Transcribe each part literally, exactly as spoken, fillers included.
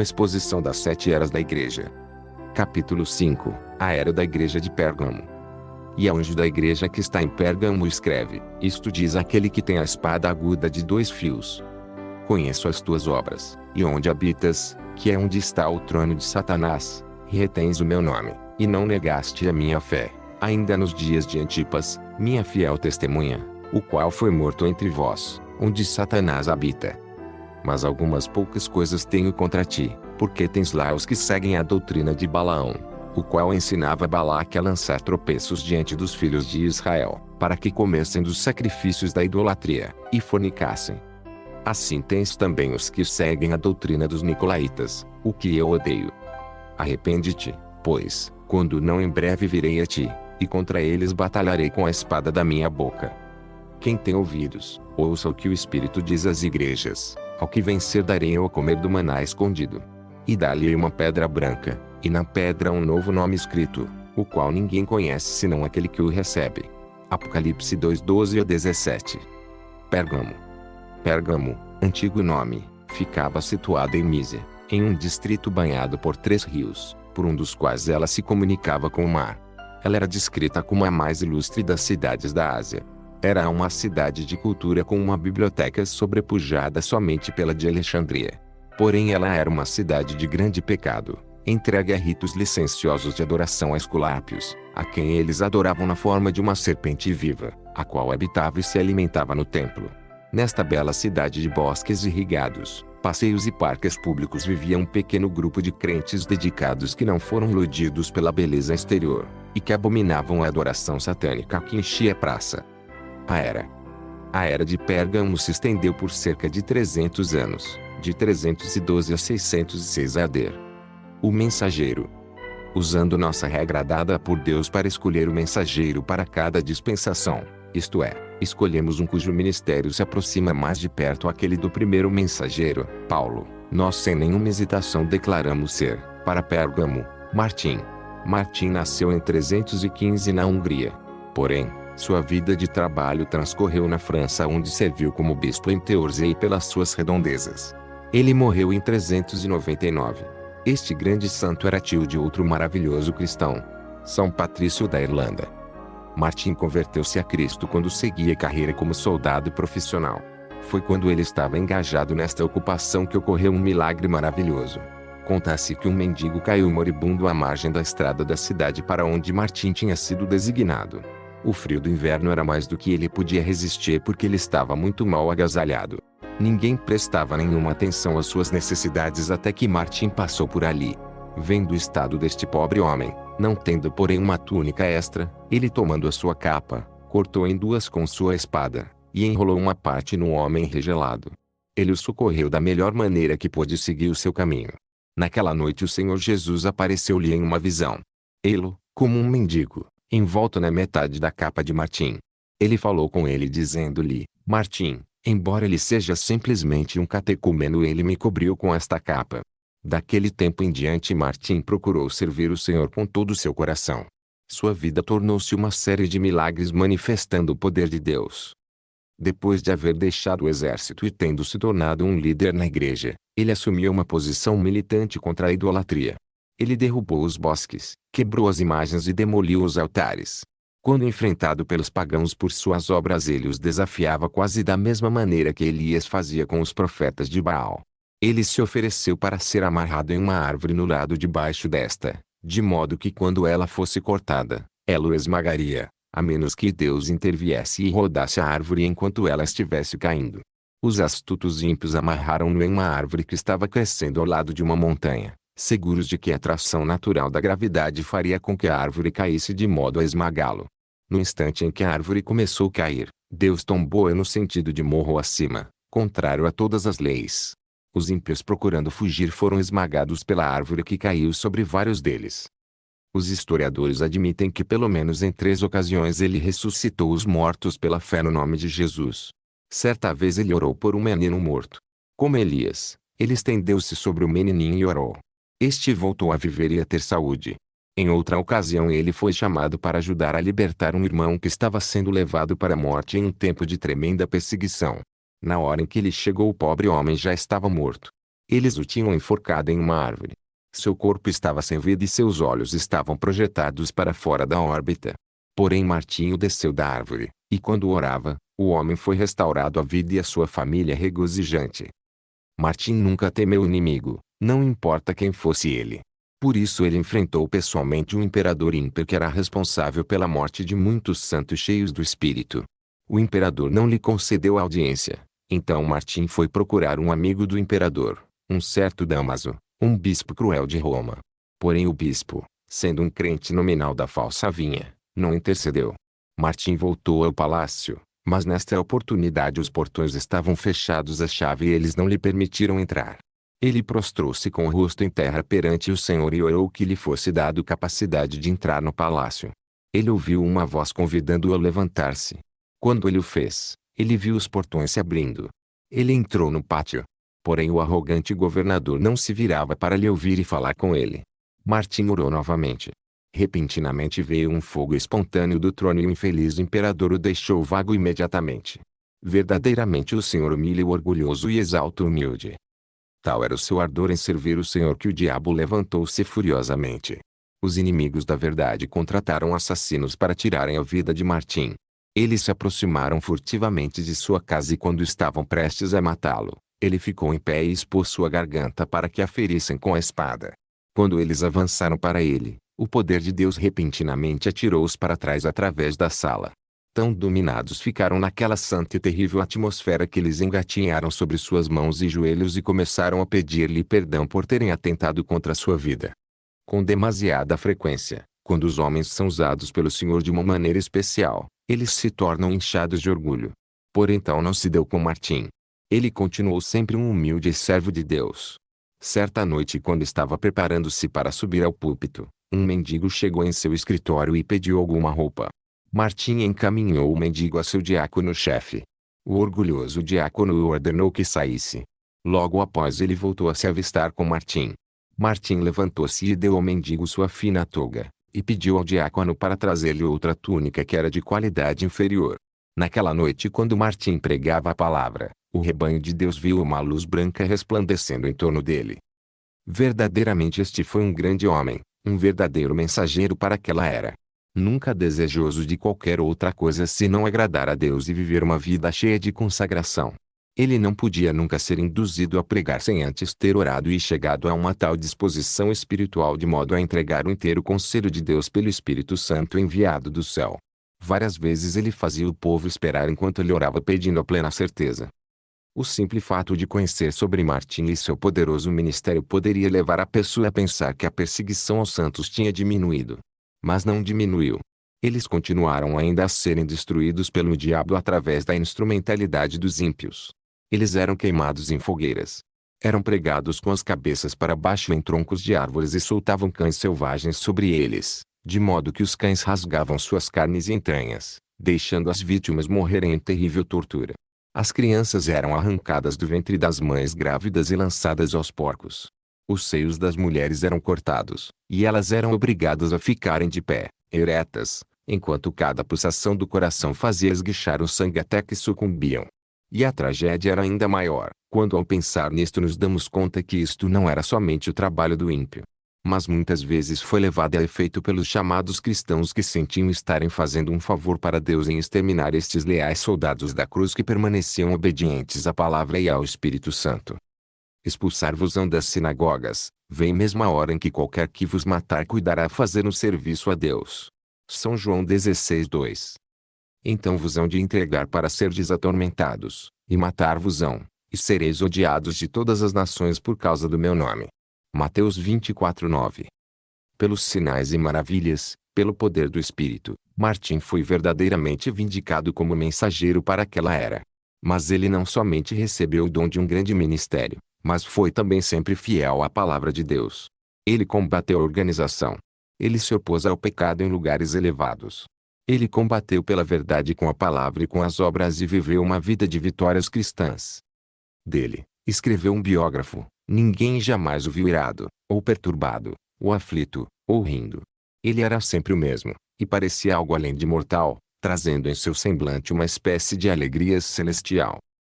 exposição das sete eras da igreja. Capítulo cinco. A era da igreja de Pérgamo. E ao anjo da igreja que está em Pérgamo escreve: isto diz aquele que tem a espada aguda de dois fios. Conheço as tuas obras, e onde habitas, que é onde está o trono de Satanás, e retens o meu nome, e não negaste a minha fé, ainda nos dias de Antipas, minha fiel testemunha, o qual foi morto entre vós, onde Satanás habita. Mas algumas poucas coisas tenho contra ti, porque tens lá os que seguem a doutrina de Balaão, o qual ensinava Balaque a lançar tropeços diante dos filhos de Israel, para que comessem dos sacrifícios da idolatria, e fornicassem. Assim tens também os que seguem a doutrina dos nicolaítas, o que eu odeio. Arrepende-te, pois, quando não em breve virei a ti, e contra eles batalharei com a espada da minha boca. Quem tem ouvidos, ouça o que o Espírito diz às igrejas. Ao que vencer darei eu a comer do maná escondido. E dá-lhe uma pedra branca, e na pedra um novo nome escrito, o qual ninguém conhece senão aquele que o recebe. Apocalipse dois, doze a dezessete. Pérgamo. Pérgamo, antigo nome, ficava situada em Mísia, em um distrito banhado por três rios, por um dos quais ela se comunicava com o mar. Ela era descrita como a mais ilustre das cidades da Ásia. Era uma cidade de cultura com uma biblioteca sobrepujada somente pela de Alexandria. Porém ela era uma cidade de grande pecado, entregue a ritos licenciosos de adoração a Esculápios, a quem eles adoravam na forma de uma serpente viva, a qual habitava e se alimentava no templo. Nesta bela cidade de bosques irrigados, passeios e parques públicos vivia um pequeno grupo de crentes dedicados que não foram iludidos pela beleza exterior, e que abominavam a adoração satânica que enchia a praça. A era. A era de Pérgamo se estendeu por cerca de trezentos anos, de trezentos e doze a seiscentos e seis A D. O mensageiro. Usando nossa regra dada por Deus para escolher o mensageiro para cada dispensação, isto é, escolhemos um cujo ministério se aproxima mais de perto àquele do primeiro mensageiro, Paulo, nós sem nenhuma hesitação declaramos ser, para Pérgamo, Martim. Martim nasceu em trezentos e quinze na Hungria. Porém, sua vida de trabalho transcorreu na França, onde serviu como bispo em Tournai pelas suas redondezas. Ele morreu em trezentos e noventa e nove. Este grande santo era tio de outro maravilhoso cristão, São Patrício da Irlanda. Martim converteu-se a Cristo quando seguia carreira como soldado profissional. Foi quando ele estava engajado nesta ocupação que ocorreu um milagre maravilhoso. Conta-se que um mendigo caiu moribundo à margem da estrada da cidade para onde Martim tinha sido designado. O frio do inverno era mais do que ele podia resistir porque ele estava muito mal agasalhado. Ninguém prestava nenhuma atenção às suas necessidades até que Martim passou por ali. Vendo o estado deste pobre homem, não tendo porém uma túnica extra, ele tomando a sua capa, cortou em duas com sua espada, e enrolou uma parte no homem regelado. Ele o socorreu da melhor maneira que pôde seguir o seu caminho. Naquela noite o Senhor Jesus apareceu-lhe em uma visão. Ele, como um mendigo, envolto na metade da capa de Martim. Ele falou com ele dizendo-lhe: Martim, embora ele seja simplesmente um catecúmeno, ele me cobriu com esta capa. Daquele tempo em diante Martim procurou servir o Senhor com todo o seu coração. Sua vida tornou-se uma série de milagres manifestando o poder de Deus. Depois de haver deixado o exército e tendo se tornado um líder na igreja, ele assumiu uma posição militante contra a idolatria. Ele derrubou os bosques, quebrou as imagens e demoliu os altares. Quando enfrentado pelos pagãos por suas obras, ele os desafiava quase da mesma maneira que Elias fazia com os profetas de Baal. Ele se ofereceu para ser amarrado em uma árvore no lado de baixo desta, de modo que quando ela fosse cortada, ela o esmagaria, a menos que Deus interviesse e rodasse a árvore enquanto ela estivesse caindo. Os astutos ímpios amarraram-no em uma árvore que estava crescendo ao lado de uma montanha, seguros de que a atração natural da gravidade faria com que a árvore caísse de modo a esmagá-lo. No instante em que a árvore começou a cair, Deus tombou-a no sentido de morro acima, contrário a todas as leis. Os ímpios procurando fugir foram esmagados pela árvore que caiu sobre vários deles. Os historiadores admitem que pelo menos em três ocasiões ele ressuscitou os mortos pela fé no nome de Jesus. Certa vez ele orou por um menino morto. Como Elias, ele estendeu-se sobre o menininho e orou. Este voltou a viver e a ter saúde. Em outra ocasião ele foi chamado para ajudar a libertar um irmão que estava sendo levado para a morte em um tempo de tremenda perseguição. Na hora em que ele chegou, o pobre homem já estava morto. Eles o tinham enforcado em uma árvore. Seu corpo estava sem vida e seus olhos estavam projetados para fora da órbita. Porém Martinho desceu da árvore, e quando orava, o homem foi restaurado à vida e a sua família regozijante. Martim nunca temeu o inimigo, não importa quem fosse ele. Por isso ele enfrentou pessoalmente o imperador ímpio que era responsável pela morte de muitos santos cheios do espírito. O imperador não lhe concedeu audiência, então Martim foi procurar um amigo do imperador, um certo Dámaso, um bispo cruel de Roma. Porém o bispo, sendo um crente nominal da falsa vinha, não intercedeu. Martim voltou ao palácio, mas nesta oportunidade os portões estavam fechados à chave e eles não lhe permitiram entrar. Ele prostrou-se com o rosto em terra perante o Senhor e orou que lhe fosse dado capacidade de entrar no palácio. Ele ouviu uma voz convidando-o a levantar-se. Quando ele o fez, ele viu os portões se abrindo. Ele entrou no pátio. Porém o arrogante governador não se virava para lhe ouvir e falar com ele. Martim orou novamente. Repentinamente veio um fogo espontâneo do trono e o infeliz imperador o deixou vago imediatamente. Verdadeiramente o Senhor humilha o orgulhoso e exalta o humilde. Tal era o seu ardor em servir o Senhor que o diabo levantou-se furiosamente. Os inimigos da verdade contrataram assassinos para tirarem a vida de Martim. Eles se aproximaram furtivamente de sua casa e quando estavam prestes a matá-lo, ele ficou em pé e expôs sua garganta para que a ferissem com a espada. Quando eles avançaram para ele, o poder de Deus repentinamente atirou-os para trás através da sala. Tão dominados ficaram naquela santa e terrível atmosfera que eles engatinharam sobre suas mãos e joelhos e começaram a pedir-lhe perdão por terem atentado contra sua vida. Com demasiada frequência, quando os homens são usados pelo Senhor de uma maneira especial, eles se tornam inchados de orgulho. Porém tal não se deu com Martim. Ele continuou sempre um humilde servo de Deus. Certa noite quando estava preparando-se para subir ao púlpito, um mendigo chegou em seu escritório e pediu alguma roupa. Martim encaminhou o mendigo a seu diácono-chefe. O orgulhoso diácono o ordenou que saísse. Logo após ele voltou a se avistar com Martim. Martim levantou-se e deu ao mendigo sua fina toga, e pediu ao diácono para trazer-lhe outra túnica que era de qualidade inferior. Naquela noite quando Martim pregava a palavra, o rebanho de Deus viu uma luz branca resplandecendo em torno dele. Verdadeiramente este foi um grande homem, um verdadeiro mensageiro para aquela era. Nunca desejoso de qualquer outra coisa senão agradar a Deus e viver uma vida cheia de consagração. Ele não podia nunca ser induzido a pregar sem antes ter orado e chegado a uma tal disposição espiritual de modo a entregar o inteiro conselho de Deus pelo Espírito Santo enviado do céu. Várias vezes ele fazia o povo esperar enquanto ele orava pedindo a plena certeza. O simples fato de conhecer sobre Martim e seu poderoso ministério poderia levar a pessoa a pensar que a perseguição aos santos tinha diminuído. Mas não diminuiu. Eles continuaram ainda a serem destruídos pelo diabo através da instrumentalidade dos ímpios. Eles eram queimados em fogueiras. Eram pregados com as cabeças para baixo em troncos de árvores e soltavam cães selvagens sobre eles, de modo que os cães rasgavam suas carnes e entranhas, deixando as vítimas morrerem em terrível tortura. As crianças eram arrancadas do ventre das mães grávidas e lançadas aos porcos. Os seios das mulheres eram cortados, e elas eram obrigadas a ficarem de pé, eretas, enquanto cada pulsação do coração fazia esguichar o sangue até que sucumbiam. E a tragédia era ainda maior, quando ao pensar nisto nos damos conta que isto não era somente o trabalho do ímpio, mas muitas vezes foi levado a efeito pelos chamados cristãos que sentiam estarem fazendo um favor para Deus em exterminar estes leais soldados da cruz que permaneciam obedientes à palavra e ao Espírito Santo. Expulsar-vos-ão das sinagogas, vem mesmo a hora em que qualquer que vos matar cuidará a fazer um serviço a Deus. São João dezesseis, dois. Então vos hão de entregar para serdes atormentados, e matar-vos-ão, e sereis odiados de todas as nações por causa do meu nome. Mateus vinte e quatro, nove. Pelos sinais e maravilhas, pelo poder do Espírito, Martim foi verdadeiramente vindicado como mensageiro para aquela era. Mas ele não somente recebeu o dom de um grande ministério, mas foi também sempre fiel à palavra de Deus. Ele combateu a organização. Ele se opôs ao pecado em lugares elevados. Ele combateu pela verdade com a palavra e com as obras e viveu uma vida de vitórias cristãs. Dele, escreveu um biógrafo, ninguém jamais o viu irado, ou perturbado, ou aflito, ou rindo. Ele era sempre o mesmo, e parecia algo além de mortal, trazendo em seu semblante uma espécie de alegria celestial.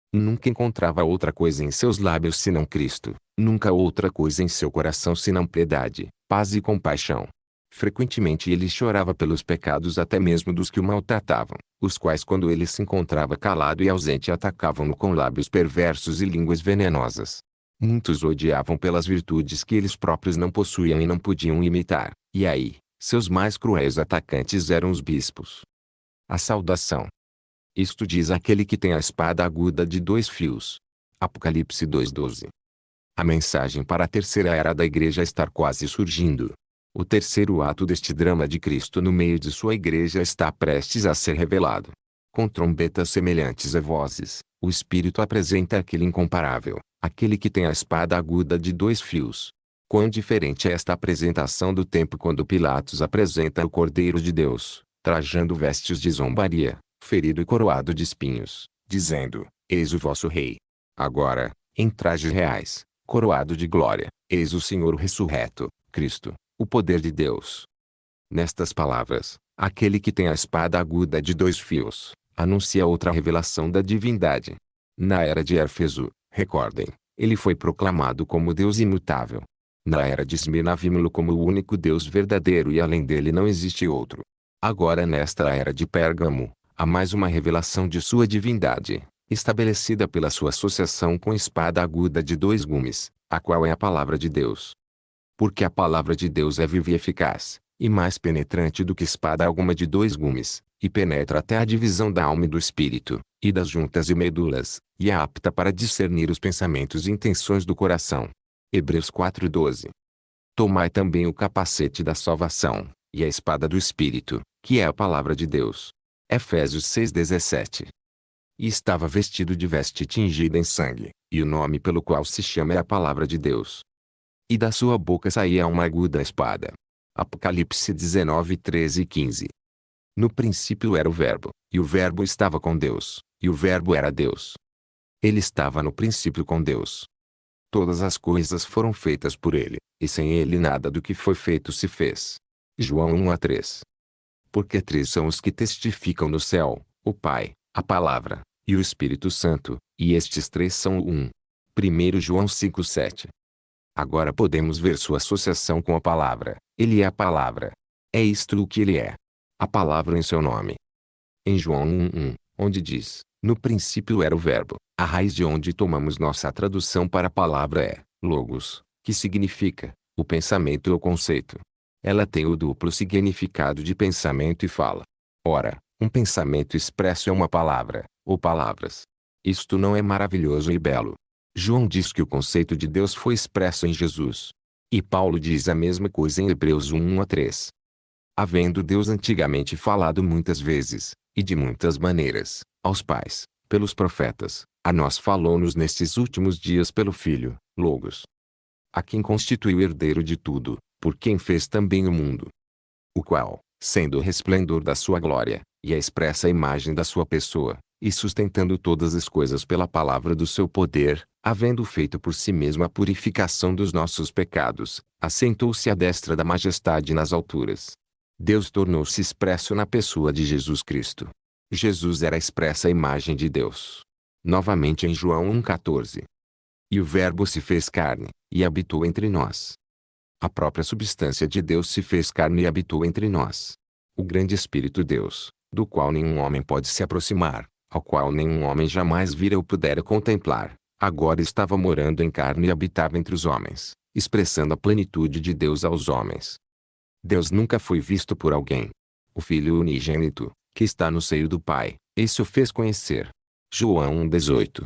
Nunca encontrava outra coisa em seus lábios senão Cristo, nunca outra coisa em seu coração senão piedade, paz e compaixão. Frequentemente ele chorava pelos pecados até mesmo dos que o maltratavam, os quais quando ele se encontrava calado e ausente atacavam-no com lábios perversos e línguas venenosas. Muitos o odiavam pelas virtudes que eles próprios não possuíam e não podiam imitar, e aí, seus mais cruéis atacantes eram os bispos. A saudação. Isto diz aquele que tem a espada aguda de dois fios. Apocalipse dois doze. A mensagem para a terceira era da igreja estar quase surgindo. O terceiro ato deste drama de Cristo no meio de sua igreja está prestes a ser revelado. Com trombetas semelhantes a vozes, o Espírito apresenta aquele incomparável, aquele que tem a espada aguda de dois fios. Quão diferente é esta apresentação do tempo quando Pilatos apresenta o Cordeiro de Deus, trajando vestes de zombaria, ferido e coroado de espinhos, dizendo: Eis o vosso rei. Agora, em trajes reais, coroado de glória, eis o Senhor ressurreto, Cristo, o poder de Deus. Nestas palavras, aquele que tem a espada aguda de dois fios, anuncia outra revelação da divindade. Na era de Éfeso, recordem, ele foi proclamado como Deus imutável. Na era de Esmirna vimos-lo como o único Deus verdadeiro e além dele não existe outro. Agora nesta era de Pérgamo, há mais uma revelação de sua divindade, estabelecida pela sua associação com a espada aguda de dois gumes, a qual é a palavra de Deus. Porque a palavra de Deus é viva e eficaz, e mais penetrante do que espada alguma de dois gumes, e penetra até a divisão da alma e do espírito, e das juntas e medulas, e é apta para discernir os pensamentos e intenções do coração. Hebreus quatro doze. Tomai também o capacete da salvação, e a espada do Espírito, que é a palavra de Deus. Efésios seis dezessete. E estava vestido de veste tingida em sangue, e o nome pelo qual se chama é a palavra de Deus. E da sua boca saía uma aguda espada. Apocalipse dezenove, treze e quinze. No princípio era o Verbo, e o Verbo estava com Deus, e o Verbo era Deus. Ele estava no princípio com Deus. Todas as coisas foram feitas por ele, e sem ele nada do que foi feito se fez. João um a três. Porque três são os que testificam no céu, o Pai, a Palavra, e o Espírito Santo, e estes três são um. primeiro João cinco sete. Agora podemos ver sua associação com a palavra. Ele é a palavra. É isto o que ele é. A palavra em seu nome. Em João um um, onde diz, no princípio era o Verbo, a raiz de onde tomamos nossa tradução para a palavra é, logos, que significa, o pensamento ou conceito. Ela tem o duplo significado de pensamento e fala. Ora, um pensamento expresso é uma palavra, ou palavras. Isto não é maravilhoso e belo? João diz que o conceito de Deus foi expresso em Jesus. E Paulo diz a mesma coisa em Hebreus um um a três. Havendo Deus antigamente falado muitas vezes, e de muitas maneiras, aos pais, pelos profetas, a nós falou-nos nestes últimos dias pelo Filho, Logos. A quem constituiu herdeiro de tudo, por quem fez também o mundo. O qual, sendo o resplendor da sua glória, e a expressa imagem da sua pessoa, e sustentando todas as coisas pela palavra do seu poder, havendo feito por si mesmo a purificação dos nossos pecados, assentou-se à destra da majestade nas alturas. Deus tornou-se expresso na pessoa de Jesus Cristo. Jesus era a expressa imagem de Deus. Novamente em João um quatorze. E o Verbo se fez carne, e habitou entre nós. A própria substância de Deus se fez carne e habitou entre nós. O grande Espírito Deus, do qual nenhum homem pode se aproximar, ao qual nenhum homem jamais vira ou pudera contemplar, agora estava morando em carne e habitava entre os homens, expressando a plenitude de Deus aos homens. Deus nunca foi visto por alguém. O Filho unigênito, que está no seio do Pai, esse o fez conhecer. João um dezoito.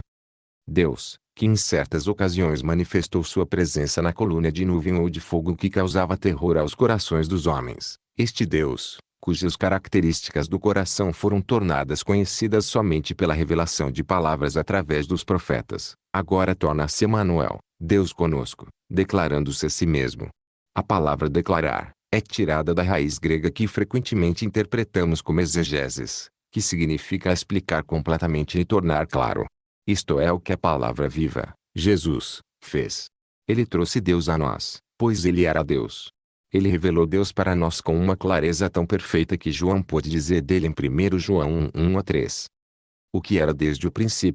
Deus, que em certas ocasiões manifestou sua presença na coluna de nuvem ou de fogo que causava terror aos corações dos homens, este Deus, cujas características do coração foram tornadas conhecidas somente pela revelação de palavras através dos profetas, agora torna-se Emanuel, Deus conosco, declarando-se a si mesmo. A palavra declarar é tirada da raiz grega que frequentemente interpretamos como exegeses, que significa explicar completamente e tornar claro. Isto é o que a palavra viva, Jesus, fez. Ele trouxe Deus a nós, pois ele era Deus. Ele revelou Deus para nós com uma clareza tão perfeita que João pôde dizer dele em primeiro João um um a três. O que era desde o princípio,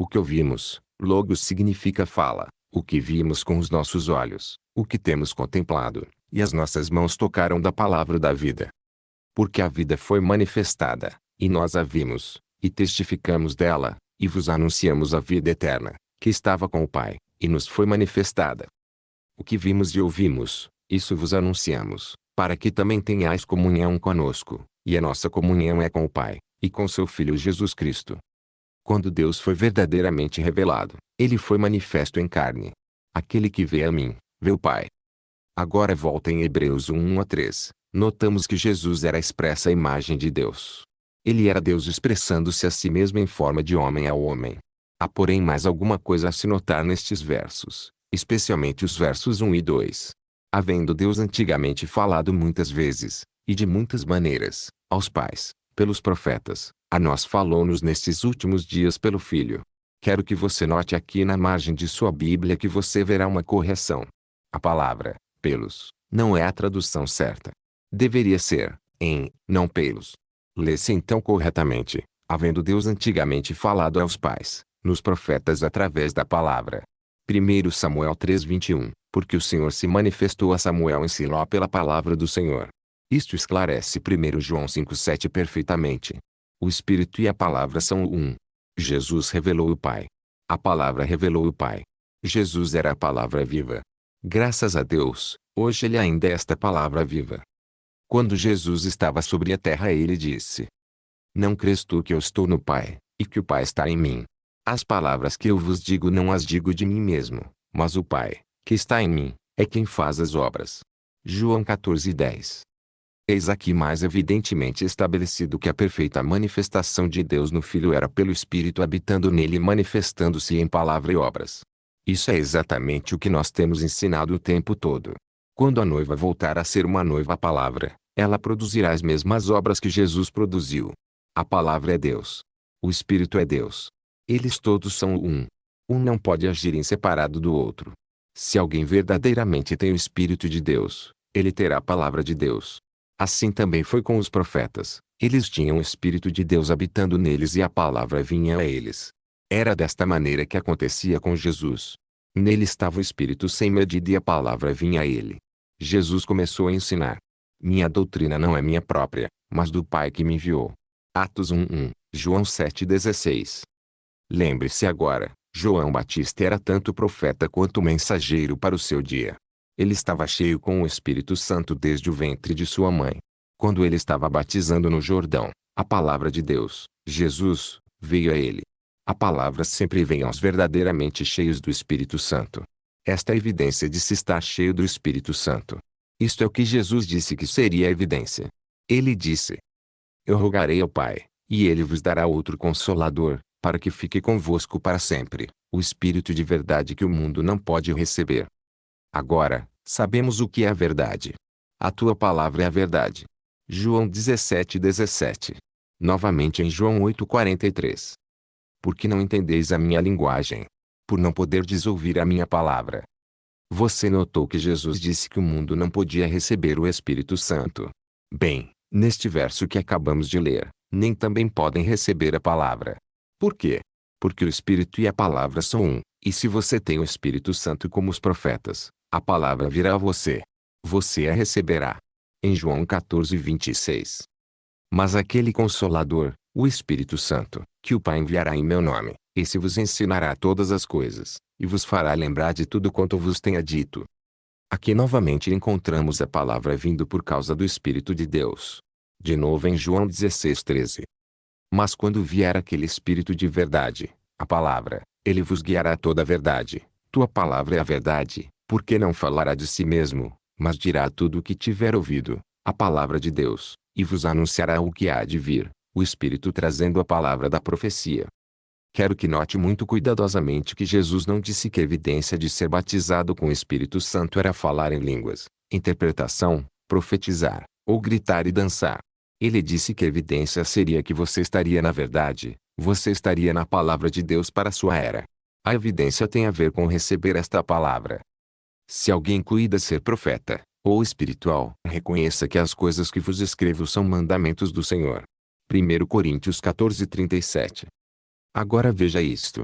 O que ouvimos, logos significa fala, o que vimos com os nossos olhos, o que temos contemplado, e as nossas mãos tocaram da palavra da vida. Porque a vida foi manifestada, e nós a vimos, e testificamos dela, e vos anunciamos a vida eterna, que estava com o Pai, e nos foi manifestada. O que vimos e ouvimos, isso vos anunciamos, para que também tenhais comunhão conosco, e a nossa comunhão é com o Pai, e com seu Filho Jesus Cristo. Quando Deus foi verdadeiramente revelado, ele foi manifesto em carne. Aquele que vê a mim, vê o Pai. Agora volta em Hebreus um, um a três, notamos que Jesus era a expressa imagem de Deus. Ele era Deus expressando-se a si mesmo em forma de homem a homem. Há porém mais alguma coisa a se notar nestes versos, especialmente os versos um e dois. Havendo Deus antigamente falado muitas vezes, e de muitas maneiras, aos pais, pelos profetas, a nós falou-nos nestes últimos dias pelo Filho. Quero que você note aqui na margem de sua Bíblia que você verá uma correção. A palavra, pelos, não é a tradução certa. Deveria ser, em, não pelos. Lê-se então corretamente, havendo Deus antigamente falado aos pais, nos profetas através da palavra. primeiro Samuel três, vinte e um, porque o Senhor se manifestou a Samuel em Siló pela palavra do Senhor. Isto esclarece primeiro João cinco, sete perfeitamente. O Espírito e a palavra são um. Jesus revelou o Pai. A palavra revelou o Pai. Jesus era a palavra viva. Graças a Deus, hoje ele ainda é esta palavra viva. Quando Jesus estava sobre a terra ele disse: Não crês tu que eu estou no Pai, e que o Pai está em mim? As palavras que eu vos digo não as digo de mim mesmo, mas o Pai, que está em mim, é quem faz as obras. João quatorze, dez. Eis aqui mais evidentemente estabelecido que a perfeita manifestação de Deus no Filho era pelo Espírito habitando nele e manifestando-se em palavra e obras. Isso é exatamente o que nós temos ensinado o tempo todo. Quando a noiva voltar a ser uma noiva à palavra, ela produzirá as mesmas obras que Jesus produziu. A palavra é Deus. O Espírito é Deus. Eles todos são um. Um não pode agir em separado do outro. Se alguém verdadeiramente tem o Espírito de Deus, ele terá a palavra de Deus. Assim também foi com os profetas. Eles tinham o Espírito de Deus habitando neles e a palavra vinha a eles. Era desta maneira que acontecia com Jesus. Nele estava o Espírito sem medida e a palavra vinha a ele. Jesus começou a ensinar. Minha doutrina não é minha própria, mas do Pai que me enviou. Atos um, um, João sete, dezesseis. Lembre-se agora, João Batista era tanto profeta quanto mensageiro para o seu dia. Ele estava cheio com o Espírito Santo desde o ventre de sua mãe. Quando ele estava batizando no Jordão, a palavra de Deus, Jesus, veio a ele. A palavra sempre vem aos verdadeiramente cheios do Espírito Santo. Esta é a evidência de se estar cheio do Espírito Santo. Isto é o que Jesus disse que seria a evidência. Ele disse: Eu rogarei ao Pai, e ele vos dará outro Consolador, para que fique convosco para sempre, o Espírito de verdade que o mundo não pode receber. Agora, sabemos o que é a verdade. A tua palavra é a verdade. João dezessete, dezessete. Novamente em João oito, quarenta e três. Porque não entendeis a minha linguagem? Por não poderdes ouvir a minha palavra. Você notou que Jesus disse que o mundo não podia receber o Espírito Santo. Bem, neste verso que acabamos de ler, nem também podem receber a palavra. Por quê? Porque o Espírito e a palavra são um, e se você tem o Espírito Santo como os profetas, a palavra virá a você. Você a receberá. Em João quatorze, vinte e seis. Mas aquele Consolador, o Espírito Santo, que o Pai enviará em meu nome, esse vos ensinará todas as coisas, e vos fará lembrar de tudo quanto vos tenha dito. Aqui novamente encontramos a palavra vindo por causa do Espírito de Deus. De novo em João dezesseis, treze. Mas quando vier aquele Espírito de verdade, a palavra, ele vos guiará a toda a verdade. Tua palavra é a verdade, porque não falará de si mesmo, mas dirá tudo o que tiver ouvido, a palavra de Deus, e vos anunciará o que há de vir, o Espírito trazendo a palavra da profecia. Quero que note muito cuidadosamente que Jesus não disse que a evidência de ser batizado com o Espírito Santo era falar em línguas, interpretação, profetizar, ou gritar e dançar. Ele disse que a evidência seria que você estaria na verdade, você estaria na palavra de Deus para a sua era. A evidência tem a ver com receber esta palavra. Se alguém cuida ser profeta, ou espiritual, reconheça que as coisas que vos escrevo são mandamentos do Senhor. primeiro Coríntios quatorze, trinta e sete. Agora veja isto.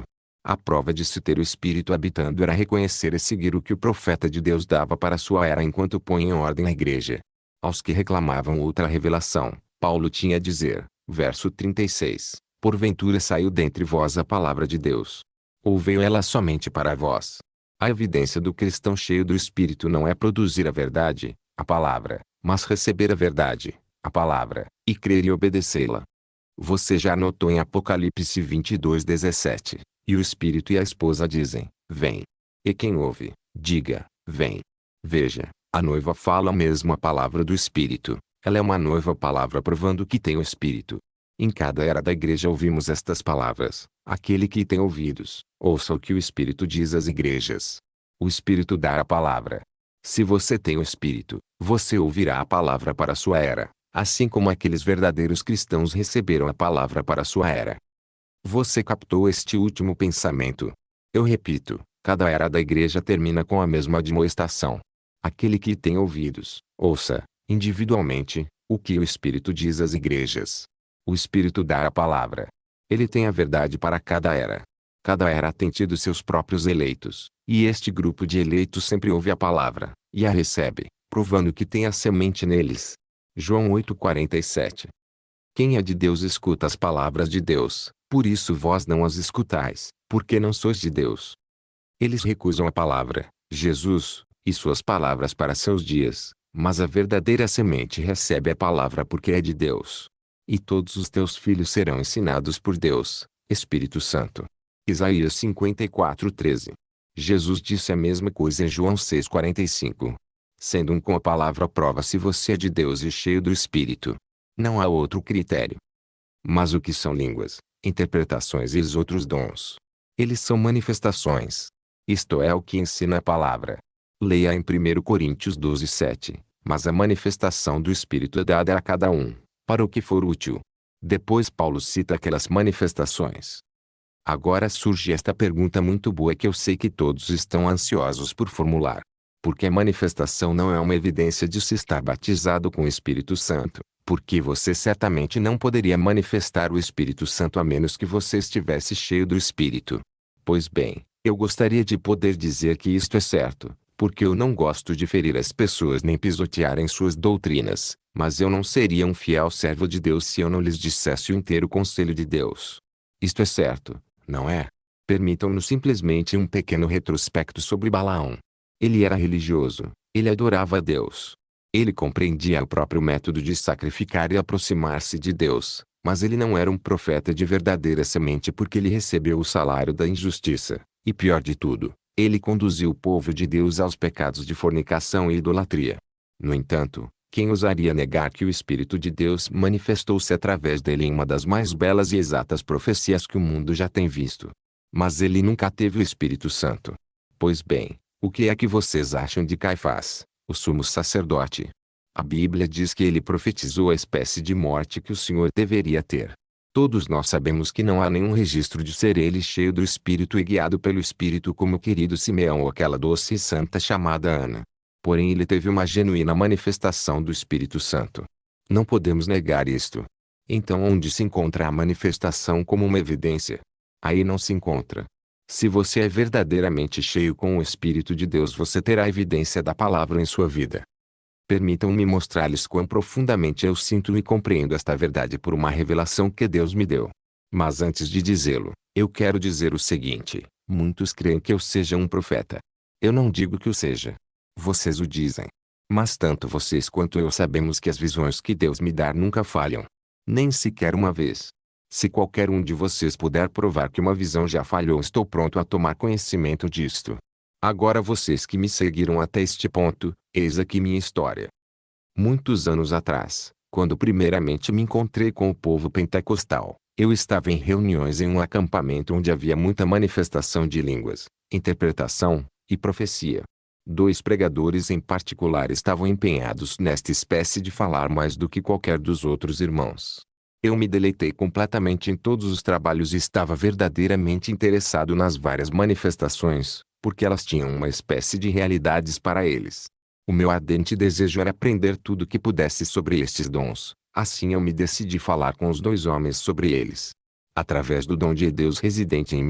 A prova de se ter o Espírito habitando era reconhecer e seguir o que o profeta de Deus dava para sua era enquanto põe em ordem a igreja. Aos que reclamavam outra revelação, Paulo tinha a dizer, verso trinta e seis, porventura saiu dentre vós a palavra de Deus? Ou veio ela somente para vós? A evidência do cristão cheio do Espírito não é produzir a verdade, a palavra, mas receber a verdade, a palavra, e crer e obedecê-la. Você já notou em Apocalipse vinte e dois, dezessete, e o Espírito e a esposa dizem, vem. E quem ouve, diga, vem. Veja, a noiva fala mesmo a palavra do Espírito, ela é uma noiva palavra provando que tem o Espírito. Em cada era da igreja ouvimos estas palavras, aquele que tem ouvidos, ouça o que o Espírito diz às igrejas. O Espírito dá a palavra. Se você tem o Espírito, você ouvirá a palavra para a sua era, assim como aqueles verdadeiros cristãos receberam a palavra para a sua era. Você captou este último pensamento? Eu repito, cada era da igreja termina com a mesma admoestação. Aquele que tem ouvidos, ouça, individualmente, o que o Espírito diz às igrejas. O Espírito dá a palavra. Ele tem a verdade para cada era. Cada era tem tido seus próprios eleitos, e este grupo de eleitos sempre ouve a palavra, e a recebe, provando que tem a semente neles. João oito, quarenta e sete. Quem é de Deus escuta as palavras de Deus, por isso vós não as escutais, porque não sois de Deus. Eles recusam a palavra, Jesus, e suas palavras para seus dias, mas a verdadeira semente recebe a palavra porque é de Deus. E todos os teus filhos serão ensinados por Deus, Espírito Santo. Isaías cinquenta e quatro, treze. Jesus disse a mesma coisa em João seis, quarenta e cinco. Sendo um com a palavra prova se você é de Deus e cheio do Espírito. Não há outro critério. Mas o que são línguas, interpretações e os outros dons? Eles são manifestações. Isto é o que ensina a palavra. Leia em primeira Coríntios doze, sete. Mas a manifestação do Espírito é dada a cada um, para o que for útil. Depois Paulo cita aquelas manifestações. Agora surge esta pergunta muito boa que eu sei que todos estão ansiosos por formular. Porque a manifestação não é uma evidência de se estar batizado com o Espírito Santo, porque você certamente não poderia manifestar o Espírito Santo a menos que você estivesse cheio do Espírito. Pois bem, eu gostaria de poder dizer que isto é certo, porque eu não gosto de ferir as pessoas nem pisotear em suas doutrinas, mas eu não seria um fiel servo de Deus se eu não lhes dissesse o inteiro conselho de Deus. Isto é certo, não é? Permitam-nos simplesmente um pequeno retrospecto sobre Balaão. Ele era religioso, ele adorava a Deus. Ele compreendia o próprio método de sacrificar e aproximar-se de Deus, mas ele não era um profeta de verdadeira semente porque ele recebeu o salário da injustiça, e pior de tudo, ele conduziu o povo de Deus aos pecados de fornicação e idolatria. No entanto, quem ousaria negar que o Espírito de Deus manifestou-se através dele em uma das mais belas e exatas profecias que o mundo já tem visto? Mas ele nunca teve o Espírito Santo. Pois bem, o que é que vocês acham de Caifás, o sumo sacerdote? A Bíblia diz que ele profetizou a espécie de morte que o Senhor deveria ter. Todos nós sabemos que não há nenhum registro de ser ele cheio do Espírito e guiado pelo Espírito como o querido Simeão ou aquela doce e santa chamada Ana. Porém ele teve uma genuína manifestação do Espírito Santo. Não podemos negar isto. Então onde se encontra a manifestação como uma evidência? Aí não se encontra. Se você é verdadeiramente cheio com o Espírito de Deus, você terá a evidência da palavra em sua vida. Permitam-me mostrar-lhes quão profundamente eu sinto e compreendo esta verdade por uma revelação que Deus me deu. Mas antes de dizê-lo, eu quero dizer o seguinte: muitos creem que eu seja um profeta. Eu não digo que o seja. Vocês o dizem. Mas tanto vocês quanto eu sabemos que as visões que Deus me dá nunca falham. Nem sequer uma vez. Se qualquer um de vocês puder provar que uma visão já falhou, estou pronto a tomar conhecimento disto. Agora vocês que me seguiram até este ponto, eis aqui minha história. Muitos anos atrás, quando primeiramente me encontrei com o povo pentecostal, eu estava em reuniões em um acampamento onde havia muita manifestação de línguas, interpretação e profecia. Dois pregadores em particular estavam empenhados nesta espécie de falar mais do que qualquer dos outros irmãos. Eu me deleitei completamente em todos os trabalhos e estava verdadeiramente interessado nas várias manifestações, porque elas tinham uma espécie de realidades para eles. O meu ardente desejo era aprender tudo o que pudesse sobre estes dons, assim eu me decidi falar com os dois homens sobre eles. Através do dom de Deus residente em mim,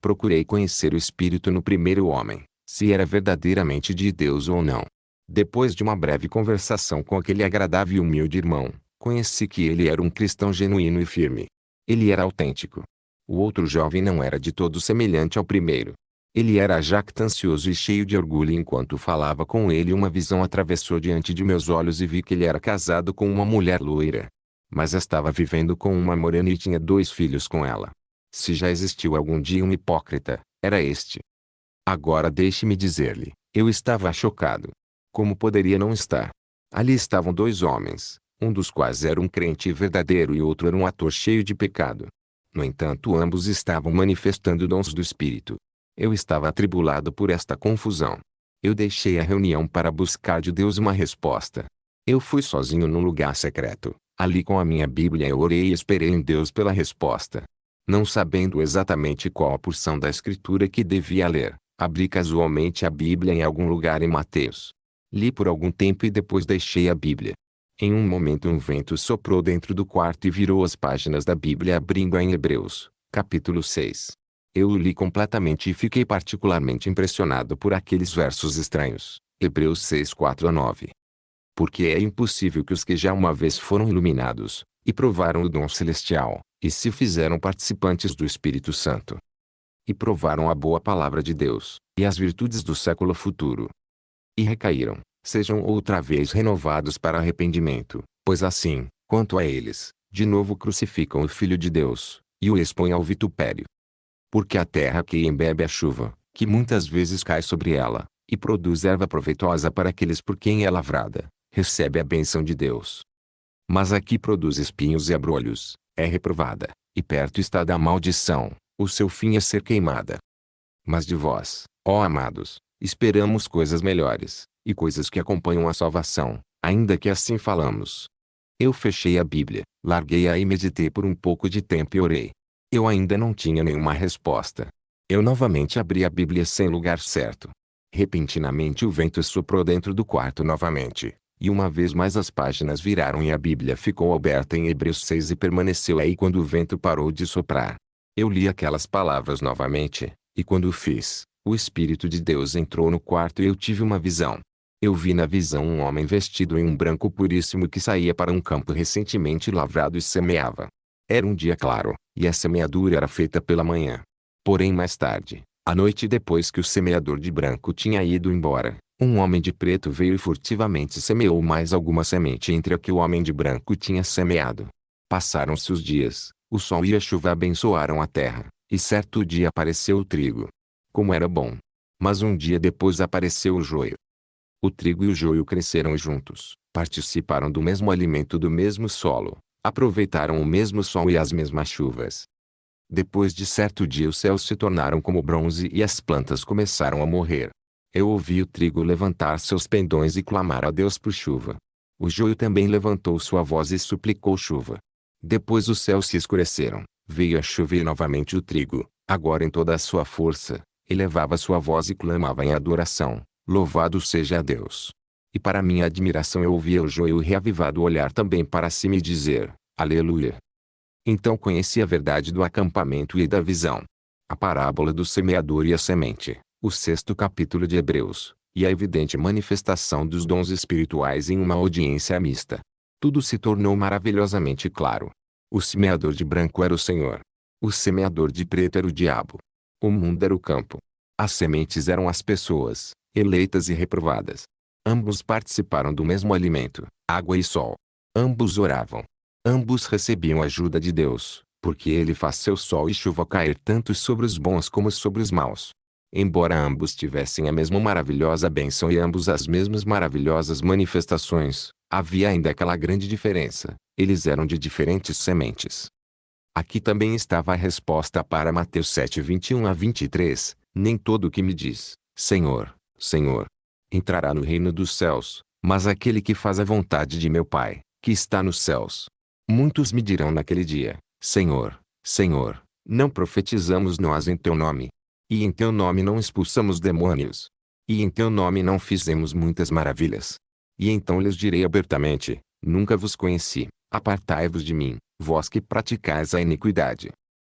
Procurei conhecer o espírito no primeiro homem, se era verdadeiramente de Deus ou não. Depois de uma breve conversação com aquele agradável e humilde irmão, conheci que ele era um cristão genuíno e firme. Ele era autêntico. O outro jovem não era de todo semelhante ao primeiro. Ele era jactancioso e cheio de orgulho, e enquanto falava com ele uma visão atravessou diante de meus olhos e vi que ele era casado com uma mulher loira. Mas estava vivendo com uma morena e tinha dois filhos com ela. Se já existiu algum dia um hipócrita, era este. Agora deixe-me dizer-lhe, eu estava chocado. Como poderia não estar? Ali estavam dois homens, um dos quais era um crente verdadeiro e outro era um ator cheio de pecado. No entanto, ambos estavam manifestando dons do Espírito. Eu estava atribulado por esta confusão. Eu deixei a reunião para buscar de Deus uma resposta. Eu fui sozinho num lugar secreto. Ali com a minha Bíblia eu orei e esperei em Deus pela resposta. Não sabendo exatamente qual a porção da Escritura que devia ler, abri casualmente a Bíblia em algum lugar em Mateus. Li por algum tempo e depois deixei a Bíblia. Em um momento um vento soprou dentro do quarto e virou as páginas da Bíblia abrindo-a em Hebreus, capítulo seis. Eu o li completamente e fiquei particularmente impressionado por aqueles versos estranhos, Hebreus seis, quatro a nove. Porque é impossível que os que já uma vez foram iluminados, e provaram o dom celestial, e se fizeram participantes do Espírito Santo, e provaram a boa palavra de Deus, e as virtudes do século futuro, e recaíram, sejam outra vez renovados para arrependimento, pois assim, quanto a eles, de novo crucificam o Filho de Deus, e o expõem ao vitupério. Porque a terra que embebe a chuva, que muitas vezes cai sobre ela, e produz erva proveitosa para aqueles por quem é lavrada, recebe a bênção de Deus. Mas a que produz espinhos e abrolhos, é reprovada, e perto está da maldição, o seu fim é ser queimada. Mas de vós, ó amados, esperamos coisas melhores, e coisas que acompanham a salvação, ainda que assim falamos. Eu fechei a Bíblia, larguei-a e meditei por um pouco de tempo e orei. Eu ainda não tinha nenhuma resposta. Eu novamente abri a Bíblia sem lugar certo. Repentinamente o vento soprou dentro do quarto novamente, e uma vez mais as páginas viraram e a Bíblia ficou aberta em Hebreus seis e permaneceu aí quando o vento parou de soprar. Eu li aquelas palavras novamente, e quando o fiz, o Espírito de Deus entrou no quarto e eu tive uma visão. Eu vi na visão um homem vestido em um branco puríssimo que saía para um campo recentemente lavrado e semeava. Era um dia claro, e a semeadura era feita pela manhã. Porém mais tarde, à noite depois que o semeador de branco tinha ido embora, um homem de preto veio e furtivamente semeou mais alguma semente entre a que o homem de branco tinha semeado. Passaram-se os dias, o sol e a chuva abençoaram a terra, e certo dia apareceu o trigo. Como era bom! Mas um dia depois apareceu o joio. O trigo e o joio cresceram juntos, participaram do mesmo alimento do mesmo solo, aproveitaram o mesmo sol e as mesmas chuvas. Depois de certo dia os céus se tornaram como bronze e as plantas começaram a morrer. Eu ouvi o trigo levantar seus pendões e clamar a Deus por chuva. O joio também levantou sua voz e suplicou chuva. Depois os céus se escureceram, veio a chuva e novamente o trigo, agora em toda a sua força, elevava sua voz e clamava em adoração, louvado seja Deus. E para minha admiração eu ouvia o joio reavivado olhar também para cima e dizer, Aleluia. Então conheci a verdade do acampamento e da visão. A parábola do semeador e a semente, o sexto capítulo de Hebreus, e a evidente manifestação dos dons espirituais em uma audiência mista. Tudo se tornou maravilhosamente claro. O semeador de branco era o Senhor. O semeador de preto era o diabo. O mundo era o campo. As sementes eram as pessoas, eleitas e reprovadas. Ambos participaram do mesmo alimento, água e sol. Ambos oravam. Ambos recebiam ajuda de Deus, porque Ele faz seu sol e chuva cair tanto sobre os bons como sobre os maus. Embora ambos tivessem a mesma maravilhosa bênção e ambos as mesmas maravilhosas manifestações, havia ainda aquela grande diferença: eles eram de diferentes sementes. Aqui também estava a resposta para Mateus sete, vinte e um a vinte e três, nem todo o que me diz, Senhor, Senhor, entrará no reino dos céus, mas aquele que faz a vontade de meu Pai, que está nos céus. Muitos me dirão naquele dia, Senhor, Senhor, não profetizamos nós em teu nome? E em teu nome não expulsamos demônios? E em teu nome não fizemos muitas maravilhas? E então lhes direi abertamente, nunca vos conheci, apartai-vos de mim, vós que praticais a iniquidade.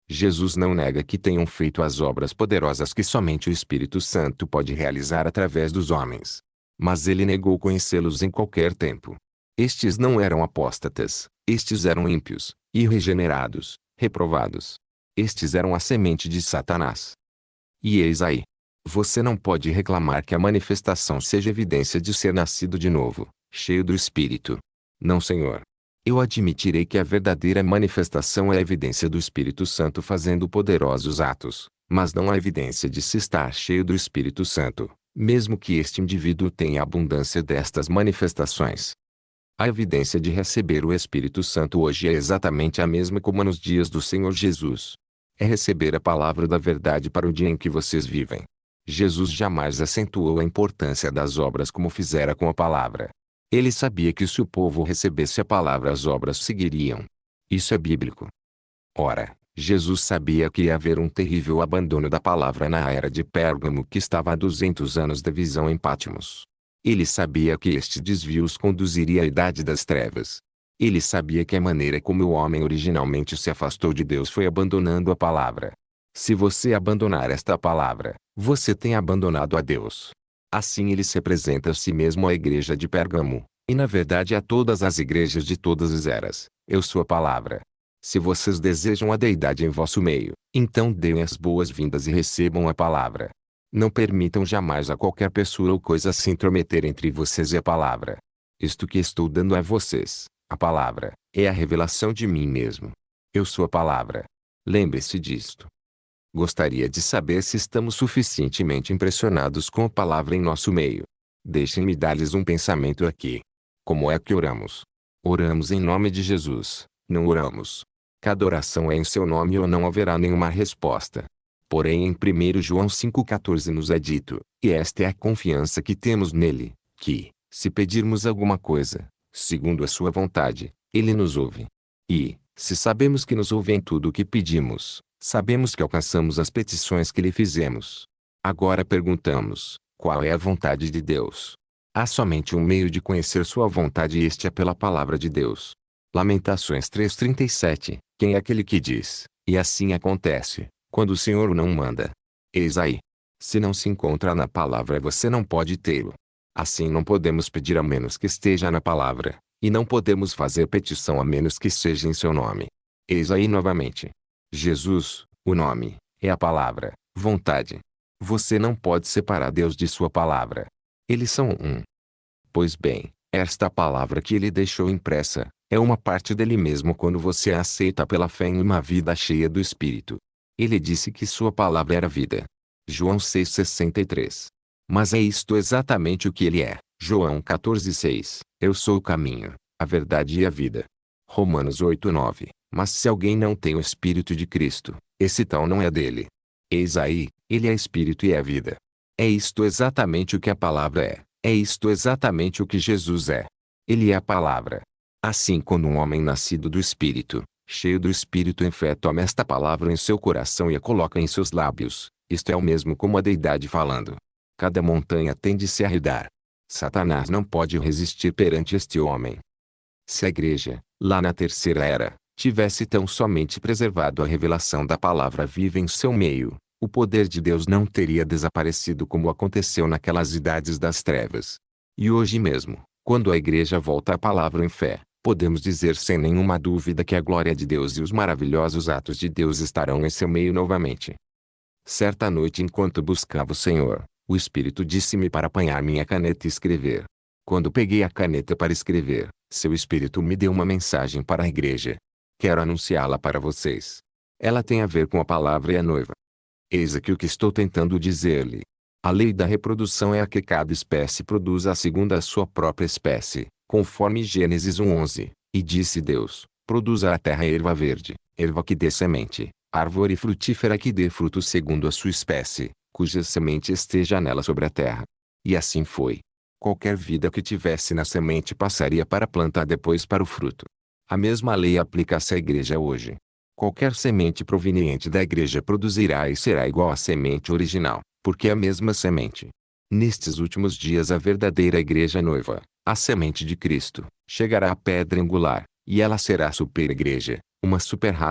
Jesus não nega que tenham feito as obras poderosas que somente o Espírito Santo pode realizar através dos homens. Mas ele negou conhecê-los em qualquer tempo. Estes não eram apóstatas, estes eram ímpios, irregenerados, reprovados. Estes eram a semente de Satanás. E eis aí. Você não pode reclamar que a manifestação seja evidência de ser nascido de novo, cheio do Espírito. Não, Senhor. Eu admitirei que a verdadeira manifestação é a evidência do Espírito Santo fazendo poderosos atos, mas não a evidência de se estar cheio do Espírito Santo, mesmo que este indivíduo tenha abundância destas manifestações. A evidência de receber o Espírito Santo hoje é exatamente a mesma como nos dias do Senhor Jesus. É receber a palavra da verdade para o dia em que vocês vivem. Jesus jamais acentuou a importância das obras como fizera com a palavra. Ele sabia que se o povo recebesse a palavra, as obras seguiriam. Isso é bíblico. Ora, Jesus sabia que ia haver um terrível abandono da palavra na era de Pérgamo que estava a duzentos anos da visão em Patmos. Ele sabia que este desvio os conduziria à idade das trevas. Ele sabia que a maneira como o homem originalmente se afastou de Deus foi abandonando a palavra. Se você abandonar esta palavra, você tem abandonado a Deus. Assim ele se apresenta a si mesmo à igreja de Pérgamo, e na verdade a todas as igrejas de todas as eras: eu sou a palavra. Se vocês desejam a deidade em vosso meio, então deem as boas-vindas e recebam a palavra. Não permitam jamais a qualquer pessoa ou coisa se intrometer entre vocês e a palavra. Isto que estou dando a vocês, a palavra, é a revelação de mim mesmo. Eu sou a palavra. Lembre-se disto. Gostaria de saber se estamos suficientemente impressionados com a palavra em nosso meio. Deixem-me dar-lhes um pensamento aqui. Como é que oramos? Oramos em nome de Jesus, não oramos. Cada oração é em seu nome ou não haverá nenhuma resposta. Porém em primeiro João cinco quatorze nos é dito, e esta é a confiança que temos nele, que, se pedirmos alguma coisa, segundo a sua vontade, ele nos ouve. E, se sabemos que nos ouve em tudo o que pedimos, sabemos que alcançamos as petições que lhe fizemos. Agora perguntamos, qual é a vontade de Deus? Há somente um meio de conhecer sua vontade e este é pela palavra de Deus. Lamentações três trinta e sete, quem é aquele que diz, e assim acontece, quando o Senhor o não manda? Eis aí. Se não se encontra na palavra você não pode tê-lo. Assim não podemos pedir a menos que esteja na palavra, e não podemos fazer petição a menos que seja em seu nome. Eis aí novamente. Jesus, o nome, é a palavra, vontade. Você não pode separar Deus de sua palavra. Eles são um. Pois bem, esta palavra que ele deixou impressa, é uma parte dele mesmo quando você a aceita pela fé em uma vida cheia do Espírito. Ele disse que sua palavra era vida. João seis sessenta e três. Mas é isto exatamente o que ele é. João quatorze seis. Eu sou o caminho, a verdade e a vida. Romanos oito nove. Mas se alguém não tem o Espírito de Cristo, esse tal não é dele. Eis aí, ele é Espírito e é vida. É isto exatamente o que a palavra é. É isto exatamente o que Jesus é. Ele é a palavra. Assim quando um homem nascido do Espírito, cheio do Espírito em fé toma esta palavra em seu coração e a coloca em seus lábios, isto é o mesmo como a deidade falando. Cada montanha tem de se arredar. Satanás não pode resistir perante este homem. Se a igreja, lá na terceira era, tivesse tão somente preservado a revelação da palavra viva em seu meio, o poder de Deus não teria desaparecido como aconteceu naquelas idades das trevas. E hoje mesmo, quando a igreja volta à palavra em fé, podemos dizer sem nenhuma dúvida que a glória de Deus e os maravilhosos atos de Deus estarão em seu meio novamente. Certa noite enquanto buscava o Senhor, o Espírito disse-me para apanhar minha caneta e escrever. Quando peguei a caneta para escrever, seu Espírito me deu uma mensagem para a igreja. Quero anunciá-la para vocês. Ela tem a ver com a palavra e a noiva. Eis aqui o que estou tentando dizer-lhe. A lei da reprodução é a que cada espécie produza segundo a sua própria espécie, conforme Gênesis um onze. E disse Deus, produza a terra erva verde, erva que dê semente, árvore frutífera que dê fruto segundo a sua espécie, cuja semente esteja nela sobre a terra. E assim foi. Qualquer vida que tivesse na semente passaria para a planta depois para o fruto. A mesma lei aplica-se à igreja hoje. Qualquer semente proveniente da igreja produzirá e será igual à semente original, porque é a mesma semente. Nestes últimos dias a verdadeira igreja noiva, a semente de Cristo, chegará à pedra angular, e ela será a super-igreja, uma super-raça,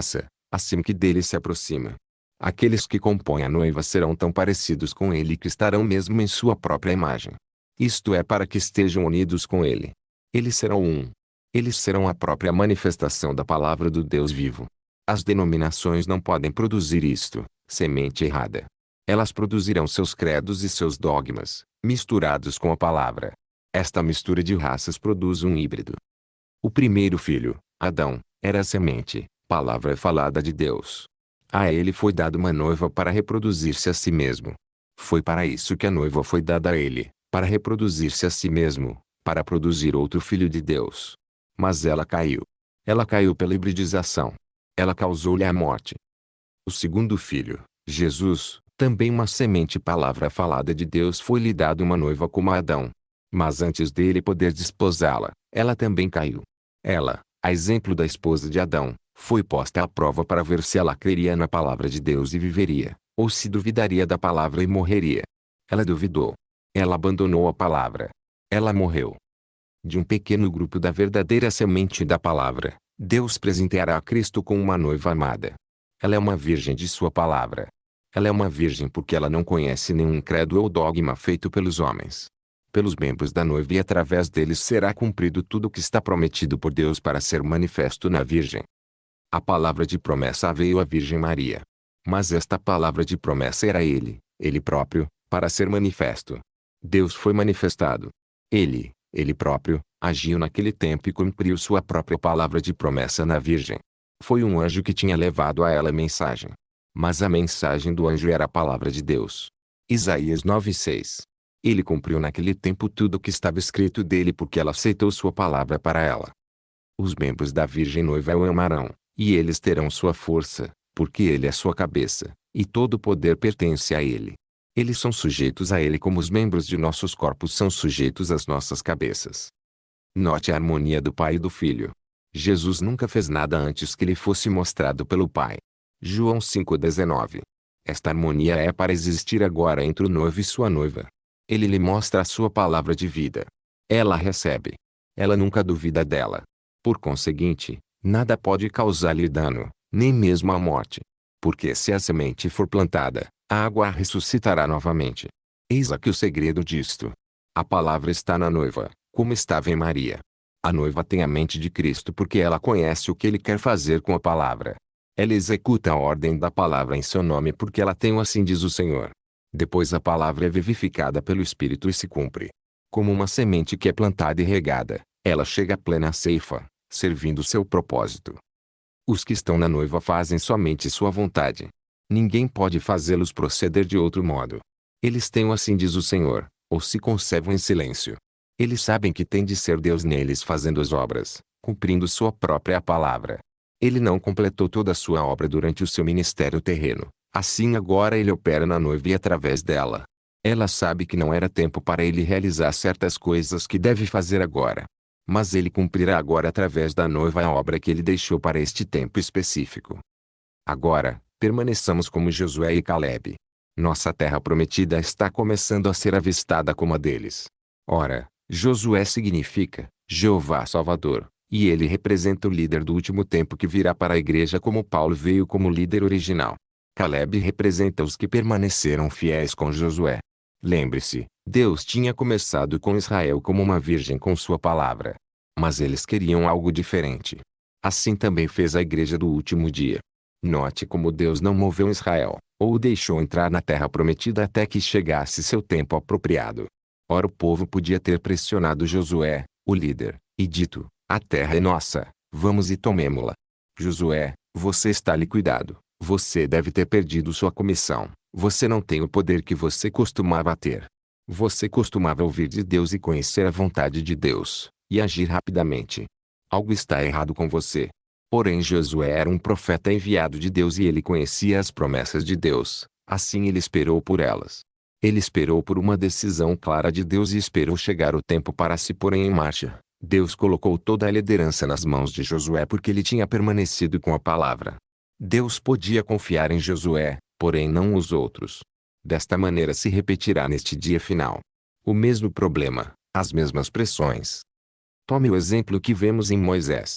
assim que dele se aproxima. Aqueles que compõem a noiva serão tão parecidos com ele que estarão mesmo em sua própria imagem. Isto é para que estejam unidos com ele. Eles serão um. Eles serão a própria manifestação da palavra do Deus vivo. As denominações não podem produzir isto, semente errada. Elas produzirão seus credos e seus dogmas, misturados com a palavra. Esta mistura de raças produz um híbrido. O primeiro filho, Adão, era a semente, palavra falada de Deus. A ele foi dada uma noiva para reproduzir-se a si mesmo. Foi para isso que a noiva foi dada a ele, para reproduzir-se a si mesmo, para produzir outro filho de Deus. Mas ela caiu. Ela caiu pela hibridização. Ela causou-lhe a morte. O segundo filho, Jesus, também uma semente palavra falada de Deus, foi-lhe dado uma noiva como a Adão. Mas antes dele poder desposá-la, ela também caiu. Ela, a exemplo da esposa de Adão, foi posta à prova para ver se ela creria na palavra de Deus e viveria, ou se duvidaria da palavra e morreria. Ela duvidou. Ela abandonou a palavra. Ela morreu. De um pequeno grupo da verdadeira semente da palavra, Deus presenteará a Cristo com uma noiva amada. Ela é uma virgem de sua palavra. Ela é uma virgem porque ela não conhece nenhum credo ou dogma feito pelos homens. Pelos membros da noiva e através deles será cumprido tudo o que está prometido por Deus para ser manifesto na Virgem. A palavra de promessa veio à Virgem Maria. Mas esta palavra de promessa era Ele, Ele próprio, para ser manifesto. Deus foi manifestado. Ele, Ele próprio, agiu naquele tempo e cumpriu sua própria palavra de promessa na Virgem. Foi um anjo que tinha levado a ela a mensagem. Mas a mensagem do anjo era a palavra de Deus. Isaías nove seis. Ele cumpriu naquele tempo tudo o que estava escrito dele porque ela aceitou sua palavra para ela. Os membros da Virgem Noiva o amarão, e eles terão sua força, porque ele é sua cabeça, e todo o poder pertence a ele. Eles são sujeitos a ele como os membros de nossos corpos são sujeitos às nossas cabeças. Note a harmonia do Pai e do Filho. Jesus nunca fez nada antes que lhe fosse mostrado pelo Pai. João cinco dezenove. Esta harmonia é para existir agora entre o noivo e sua noiva. Ele lhe mostra a sua palavra de vida. Ela a recebe. Ela nunca duvida dela. Por conseguinte, nada pode causar-lhe dano, nem mesmo a morte. Porque se a semente for plantada, a água a ressuscitará novamente. Eis aqui o segredo disto. A palavra está na noiva, como estava em Maria. A noiva tem a mente de Cristo porque ela conhece o que ele quer fazer com a palavra. Ela executa a ordem da palavra em seu nome porque ela tem o assim diz o Senhor. Depois a palavra é vivificada pelo Espírito e se cumpre. Como uma semente que é plantada e regada, ela chega à plena ceifa, servindo seu propósito. Os que estão na noiva fazem somente sua vontade. Ninguém pode fazê-los proceder de outro modo. Eles têm o assim diz o Senhor, ou se conservam em silêncio. Eles sabem que tem de ser Deus neles fazendo as obras, cumprindo sua própria palavra. Ele não completou toda a sua obra durante o seu ministério terreno. Assim agora ele opera na noiva e através dela. Ela sabe que não era tempo para ele realizar certas coisas que deve fazer agora. Mas ele cumprirá agora através da noiva a obra que ele deixou para este tempo específico. Agora, permaneçamos como Josué e Calebe. Nossa terra prometida está começando a ser avistada como a deles. Ora, Josué significa Jeová Salvador, e ele representa o líder do último tempo que virá para a igreja como Paulo veio como líder original. Calebe representa os que permaneceram fiéis com Josué. Lembre-se, Deus tinha começado com Israel como uma virgem com sua palavra. Mas eles queriam algo diferente. Assim também fez a igreja do último dia. Note como Deus não moveu Israel, ou o deixou entrar na terra prometida até que chegasse seu tempo apropriado. Ora o povo podia ter pressionado Josué, o líder, e dito, a terra é nossa, vamos e tomemo-la. Josué, você está liquidado. Você deve ter perdido sua comissão. Você não tem o poder que você costumava ter. Você costumava ouvir de Deus e conhecer a vontade de Deus, e agir rapidamente. Algo está errado com você. Porém Josué era um profeta enviado de Deus e ele conhecia as promessas de Deus, assim ele esperou por elas. Ele esperou por uma decisão clara de Deus e esperou chegar o tempo para se porem em marcha. Deus colocou toda a liderança nas mãos de Josué porque ele tinha permanecido com a palavra. Deus podia confiar em Josué, porém não os outros. Desta maneira se repetirá neste dia final. O mesmo problema, as mesmas pressões. Tome o exemplo que vemos em Moisés.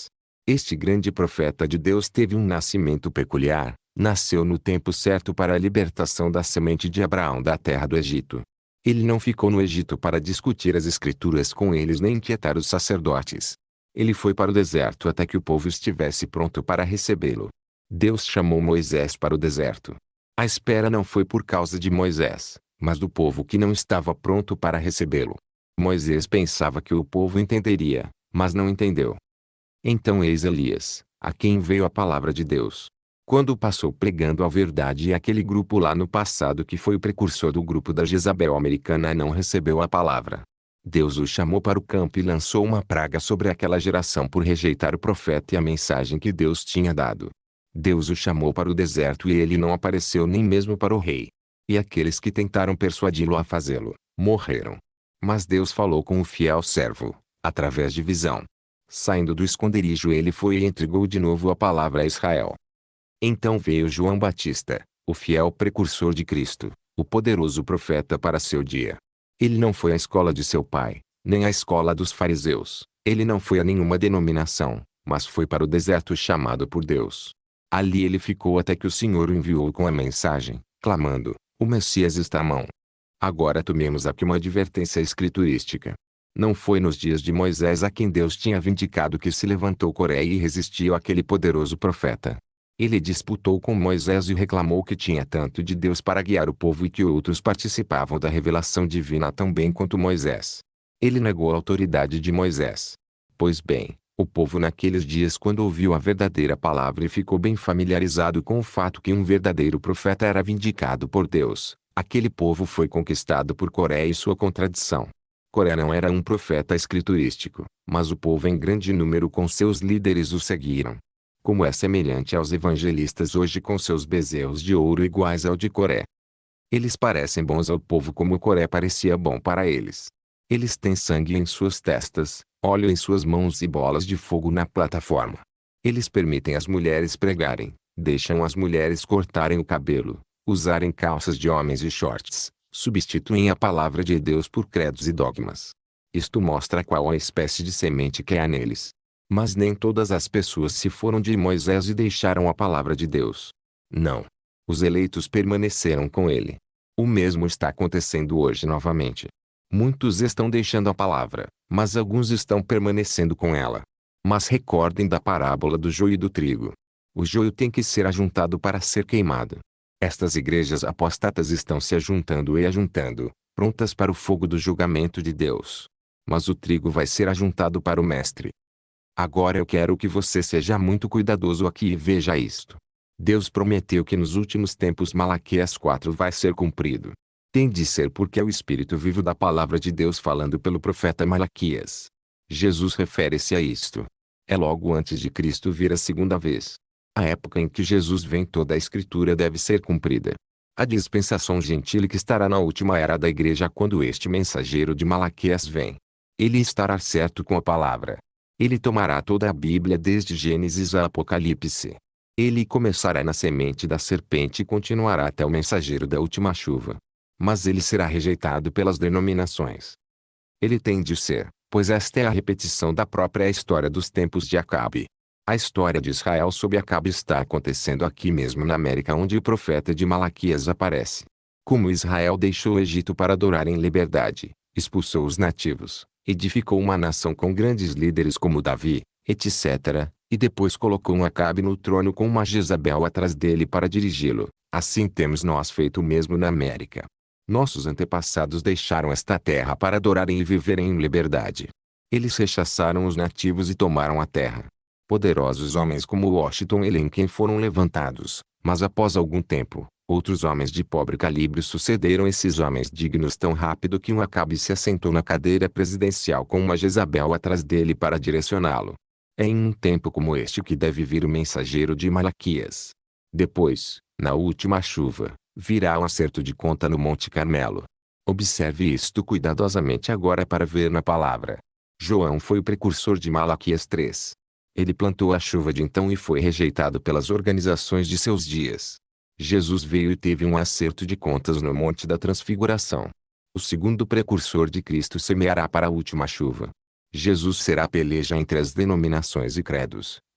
Este grande profeta de Deus teve um nascimento peculiar, nasceu no tempo certo para a libertação da semente de Abraão da terra do Egito. Ele não ficou no Egito para discutir as escrituras com eles nem inquietar os sacerdotes. Ele foi para o deserto até que o povo estivesse pronto para recebê-lo. Deus chamou Moisés para o deserto. A espera não foi por causa de Moisés, mas do povo que não estava pronto para recebê-lo. Moisés pensava que o povo entenderia, mas não entendeu. Então eis Elias, a quem veio a palavra de Deus. Quando passou pregando a verdade e aquele grupo lá no passado que foi o precursor do grupo da Jezabel americana não recebeu a palavra. Deus o chamou para o campo e lançou uma praga sobre aquela geração por rejeitar o profeta e a mensagem que Deus tinha dado. Deus o chamou para o deserto e ele não apareceu nem mesmo para o rei. E aqueles que tentaram persuadi-lo a fazê-lo, morreram. Mas Deus falou com o fiel servo, através de visão. Saindo do esconderijo ele foi e entregou de novo a palavra a Israel. Então veio João Batista, o fiel precursor de Cristo, o poderoso profeta para seu dia. Ele não foi à escola de seu pai, nem à escola dos fariseus. Ele não foi a nenhuma denominação, mas foi para o deserto chamado por Deus. Ali ele ficou até que o Senhor o enviou com a mensagem, clamando: o Messias está à mão. Agora tomemos aqui uma advertência escriturística. Não foi nos dias de Moisés a quem Deus tinha vindicado que se levantou Coré e resistiu àquele poderoso profeta. Ele disputou com Moisés e reclamou que tinha tanto de Deus para guiar o povo e que outros participavam da revelação divina tão bem quanto Moisés. Ele negou a autoridade de Moisés. Pois bem, o povo naqueles dias quando ouviu a verdadeira palavra e ficou bem familiarizado com o fato que um verdadeiro profeta era vindicado por Deus, aquele povo foi conquistado por Coré e sua contradição. Coré não era um profeta escriturístico, mas o povo em grande número com seus líderes o seguiram. Como é semelhante aos evangelistas hoje com seus bezerros de ouro iguais ao de Coré. Eles parecem bons ao povo como Coré parecia bom para eles. Eles têm sangue em suas testas, óleo em suas mãos e bolas de fogo na plataforma. Eles permitem as mulheres pregarem, deixam as mulheres cortarem o cabelo, usarem calças de homens e shorts, substituem a palavra de Deus por credos e dogmas. Isto mostra qual a espécie de semente que há neles. Mas nem todas as pessoas se foram de Moisés e deixaram a palavra de Deus. Não. Os eleitos permaneceram com ele. O mesmo está acontecendo hoje novamente. Muitos estão deixando a palavra, mas alguns estão permanecendo com ela. Mas recordem da parábola do joio e do trigo. O joio tem que ser ajuntado para ser queimado. Estas igrejas apostatas estão se ajuntando e ajuntando, prontas para o fogo do julgamento de Deus. Mas o trigo vai ser ajuntado para o mestre. Agora eu quero que você seja muito cuidadoso aqui e veja isto. Deus prometeu que nos últimos tempos Malaquias quatro vai ser cumprido. Tem de ser porque é o Espírito vivo da palavra de Deus falando pelo profeta Malaquias. Jesus refere-se a isto. É logo antes de Cristo vir a segunda vez. A época em que Jesus vem toda a Escritura deve ser cumprida. A dispensação gentílica estará na última era da igreja quando este mensageiro de Malaquias vem. Ele estará certo com a palavra. Ele tomará toda a Bíblia desde Gênesis a Apocalipse. Ele começará na semente da serpente e continuará até o mensageiro da última chuva. Mas ele será rejeitado pelas denominações. Ele tem de ser, pois esta é a repetição da própria história dos tempos de Acabe. A história de Israel sob Acabe está acontecendo aqui mesmo na América onde o profeta de Malaquias aparece. Como Israel deixou o Egito para adorar em liberdade, expulsou os nativos, edificou uma nação com grandes líderes como Davi, etcétera, e depois colocou um Acabe no trono com uma Jezabel atrás dele para dirigi-lo. Assim temos nós feito o mesmo na América. Nossos antepassados deixaram esta terra para adorarem e viverem em liberdade. Eles rechaçaram os nativos e tomaram a terra. Poderosos homens como Washington e Lincoln foram levantados, mas após algum tempo, outros homens de pobre calibre sucederam esses homens dignos tão rápido que um Acabe se assentou na cadeira presidencial com uma Jezabel atrás dele para direcioná-lo. É em um tempo como este que deve vir o mensageiro de Malaquias. Depois, na última chuva, virá um acerto de conta no Monte Carmelo. Observe isto cuidadosamente agora para ver na palavra. João foi o precursor de Malaquias três. Ele plantou a chuva de então e foi rejeitado pelas organizações de seus dias. Jesus veio e teve um acerto de contas no Monte da Transfiguração. O segundo precursor de Cristo semeará para a última chuva. Jesus será a peleja entre as denominações e credos,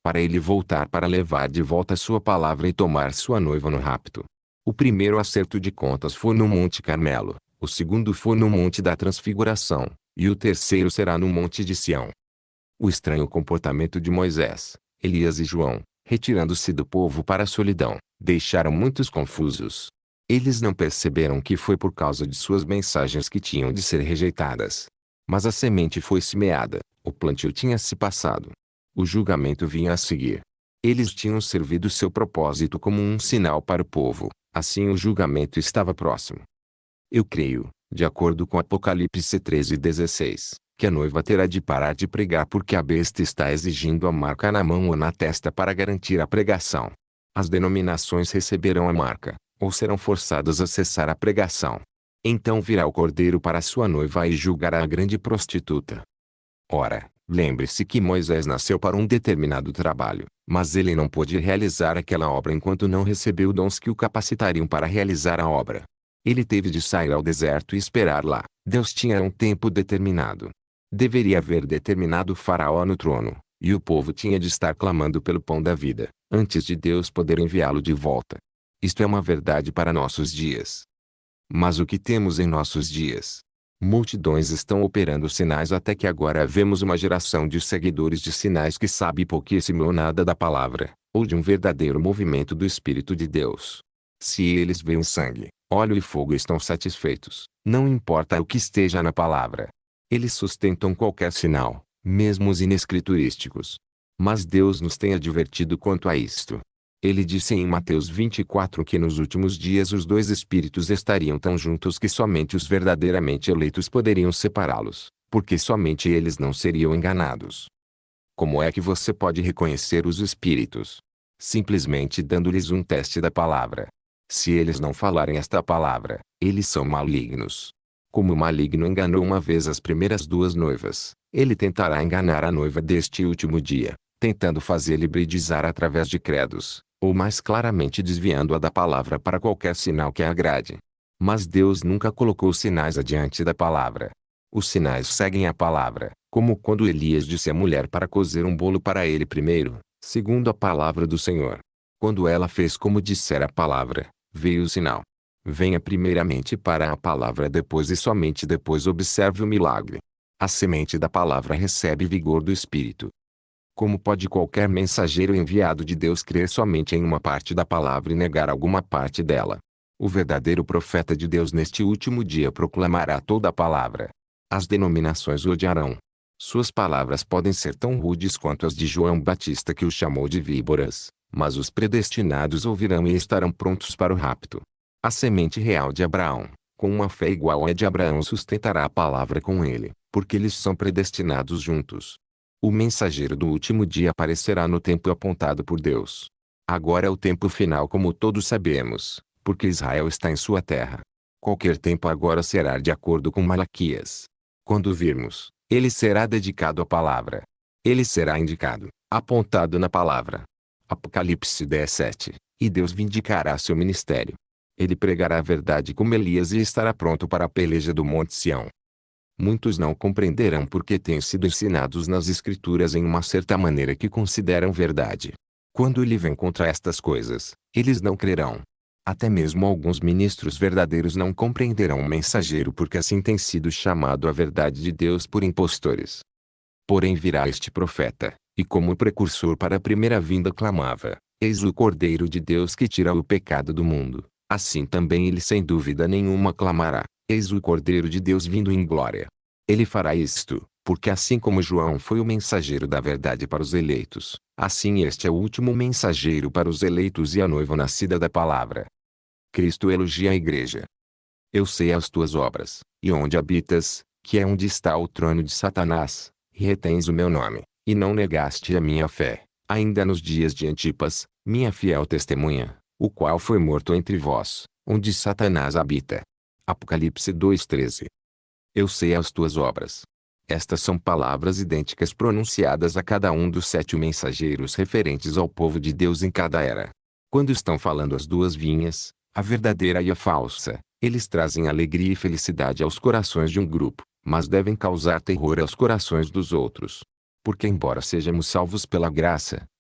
para ele voltar para levar de volta sua palavra e tomar sua noiva no rapto. O primeiro acerto de contas foi no Monte Carmelo, o segundo foi no Monte da Transfiguração, e o terceiro será no Monte de Sião. O estranho comportamento de Moisés, Elias e João, retirando-se do povo para a solidão, deixaram muitos confusos. Eles não perceberam que foi por causa de suas mensagens que tinham de ser rejeitadas. Mas a semente foi semeada, o plantio tinha se passado. O julgamento vinha a seguir. Eles tinham servido seu propósito como um sinal para o povo, assim o julgamento estava próximo. Eu creio, de acordo com Apocalipse treze, dezesseis, que a noiva terá de parar de pregar porque a besta está exigindo a marca na mão ou na testa para garantir a pregação. As denominações receberão a marca, ou serão forçadas a cessar a pregação. Então virá o cordeiro para sua noiva e julgará a grande prostituta. Ora, lembre-se que Moisés nasceu para um determinado trabalho, mas ele não pôde realizar aquela obra enquanto não recebeu dons que o capacitariam para realizar a obra. Ele teve de sair ao deserto e esperar lá. Deus tinha um tempo determinado. Deveria haver determinado Faraó no trono, e o povo tinha de estar clamando pelo pão da vida, antes de Deus poder enviá-lo de volta. Isto é uma verdade para nossos dias. Mas o que temos em nossos dias? Multidões estão operando sinais até que agora vemos uma geração de seguidores de sinais que sabe pouquíssimo ou nada da palavra, ou de um verdadeiro movimento do Espírito de Deus. Se eles veem sangue, óleo e fogo estão satisfeitos, não importa o que esteja na palavra. Eles sustentam qualquer sinal, mesmo os inescriturísticos. Mas Deus nos tem advertido quanto a isto. Ele disse em Mateus vinte e quatro que nos últimos dias os dois espíritos estariam tão juntos que somente os verdadeiramente eleitos poderiam separá-los, porque somente eles não seriam enganados. Como é que você pode reconhecer os espíritos? Simplesmente dando-lhes um teste da palavra. Se eles não falarem esta palavra, eles são malignos. Como o maligno enganou uma vez as primeiras duas noivas, ele tentará enganar a noiva deste último dia, tentando fazê-la hibridizar através de credos, ou mais claramente desviando-a da palavra para qualquer sinal que a agrade. Mas Deus nunca colocou sinais adiante da palavra. Os sinais seguem a palavra, como quando Elias disse à mulher para cozer um bolo para ele primeiro, segundo a palavra do Senhor. Quando ela fez como dissera a palavra, veio o sinal. Venha primeiramente para a palavra depois e somente depois observe o milagre. A semente da palavra recebe vigor do Espírito. Como pode qualquer mensageiro enviado de Deus crer somente em uma parte da palavra e negar alguma parte dela? O verdadeiro profeta de Deus neste último dia proclamará toda a palavra. As denominações o odiarão. Suas palavras podem ser tão rudes quanto as de João Batista que o chamou de víboras, mas os predestinados ouvirão e estarão prontos para o rapto. A semente real de Abraão, com uma fé igual à de Abraão, sustentará a palavra com ele, porque eles são predestinados juntos. O mensageiro do último dia aparecerá no tempo apontado por Deus. Agora é o tempo final, como todos sabemos, porque Israel está em sua terra. Qualquer tempo agora será de acordo com Malaquias. Quando virmos, ele será dedicado à palavra. Ele será indicado, apontado na palavra. Apocalipse dez, sete. E Deus vindicará seu ministério. Ele pregará a verdade como Elias e estará pronto para a peleja do Monte Sião. Muitos não compreenderão porque têm sido ensinados nas Escrituras em uma certa maneira que consideram verdade. Quando ele vem contra estas coisas, eles não crerão. Até mesmo alguns ministros verdadeiros não compreenderão o mensageiro porque assim tem sido chamado a verdade de Deus por impostores. Porém virá este profeta, e como precursor para a primeira vinda clamava, eis o Cordeiro de Deus que tira o pecado do mundo. Assim também ele sem dúvida nenhuma clamará, eis o Cordeiro de Deus vindo em glória. Ele fará isto, porque assim como João foi o mensageiro da verdade para os eleitos, assim este é o último mensageiro para os eleitos e a noiva nascida da palavra. Cristo elogia a igreja. Eu sei as tuas obras, e onde habitas, que é onde está o trono de Satanás, e retens o meu nome, e não negaste a minha fé, ainda nos dias de Antipas, minha fiel testemunha, o qual foi morto entre vós, onde Satanás habita. Apocalipse dois, treze. Eu sei as tuas obras. Estas são palavras idênticas pronunciadas a cada um dos sete mensageiros referentes ao povo de Deus em cada era. Quando estão falando as duas vinhas, a verdadeira e a falsa, eles trazem alegria e felicidade aos corações de um grupo, mas devem causar terror aos corações dos outros. Porque embora sejamos salvos pela graça,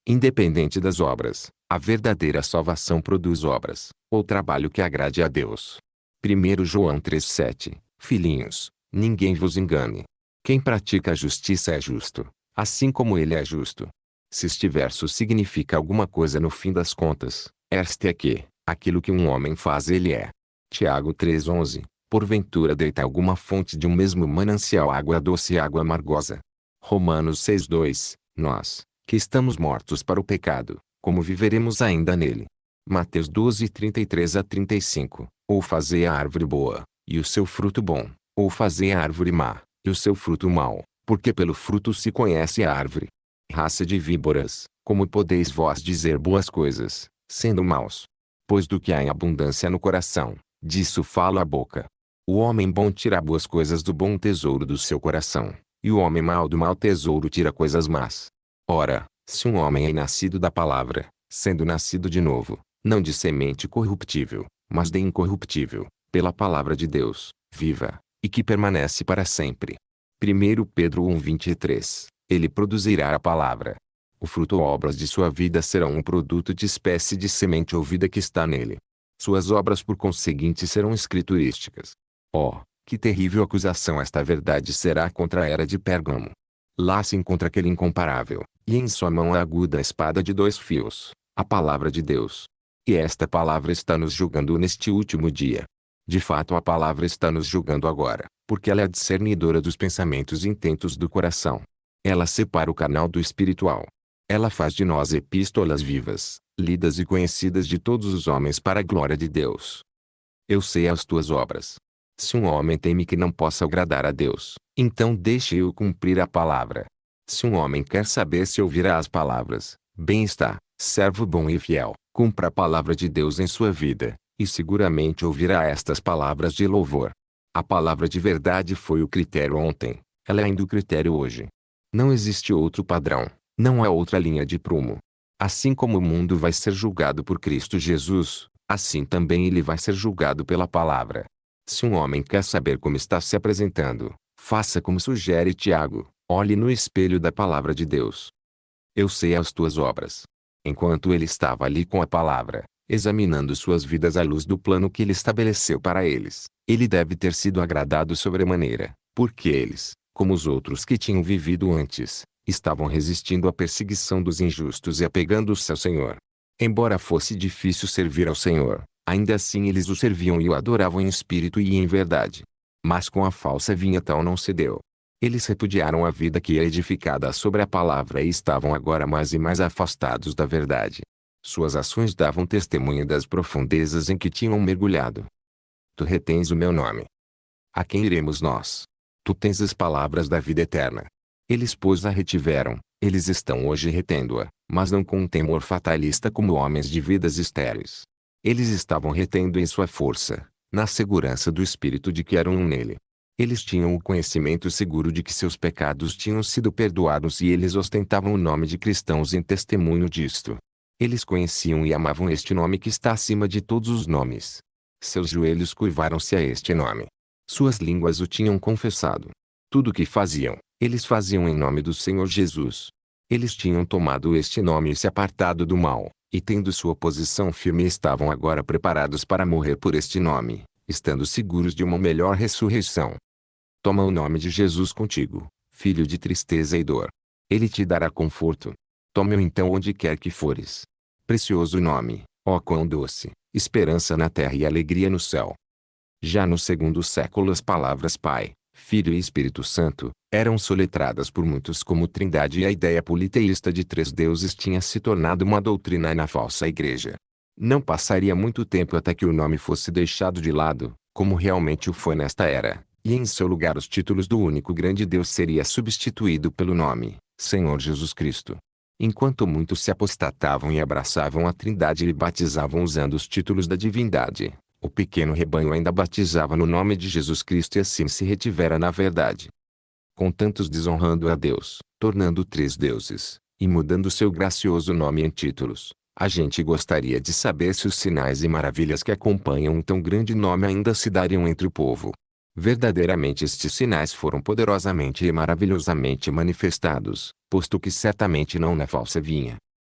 Independente das obras, a verdadeira salvação produz obras, ou trabalho que agrade a Deus. primeiro João três sete, Filhinhos, ninguém vos engane. Quem pratica a justiça é justo, assim como ele é justo. Se este verso significa alguma coisa no fim das contas, este é que, aquilo que um homem faz ele é. Tiago três onze, porventura deita alguma fonte de um mesmo manancial água doce e água amargosa. Romanos seis dois, nós, que estamos mortos para o pecado, como viveremos ainda nele? Mateus doze trinta e três a trinta e cinco, ou fazei a árvore boa, e o seu fruto bom, ou fazei a árvore má, e o seu fruto mau, porque pelo fruto se conhece a árvore. Raça de víboras, como podeis vós dizer boas coisas, sendo maus? Pois do que há em abundância no coração, disso fala a boca. O homem bom tira boas coisas do bom tesouro do seu coração, e o homem mau do mau tesouro tira coisas más. Ora, se um homem é nascido da palavra, sendo nascido de novo, não de semente corruptível, mas de incorruptível, pela palavra de Deus, viva, e que permanece para sempre. primeiro Pedro um vinte e três, ele produzirá a palavra. O fruto ou obras de sua vida serão um produto de espécie de semente ou vida que está nele. Suas obras por conseguinte serão escriturísticas. Oh, que terrível acusação esta verdade será contra a era de Pérgamo. Lá se encontra aquele incomparável, e em sua mão a aguda espada de dois fios, a palavra de Deus. E esta palavra está nos julgando neste último dia. De fato a palavra está nos julgando agora, porque ela é a discernidora dos pensamentos e intentos do coração. Ela separa o carnal do espiritual. Ela faz de nós epístolas vivas, lidas e conhecidas de todos os homens para a glória de Deus. Eu sei as tuas obras. Se um homem teme que não possa agradar a Deus, então deixe-o cumprir a palavra. Se um homem quer saber se ouvirá as palavras, bem está, servo bom e fiel, cumpra a palavra de Deus em sua vida, e seguramente ouvirá estas palavras de louvor. A palavra de verdade foi o critério ontem, ela é ainda o critério hoje. Não existe outro padrão, não há outra linha de prumo. Assim como o mundo vai ser julgado por Cristo Jesus, assim também ele vai ser julgado pela palavra. Se um homem quer saber como está se apresentando, faça como sugere Tiago, olhe no espelho da palavra de Deus. Eu sei as tuas obras. Enquanto ele estava ali com a palavra, examinando suas vidas à luz do plano que ele estabeleceu para eles, ele deve ter sido agradado sobremaneira, porque eles, como os outros que tinham vivido antes, estavam resistindo à perseguição dos injustos e apegando-se ao Senhor. Embora fosse difícil servir ao Senhor, ainda assim eles o serviam e o adoravam em espírito e em verdade. Mas com a falsa vinha tal não se deu. Eles repudiaram a vida que é edificada sobre a palavra e estavam agora mais e mais afastados da verdade. Suas ações davam testemunho das profundezas em que tinham mergulhado. Tu retens o meu nome. A quem iremos nós? Tu tens as palavras da vida eterna. Eles pois a retiveram, eles estão hoje retendo-a, mas não com um temor fatalista como homens de vidas estéreis. Eles estavam retendo em sua força, na segurança do espírito de que eram um nele. Eles tinham o conhecimento seguro de que seus pecados tinham sido perdoados e eles ostentavam o nome de cristãos em testemunho disto. Eles conheciam e amavam este nome que está acima de todos os nomes. Seus joelhos curvaram-se a este nome. Suas línguas o tinham confessado. Tudo o que faziam, eles faziam em nome do Senhor Jesus. Eles tinham tomado este nome e se apartado do mal, e tendo sua posição firme estavam agora preparados para morrer por este nome, estando seguros de uma melhor ressurreição. Toma o nome de Jesus contigo, filho de tristeza e dor. Ele te dará conforto. Tome-o então onde quer que fores. Precioso nome, ó quão doce, esperança na terra e alegria no céu. Já no segundo século as palavras Pai, Filho e Espírito Santo, eram soletradas por muitos como Trindade e a ideia politeísta de três deuses tinha se tornado uma doutrina na falsa igreja. Não passaria muito tempo até que o nome fosse deixado de lado, como realmente o foi nesta era, e em seu lugar os títulos do único grande Deus seria substituído pelo nome, Senhor Jesus Cristo. Enquanto muitos se apostatavam e abraçavam a Trindade e batizavam usando os títulos da divindade, o pequeno rebanho ainda batizava no nome de Jesus Cristo e assim se retivera na verdade. Com tantos desonrando a Deus, tornando três deuses, e mudando seu gracioso nome em títulos, a gente gostaria de saber se os sinais e maravilhas que acompanham um tão grande nome ainda se dariam entre o povo. Verdadeiramente estes sinais foram poderosamente e maravilhosamente manifestados, posto que certamente não na falsa vinha.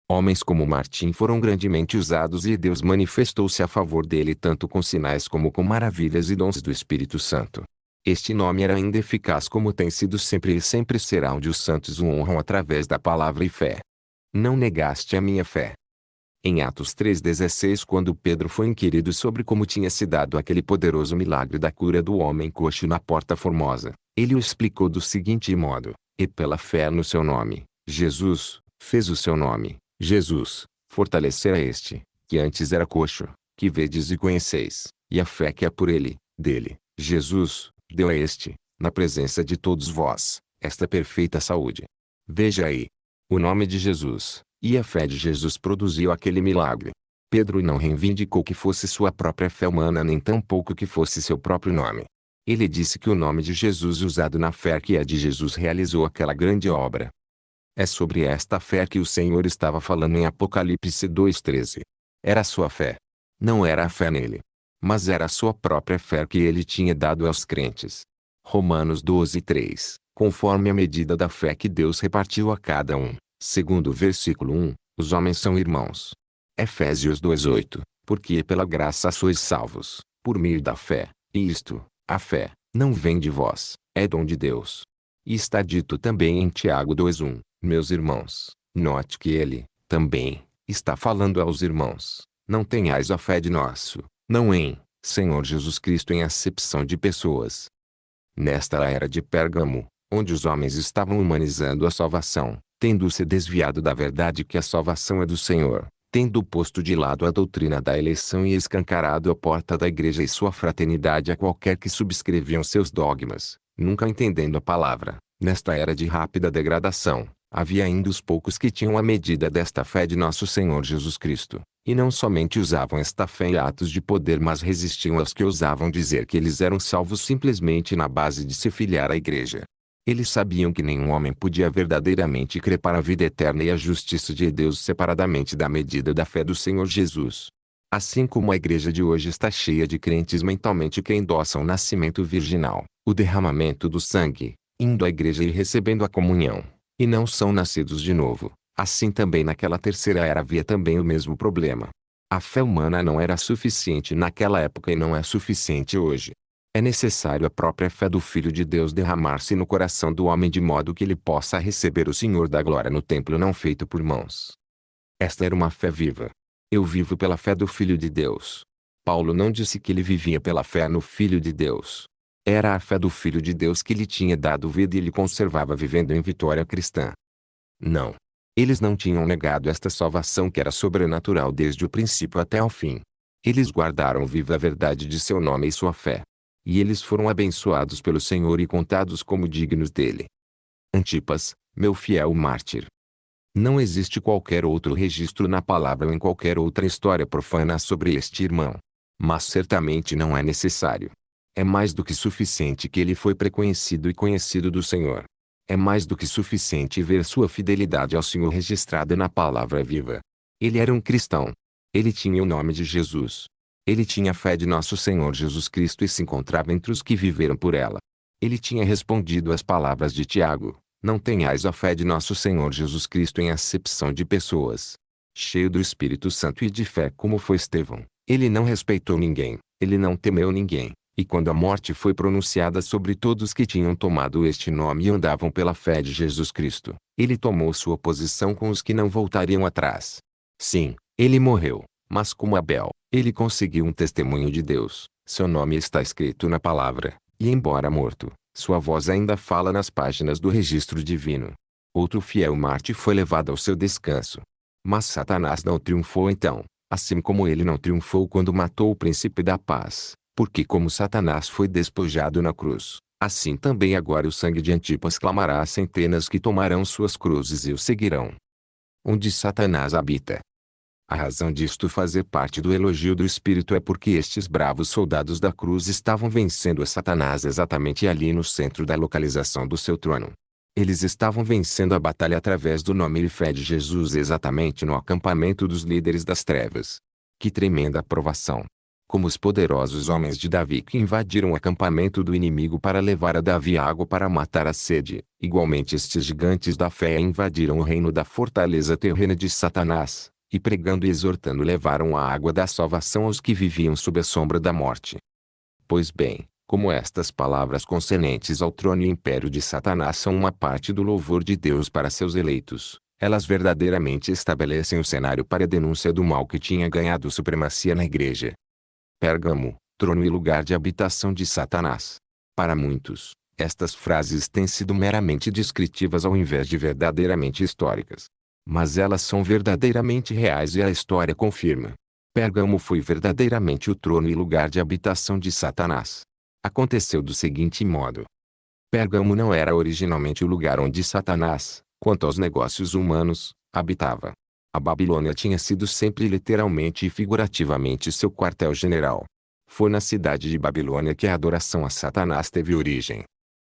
Homens como Martim foram grandemente usados e Deus manifestou-se a favor dele tanto com sinais como com maravilhas e dons do Espírito Santo. Este nome era ainda eficaz como tem sido sempre e sempre será onde os santos o honram através da palavra e fé. Não negaste a minha fé. Em Atos três dezesseis, quando Pedro foi inquirido sobre como tinha se dado aquele poderoso milagre da cura do homem coxo na Porta Formosa, ele o explicou do seguinte modo: e pela fé no seu nome, Jesus, fez o seu nome, Jesus, fortalecer a este, que antes era coxo, que vedes e conheceis, e a fé que é por ele, dele, Jesus, deu a este, na presença de todos vós, esta perfeita saúde. Veja aí. O nome de Jesus, e a fé de Jesus produziu aquele milagre. Pedro não reivindicou que fosse sua própria fé humana nem tampouco que fosse seu próprio nome. Ele disse que o nome de Jesus usado na fé que é de Jesus realizou aquela grande obra. É sobre esta fé que o Senhor estava falando em Apocalipse dois treze. Era a sua fé. Não era a fé nele. Mas era a sua própria fé que ele tinha dado aos crentes. Romanos doze três. Conforme a medida da fé que Deus repartiu a cada um, segundo o versículo um, os homens são irmãos. Efésios dois oito, porque pela graça sois salvos, por meio da fé, e isto, a fé, não vem de vós, é dom de Deus. E está dito também em Tiago dois um, meus irmãos, note que ele, também, está falando aos irmãos, não tenhais a fé de nosso, não em, Senhor Jesus Cristo em acepção de pessoas. Nesta era de Pérgamo, onde os homens estavam humanizando a salvação, tendo-se desviado da verdade que a salvação é do Senhor, tendo posto de lado a doutrina da eleição e escancarado a porta da igreja e sua fraternidade a qualquer que subscreviam seus dogmas, nunca entendendo a palavra, nesta era de rápida degradação, havia ainda os poucos que tinham a medida desta fé de nosso Senhor Jesus Cristo, e não somente usavam esta fé em atos de poder mas resistiam aos que ousavam dizer que eles eram salvos simplesmente na base de se filiar à igreja. Eles sabiam que nenhum homem podia verdadeiramente crer para a vida eterna e a justiça de Deus separadamente da medida da fé do Senhor Jesus. Assim como a igreja de hoje está cheia de crentes mentalmente que endossam o nascimento virginal, o derramamento do sangue, indo à igreja e recebendo a comunhão, e não são nascidos de novo, assim também naquela terceira era havia também o mesmo problema. A fé humana não era suficiente naquela época e não é suficiente hoje. É necessário a própria fé do Filho de Deus derramar-se no coração do homem de modo que ele possa receber o Senhor da glória no templo não feito por mãos. Esta era uma fé viva. Eu vivo pela fé do Filho de Deus. Paulo não disse que ele vivia pela fé no Filho de Deus. Era a fé do Filho de Deus que lhe tinha dado vida e ele conservava vivendo em vitória cristã. Não. Eles não tinham negado esta salvação que era sobrenatural desde o princípio até ao fim. Eles guardaram viva a verdade de seu nome e sua fé. E eles foram abençoados pelo Senhor e contados como dignos dele. Antipas, meu fiel mártir. Não existe qualquer outro registro na palavra ou em qualquer outra história profana sobre este irmão. Mas certamente não é necessário. É mais do que suficiente que ele foi preconhecido e conhecido do Senhor. É mais do que suficiente ver sua fidelidade ao Senhor registrada na palavra viva. Ele era um cristão. Ele tinha o nome de Jesus. Ele tinha a fé de nosso Senhor Jesus Cristo e se encontrava entre os que viveram por ela. Ele tinha respondido às palavras de Tiago: não tenhais a fé de nosso Senhor Jesus Cristo em acepção de pessoas. Cheio do Espírito Santo e de fé como foi Estevão, ele não respeitou ninguém, ele não temeu ninguém, e quando a morte foi pronunciada sobre todos que tinham tomado este nome e andavam pela fé de Jesus Cristo, ele tomou sua posição com os que não voltariam atrás. Sim, ele morreu, mas como Abel, ele conseguiu um testemunho de Deus, seu nome está escrito na palavra, e embora morto, sua voz ainda fala nas páginas do registro divino. Outro fiel mártir foi levado ao seu descanso. Mas Satanás não triunfou então, assim como ele não triunfou quando matou o príncipe da paz, porque como Satanás foi despojado na cruz, assim também agora o sangue de Antipas clamará a centenas que tomarão suas cruzes e o seguirão. Onde Satanás habita. A razão disto fazer parte do elogio do Espírito é porque estes bravos soldados da cruz estavam vencendo a Satanás exatamente ali no centro da localização do seu trono. Eles estavam vencendo a batalha através do nome e fé de Jesus exatamente no acampamento dos líderes das trevas. Que tremenda provação! como os poderosos homens de Davi que invadiram o acampamento do inimigo para levar a Davi água para matar a sede. Igualmente estes gigantes da fé invadiram o reino da fortaleza terrena de Satanás, e pregando e exortando levaram a água da salvação aos que viviam sob a sombra da morte. Pois bem, como estas palavras concernentes ao trono e império de Satanás são uma parte do louvor de Deus para seus eleitos, elas verdadeiramente estabelecem o cenário para a denúncia do mal que tinha ganhado supremacia na igreja. Pérgamo, trono e lugar de habitação de Satanás. Para muitos, estas frases têm sido meramente descritivas ao invés de verdadeiramente históricas. Mas elas são verdadeiramente reais e a história confirma. Pérgamo foi verdadeiramente o trono e lugar de habitação de Satanás. Aconteceu do seguinte modo. Pérgamo não era originalmente o lugar onde Satanás, quanto aos negócios humanos, habitava. A Babilônia tinha sido sempre literalmente e figurativamente seu quartel-general. Foi na cidade de Babilônia que a adoração a Satanás teve origem.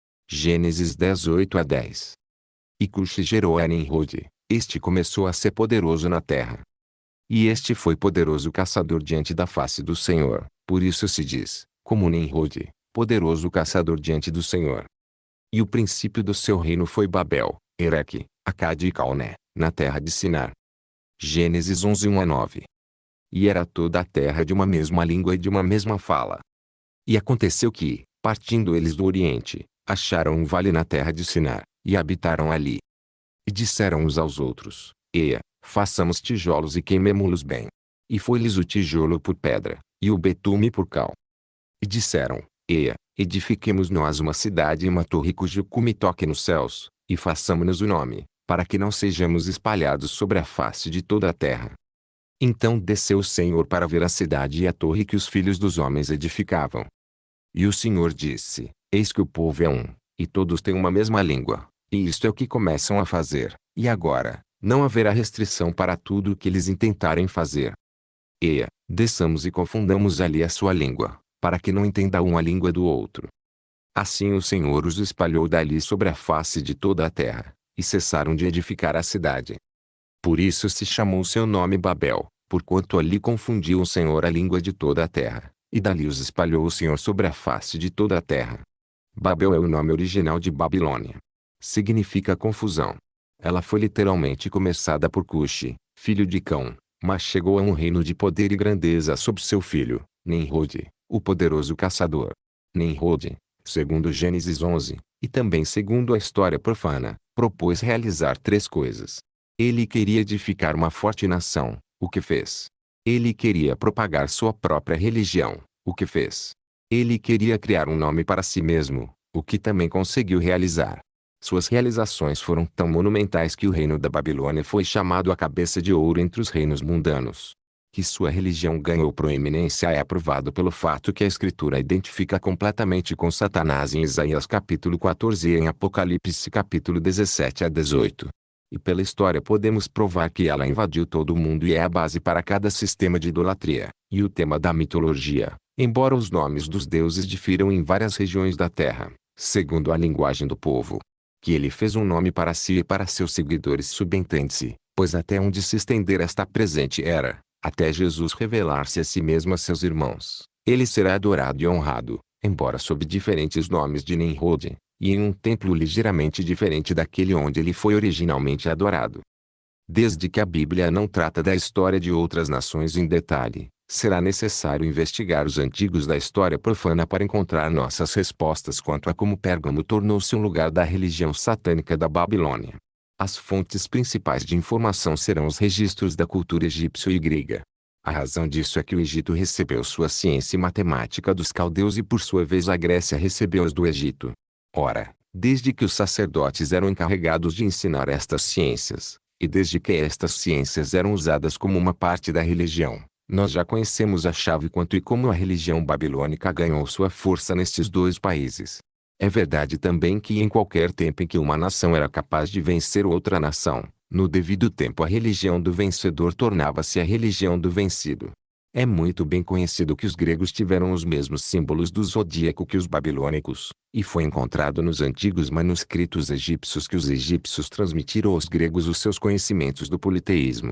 Gênesis dez, oito a dez. E Cuxi gerou a Nimrod, este começou a ser poderoso na terra. E este foi poderoso caçador diante da face do Senhor, por isso se diz, como Nimrod, poderoso caçador diante do Senhor. E o princípio do seu reino foi Babel, Ereque, Acade e Calné, na terra de Sinar. Gênesis onze, um a nove. E era toda a terra de uma mesma língua e de uma mesma fala. E aconteceu que, partindo eles do Oriente, acharam um vale na terra de Sinar, e habitaram ali. E disseram uns aos outros, Eia, façamos tijolos e queimemo-los bem. E foi-lhes o tijolo por pedra, e o betume por cal. E disseram, Eia, edifiquemos nós uma cidade e uma torre cujo cume toque nos céus, e façamo-nos o nome, para que não sejamos espalhados sobre a face de toda a terra. Então desceu o Senhor para ver a cidade e a torre que os filhos dos homens edificavam. E o Senhor disse, eis que o povo é um, e todos têm uma mesma língua, e isto é o que começam a fazer, e agora, não haverá restrição para tudo o que eles intentarem fazer. Eia, desçamos e confundamos ali a sua língua, para que não entenda um a língua do outro. Assim o Senhor os espalhou dali sobre a face de toda a terra, e cessaram de edificar a cidade. Por isso se chamou seu nome Babel, porquanto ali confundiu o Senhor a língua de toda a terra, e dali os espalhou o Senhor sobre a face de toda a terra. Babel é o nome original de Babilônia. Significa confusão. Ela foi literalmente começada por Cuxi, filho de Cão, mas chegou a um reino de poder e grandeza sob seu filho, Nimrod, o poderoso caçador. Nimrod, segundo Gênesis onze, e também segundo a história profana, propôs realizar três coisas. Ele queria edificar uma forte nação, o que fez. Ele queria propagar sua própria religião, o que fez. Ele queria criar um nome para si mesmo, o que também conseguiu realizar. Suas realizações foram tão monumentais que o reino da Babilônia foi chamado a cabeça de ouro entre os reinos mundanos. Que sua religião ganhou proeminência é provado pelo fato que a Escritura a identifica completamente com Satanás em Isaías capítulo quatorze e em Apocalipse capítulo dezessete a dezoito. E pela história podemos provar que ela invadiu todo o mundo e é a base para cada sistema de idolatria, e o tema da mitologia, embora os nomes dos deuses difiram em várias regiões da terra, segundo a linguagem do povo. Que ele fez um nome para si e para seus seguidores subentende-se, pois até onde se estender esta presente era, até Jesus revelar-se a si mesmo a seus irmãos, ele será adorado e honrado, embora sob diferentes nomes de Nimrod, e em um templo ligeiramente diferente daquele onde ele foi originalmente adorado. Desde que a Bíblia não trata da história de outras nações em detalhe, será necessário investigar os antigos da história profana para encontrar nossas respostas quanto a como Pérgamo tornou-se um lugar da religião satânica da Babilônia. As fontes principais de informação serão os registros da cultura egípcia e grega. A razão disso é que o Egito recebeu sua ciência e matemática dos caldeus e por sua vez a Grécia recebeu-as do Egito. Ora, desde que os sacerdotes eram encarregados de ensinar estas ciências, e desde que estas ciências eram usadas como uma parte da religião, nós já conhecemos a chave quanto e como a religião babilônica ganhou sua força nestes dois países. É verdade também que em qualquer tempo em que uma nação era capaz de vencer outra nação, no devido tempo a religião do vencedor tornava-se a religião do vencido. É muito bem conhecido que os gregos tiveram os mesmos símbolos do zodíaco que os babilônicos, e foi encontrado nos antigos manuscritos egípcios que os egípcios transmitiram aos gregos os seus conhecimentos do politeísmo.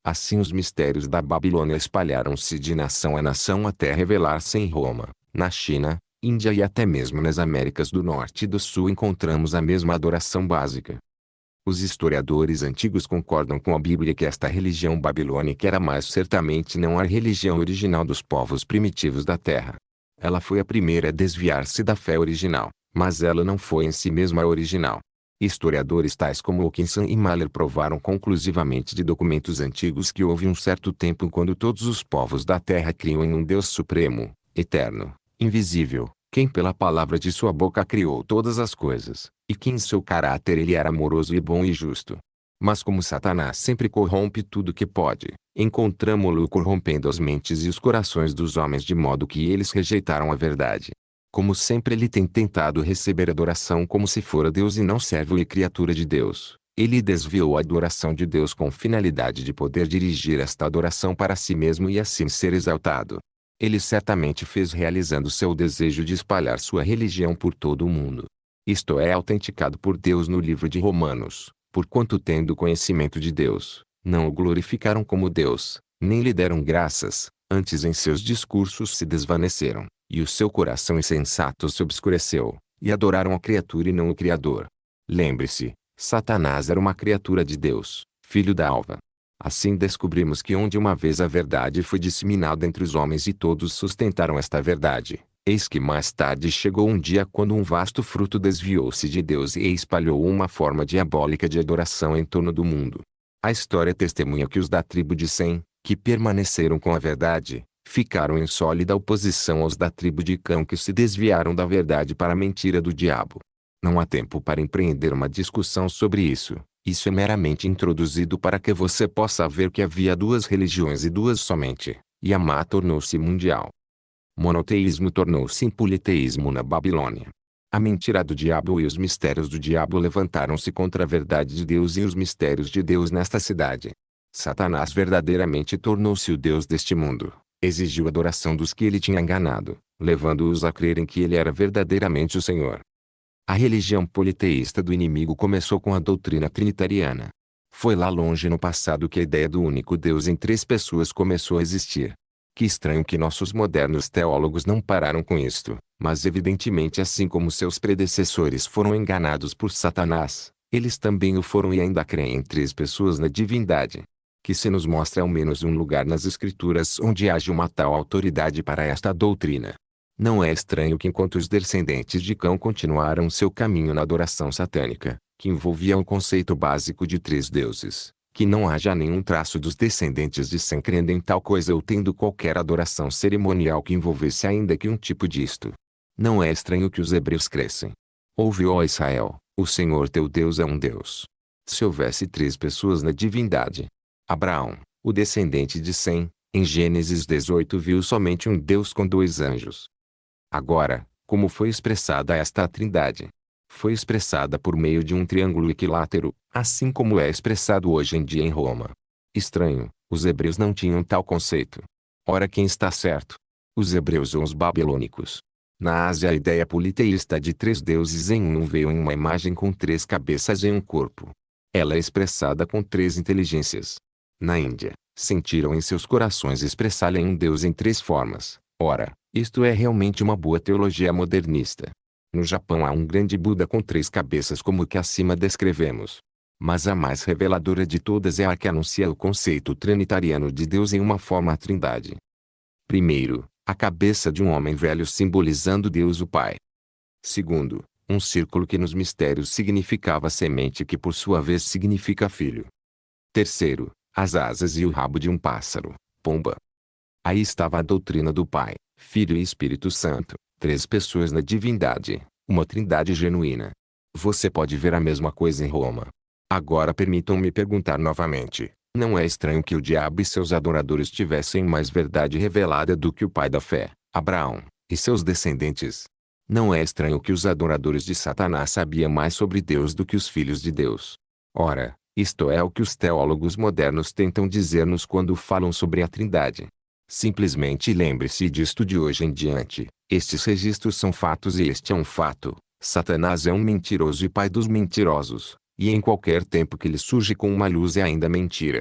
Assim os mistérios da Babilônia espalharam-se de nação a nação até revelar-se em Roma, na China, Índia e até mesmo nas Américas do Norte e do Sul encontramos a mesma adoração básica. Os historiadores antigos concordam com a Bíblia que esta religião babilônica era mais certamente não a religião original dos povos primitivos da Terra. Ela foi a primeira a desviar-se da fé original, mas ela não foi em si mesma a original. Historiadores tais como Wilkinson e Mahler provaram conclusivamente de documentos antigos que houve um certo tempo quando todos os povos da Terra criam em um Deus supremo, eterno, invisível, quem pela palavra de sua boca criou todas as coisas, e que em seu caráter ele era amoroso e bom e justo. Mas como Satanás sempre corrompe tudo que pode, encontramo-lo corrompendo as mentes e os corações dos homens de modo que eles rejeitaram a verdade. Como sempre ele tem tentado receber adoração como se fora Deus e não servo e criatura de Deus, ele desviou a adoração de Deus com finalidade de poder dirigir esta adoração para si mesmo e assim ser exaltado. Ele certamente fez realizando seu desejo de espalhar sua religião por todo o mundo. Isto é autenticado por Deus no livro de Romanos, porquanto tendo conhecimento de Deus, não o glorificaram como Deus, nem lhe deram graças, antes em seus discursos se desvaneceram, e o seu coração insensato se obscureceu, e adoraram a criatura e não o Criador. Lembre-se, Satanás era uma criatura de Deus, filho da alva. Assim descobrimos que onde uma vez a verdade foi disseminada entre os homens e todos sustentaram esta verdade, eis que mais tarde chegou um dia quando um vasto fruto desviou-se de Deus e espalhou uma forma diabólica de adoração em torno do mundo. A história testemunha que os da tribo de Sem, que permaneceram com a verdade, ficaram em sólida oposição aos da tribo de Cão que se desviaram da verdade para a mentira do diabo. Não há tempo para empreender uma discussão sobre isso. Isso é meramente introduzido para que você possa ver que havia duas religiões e duas somente, e a má tornou-se mundial. Monoteísmo tornou-se politeísmo na Babilônia. A mentira do diabo e os mistérios do diabo levantaram-se contra a verdade de Deus e os mistérios de Deus nesta cidade. Satanás verdadeiramente tornou-se o Deus deste mundo, exigiu a adoração dos que ele tinha enganado, levando-os a crerem que ele era verdadeiramente o Senhor. A religião politeísta do inimigo começou com a doutrina trinitariana. Foi lá longe no passado que a ideia do único Deus em três pessoas começou a existir. Que estranho que nossos modernos teólogos não pararam com isto, mas evidentemente assim como seus predecessores foram enganados por Satanás, eles também o foram e ainda creem em três pessoas na divindade. Que se nos mostre ao menos um lugar nas Escrituras onde haja uma tal autoridade para esta doutrina. Não é estranho que enquanto os descendentes de Cão continuaram seu caminho na adoração satânica, que envolvia o conceito básico de três deuses, que não haja nenhum traço dos descendentes de Sem crendo em tal coisa ou tendo qualquer adoração cerimonial que envolvesse ainda que um tipo disto. Não é estranho que os hebreus crescem. Ouve, ó Israel, o Senhor teu Deus é um Deus. Se houvesse três pessoas na divindade, Abraão, o descendente de Sem, em Gênesis dezoito viu somente um Deus com dois anjos. Agora, como foi expressada esta trindade? Foi expressada por meio de um triângulo equilátero, assim como é expressado hoje em dia em Roma. Estranho, os hebreus não tinham tal conceito. Ora, quem está certo? Os hebreus ou os babilônicos? Na Ásia a ideia politeísta de três deuses em um veio em uma imagem com três cabeças em um corpo. Ela é expressada com três inteligências. Na Índia, sentiram em seus corações expressá-la em um Deus em três formas. Ora, isto é realmente uma boa teologia modernista. No Japão há um grande Buda com três cabeças como o que acima descrevemos. Mas a mais reveladora de todas é a que anuncia o conceito trinitariano de Deus em uma forma trindade. Primeiro, a cabeça de um homem velho simbolizando Deus o Pai. Segundo, um círculo que nos mistérios significava semente que por sua vez significa filho. Terceiro, as asas e o rabo de um pássaro, pomba. Aí estava a doutrina do Pai, Filho e Espírito Santo, três pessoas na divindade, uma trindade genuína. Você pode ver a mesma coisa em Roma. Agora permitam-me perguntar novamente, não é estranho que o diabo e seus adoradores tivessem mais verdade revelada do que o pai da fé, Abraão, e seus descendentes? Não é estranho que os adoradores de Satanás sabiam mais sobre Deus do que os filhos de Deus? Ora, isto é o que os teólogos modernos tentam dizer-nos quando falam sobre a trindade. Simplesmente lembre-se disto de hoje em diante, estes registros são fatos e este é um fato, Satanás é um mentiroso e pai dos mentirosos, e em qualquer tempo que lhe surge com uma luz é ainda mentira.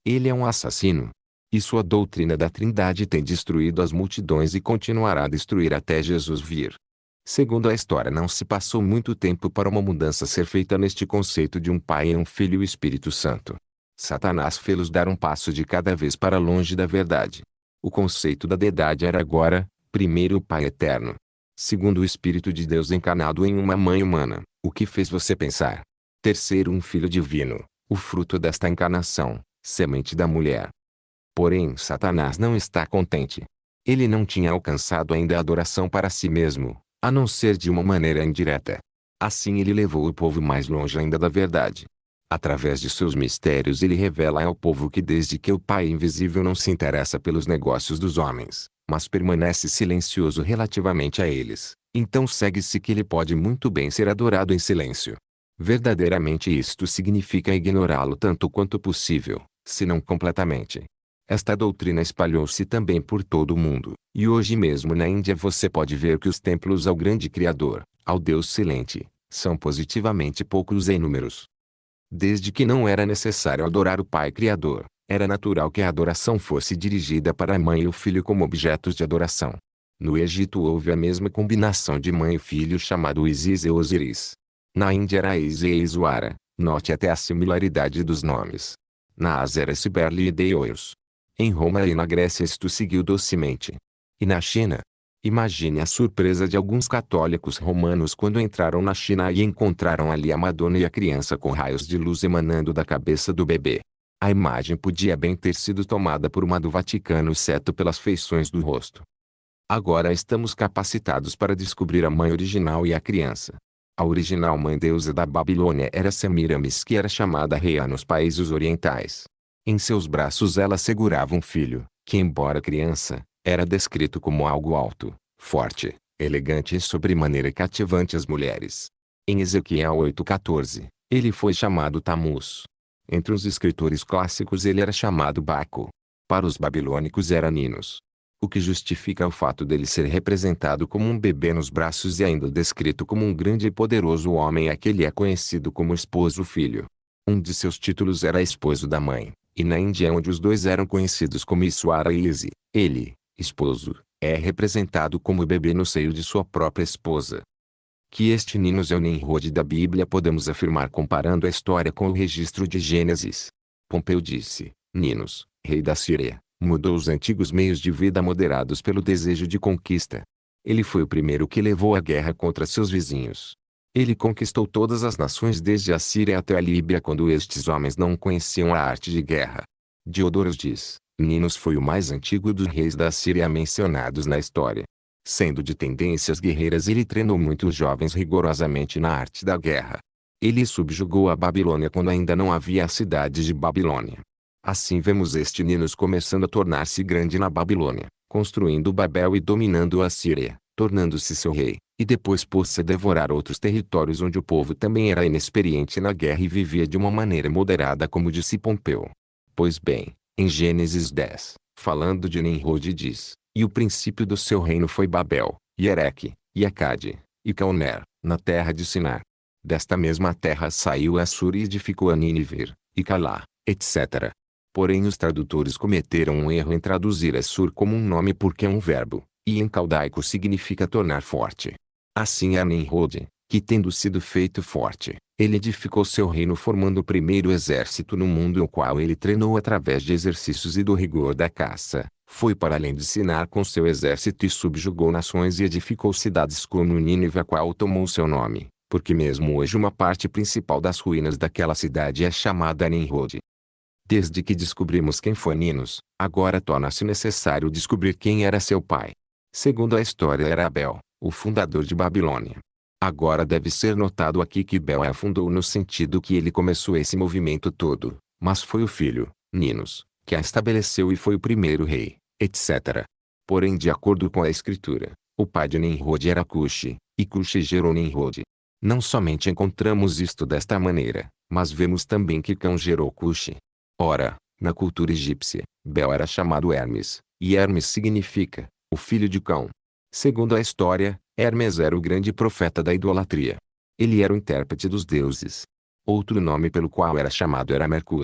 Ele é um assassino. E sua doutrina da Trindade tem destruído as multidões e continuará a destruir até Jesus vir. Segundo a história, não se passou muito tempo para uma mudança ser feita neste conceito de um Pai e um Filho e o Espírito Santo. Satanás fê-los dar um passo de cada vez para longe da verdade. O conceito da deidade era agora, primeiro o Pai eterno. Segundo o Espírito de Deus encarnado em uma mãe humana, o que fez você pensar. Terceiro um Filho divino, o fruto desta encarnação, semente da mulher. Porém Satanás não está contente. Ele não tinha alcançado ainda a adoração para si mesmo, a não ser de uma maneira indireta. Assim ele levou o povo mais longe ainda da verdade. Através de seus mistérios ele revela ao povo que desde que o Pai invisível não se interessa pelos negócios dos homens, mas permanece silencioso relativamente a eles, então segue-se que ele pode muito bem ser adorado em silêncio. Verdadeiramente isto significa ignorá-lo tanto quanto possível, se não completamente. Esta doutrina espalhou-se também por todo o mundo, e hoje mesmo na Índia você pode ver que os templos ao grande Criador, ao Deus Silente, são positivamente poucos em números. Desde que não era necessário adorar o Pai Criador, era natural que a adoração fosse dirigida para a mãe e o filho como objetos de adoração. No Egito houve a mesma combinação de mãe e filho chamado Isis e Osíris. Na Índia era Is e Iswara, note até a similaridade dos nomes. Na Ásia era Ciberli e Deioros. Em Roma e na Grécia isto seguiu docemente. E na China? Imagine a surpresa de alguns católicos romanos quando entraram na China e encontraram ali a Madonna e a criança com raios de luz emanando da cabeça do bebê. A imagem podia bem ter sido tomada por uma do Vaticano exceto pelas feições do rosto. Agora estamos capacitados para descobrir a mãe original e a criança. A original mãe deusa da Babilônia era Semiramis, que era chamada Reia nos países orientais. Em seus braços ela segurava um filho, que embora criança, era descrito como algo alto, forte, elegante e sobremaneira cativante às mulheres. Em Ezequiel oito quatorze, ele foi chamado Tamuz. Entre os escritores clássicos ele era chamado Baco. Para os babilônicos era Ninos. O que justifica o fato dele ser representado como um bebê nos braços e ainda descrito como um grande e poderoso homem é que ele é conhecido como esposo-filho. Um de seus títulos era esposo da mãe, e na Índia onde os dois eram conhecidos como Iswara e Isi, ele, esposo, é representado como bebê no seio de sua própria esposa. Que este Ninos é o Nimrod da Bíblia podemos afirmar comparando a história com o registro de Gênesis. Pompeu disse, Ninos, rei da Síria, mudou os antigos meios de vida moderados pelo desejo de conquista. Ele foi o primeiro que levou a guerra contra seus vizinhos. Ele conquistou todas as nações desde a Síria até a Líbia quando estes homens não conheciam a arte de guerra. Diodorus diz, Ninos foi o mais antigo dos reis da Síria mencionados na história. Sendo de tendências guerreiras ele treinou muitos jovens rigorosamente na arte da guerra. Ele subjugou a Babilônia quando ainda não havia a cidade de Babilônia. Assim vemos este Ninos começando a tornar-se grande na Babilônia, construindo Babel e dominando a Síria, tornando-se seu rei, e depois pôs-se a devorar outros territórios onde o povo também era inexperiente na guerra e vivia de uma maneira moderada como disse Pompeu. Pois bem, em Gênesis dez, falando de Nimrod diz, e o princípio do seu reino foi Babel, e Ereque, e Acade, e Calner, na terra de Sinar. Desta mesma terra saiu Assur e edificou a Nínive, e Calá, etcétera. Porém os tradutores cometeram um erro em traduzir Assur como um nome porque é um verbo, e em caldaico significa tornar forte. Assim é Nimrod, que tendo sido feito forte, ele edificou seu reino formando o primeiro exército no mundo o qual ele treinou através de exercícios e do rigor da caça. Foi para além de Sinar com seu exército e subjugou nações e edificou cidades como Nínive a qual tomou seu nome, porque mesmo hoje uma parte principal das ruínas daquela cidade é chamada Nimrod. Desde que descobrimos quem foi Ninos, agora torna-se necessário descobrir quem era seu pai. Segundo a história era Abel, o fundador de Babilônia. Agora deve ser notado aqui que Bel a fundou no sentido que ele começou esse movimento todo, mas foi o filho, Ninos, que a estabeleceu e foi o primeiro rei, etcétera. Porém de acordo com a escritura, o pai de Nimrod era Cuxi, e Cuxi gerou Nimrod. Não somente encontramos isto desta maneira, mas vemos também que Cão gerou Cuxi. Ora, na cultura egípcia, Bel era chamado Hermes, e Hermes significa, o filho de Cão. Segundo a história, Hermes era o grande profeta da idolatria. Ele era o intérprete dos deuses. Outro nome pelo qual era chamado era Mercúrio.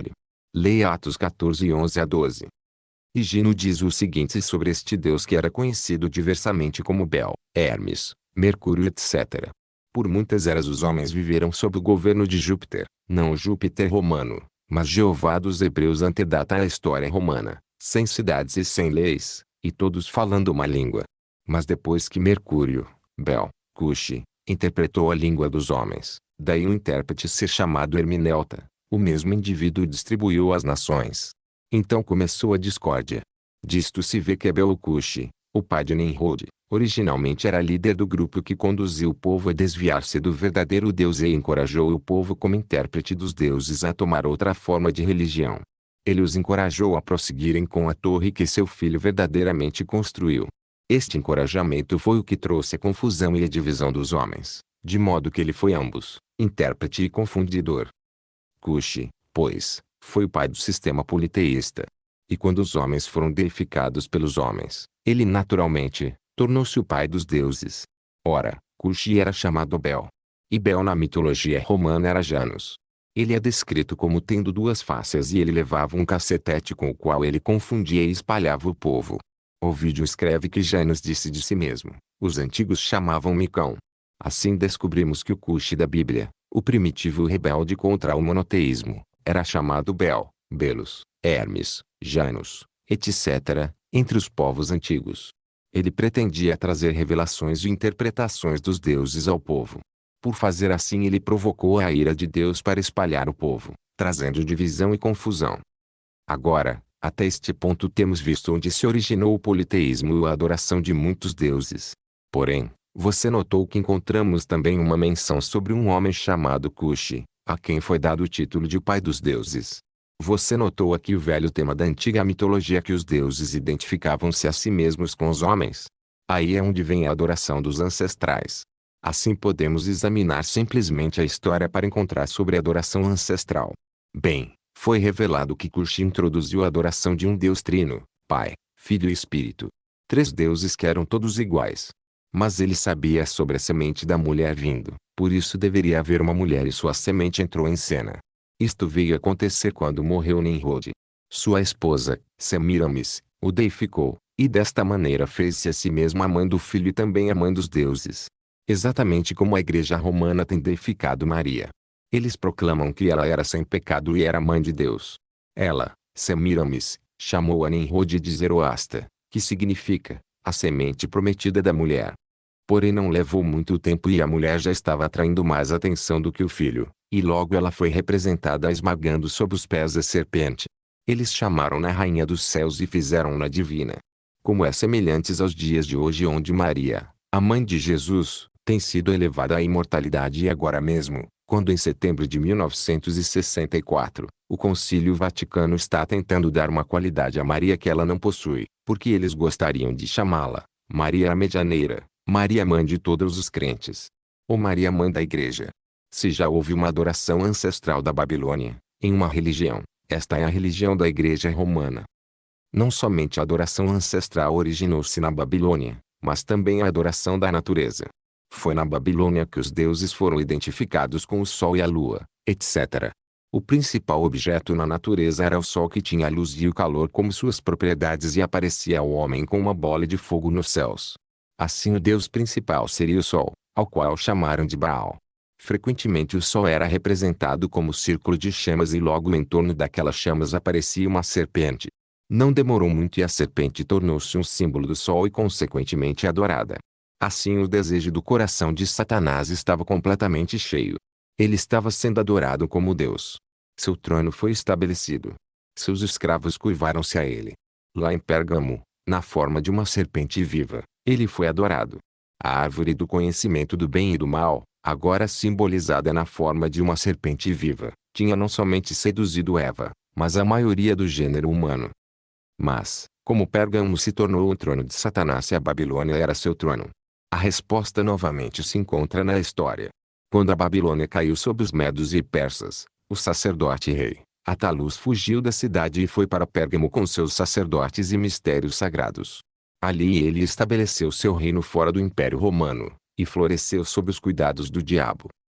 Leia Atos quatorze, onze a doze. Higino diz o seguinte sobre este deus que era conhecido diversamente como Bel, Hermes, Mercúrio, etcétera. Por muitas eras os homens viveram sob o governo de Júpiter, não o Júpiter romano, mas Jeová dos Hebreus antedata a história romana, sem cidades e sem leis, e todos falando uma língua. Mas depois que Mercúrio, Bel, Cuxi, interpretou a língua dos homens, daí o intérprete ser chamado Hermineuta, o mesmo indivíduo distribuiu às nações. Então começou a discórdia. Disto se vê que Bel Cuxi, o pai de Nimrod, originalmente era líder do grupo que conduziu o povo a desviar-se do verdadeiro Deus e encorajou o povo como intérprete dos deuses a tomar outra forma de religião. Ele os encorajou a prosseguirem com a torre que seu filho verdadeiramente construiu. Este encorajamento foi o que trouxe a confusão e a divisão dos homens, de modo que ele foi ambos, intérprete e confundidor. Cuxi, pois, foi o pai do sistema politeísta. E quando os homens foram deificados pelos homens, ele naturalmente tornou-se o pai dos deuses. Ora, Cuxi era chamado Bel. E Bel na mitologia romana era Janus. Ele é descrito como tendo duas faces e ele levava um cacetete com o qual ele confundia e espalhava o povo. Ovídio escreve que Janus disse de si mesmo, os antigos chamavam Micão. Assim descobrimos que o Cuxi da Bíblia, o primitivo rebelde contra o monoteísmo, era chamado Bel, Belus, Hermes, Janus, etcétera, entre os povos antigos. Ele pretendia trazer revelações e interpretações dos deuses ao povo. Por fazer assim ele provocou a ira de Deus para espalhar o povo, trazendo divisão e confusão. Agora, até este ponto temos visto onde se originou o politeísmo e a adoração de muitos deuses. Porém, você notou que encontramos também uma menção sobre um homem chamado Cuxi, a quem foi dado o título de pai dos deuses. Você notou aqui o velho tema da antiga mitologia que os deuses identificavam-se a si mesmos com os homens? Aí é onde vem a adoração dos ancestrais. Assim podemos examinar simplesmente a história para encontrar sobre a adoração ancestral. Bem, foi revelado que Cuxi introduziu a adoração de um Deus trino, Pai, Filho e Espírito. Três deuses que eram todos iguais. Mas ele sabia sobre a semente da mulher vindo, por isso deveria haver uma mulher e sua semente entrou em cena. Isto veio acontecer quando morreu Nimrod. Sua esposa, Semiramis, o deificou, e desta maneira fez-se a si mesma a mãe do filho e também a mãe dos deuses. Exatamente como a igreja romana tem deificado Maria. Eles proclamam que ela era sem pecado e era mãe de Deus. Ela, Semiramis, chamou a Nimrod de Zoroasta, que significa, a semente prometida da mulher. Porém não levou muito tempo e a mulher já estava atraindo mais atenção do que o filho, e logo ela foi representada esmagando sob os pés a serpente. Eles chamaram-na Rainha dos Céus e fizeram-na divina. Como é semelhantes aos dias de hoje onde Maria, a mãe de Jesus, tem sido elevada à imortalidade e agora mesmo, quando em setembro de mil novecentos e sessenta e quatro, o Concílio Vaticano está tentando dar uma qualidade a Maria que ela não possui, porque eles gostariam de chamá-la Maria a Medianeira, Maria Mãe de todos os crentes, ou Maria Mãe da Igreja. Se já houve uma adoração ancestral da Babilônia, em uma religião, esta é a religião da Igreja Romana. Não somente a adoração ancestral originou-se na Babilônia, mas também a adoração da natureza. Foi na Babilônia que os deuses foram identificados com o sol e a lua, etcétera. O principal objeto na natureza era o sol que tinha a luz e o calor como suas propriedades e aparecia ao homem com uma bola de fogo nos céus. Assim o deus principal seria o sol, ao qual chamaram de Baal. Frequentemente o sol era representado como círculo de chamas e logo em torno daquelas chamas aparecia uma serpente. Não demorou muito e a serpente tornou-se um símbolo do sol e consequentemente adorada. Assim o desejo do coração de Satanás estava completamente cheio. Ele estava sendo adorado como Deus. Seu trono foi estabelecido. Seus escravos curvaram-se a ele. Lá em Pérgamo, na forma de uma serpente viva, ele foi adorado. A árvore do conhecimento do bem e do mal, agora simbolizada na forma de uma serpente viva, tinha não somente seduzido Eva, mas a maioria do gênero humano. Mas, como Pérgamo se tornou o trono de Satanás e a Babilônia era seu trono? A resposta novamente se encontra na história. Quando a Babilônia caiu sob os medos e persas, o sacerdote rei, Atalus fugiu da cidade e foi para Pérgamo com seus sacerdotes e mistérios sagrados. Ali ele estabeleceu seu reino fora do Império Romano, e floresceu sob os cuidados do diabo.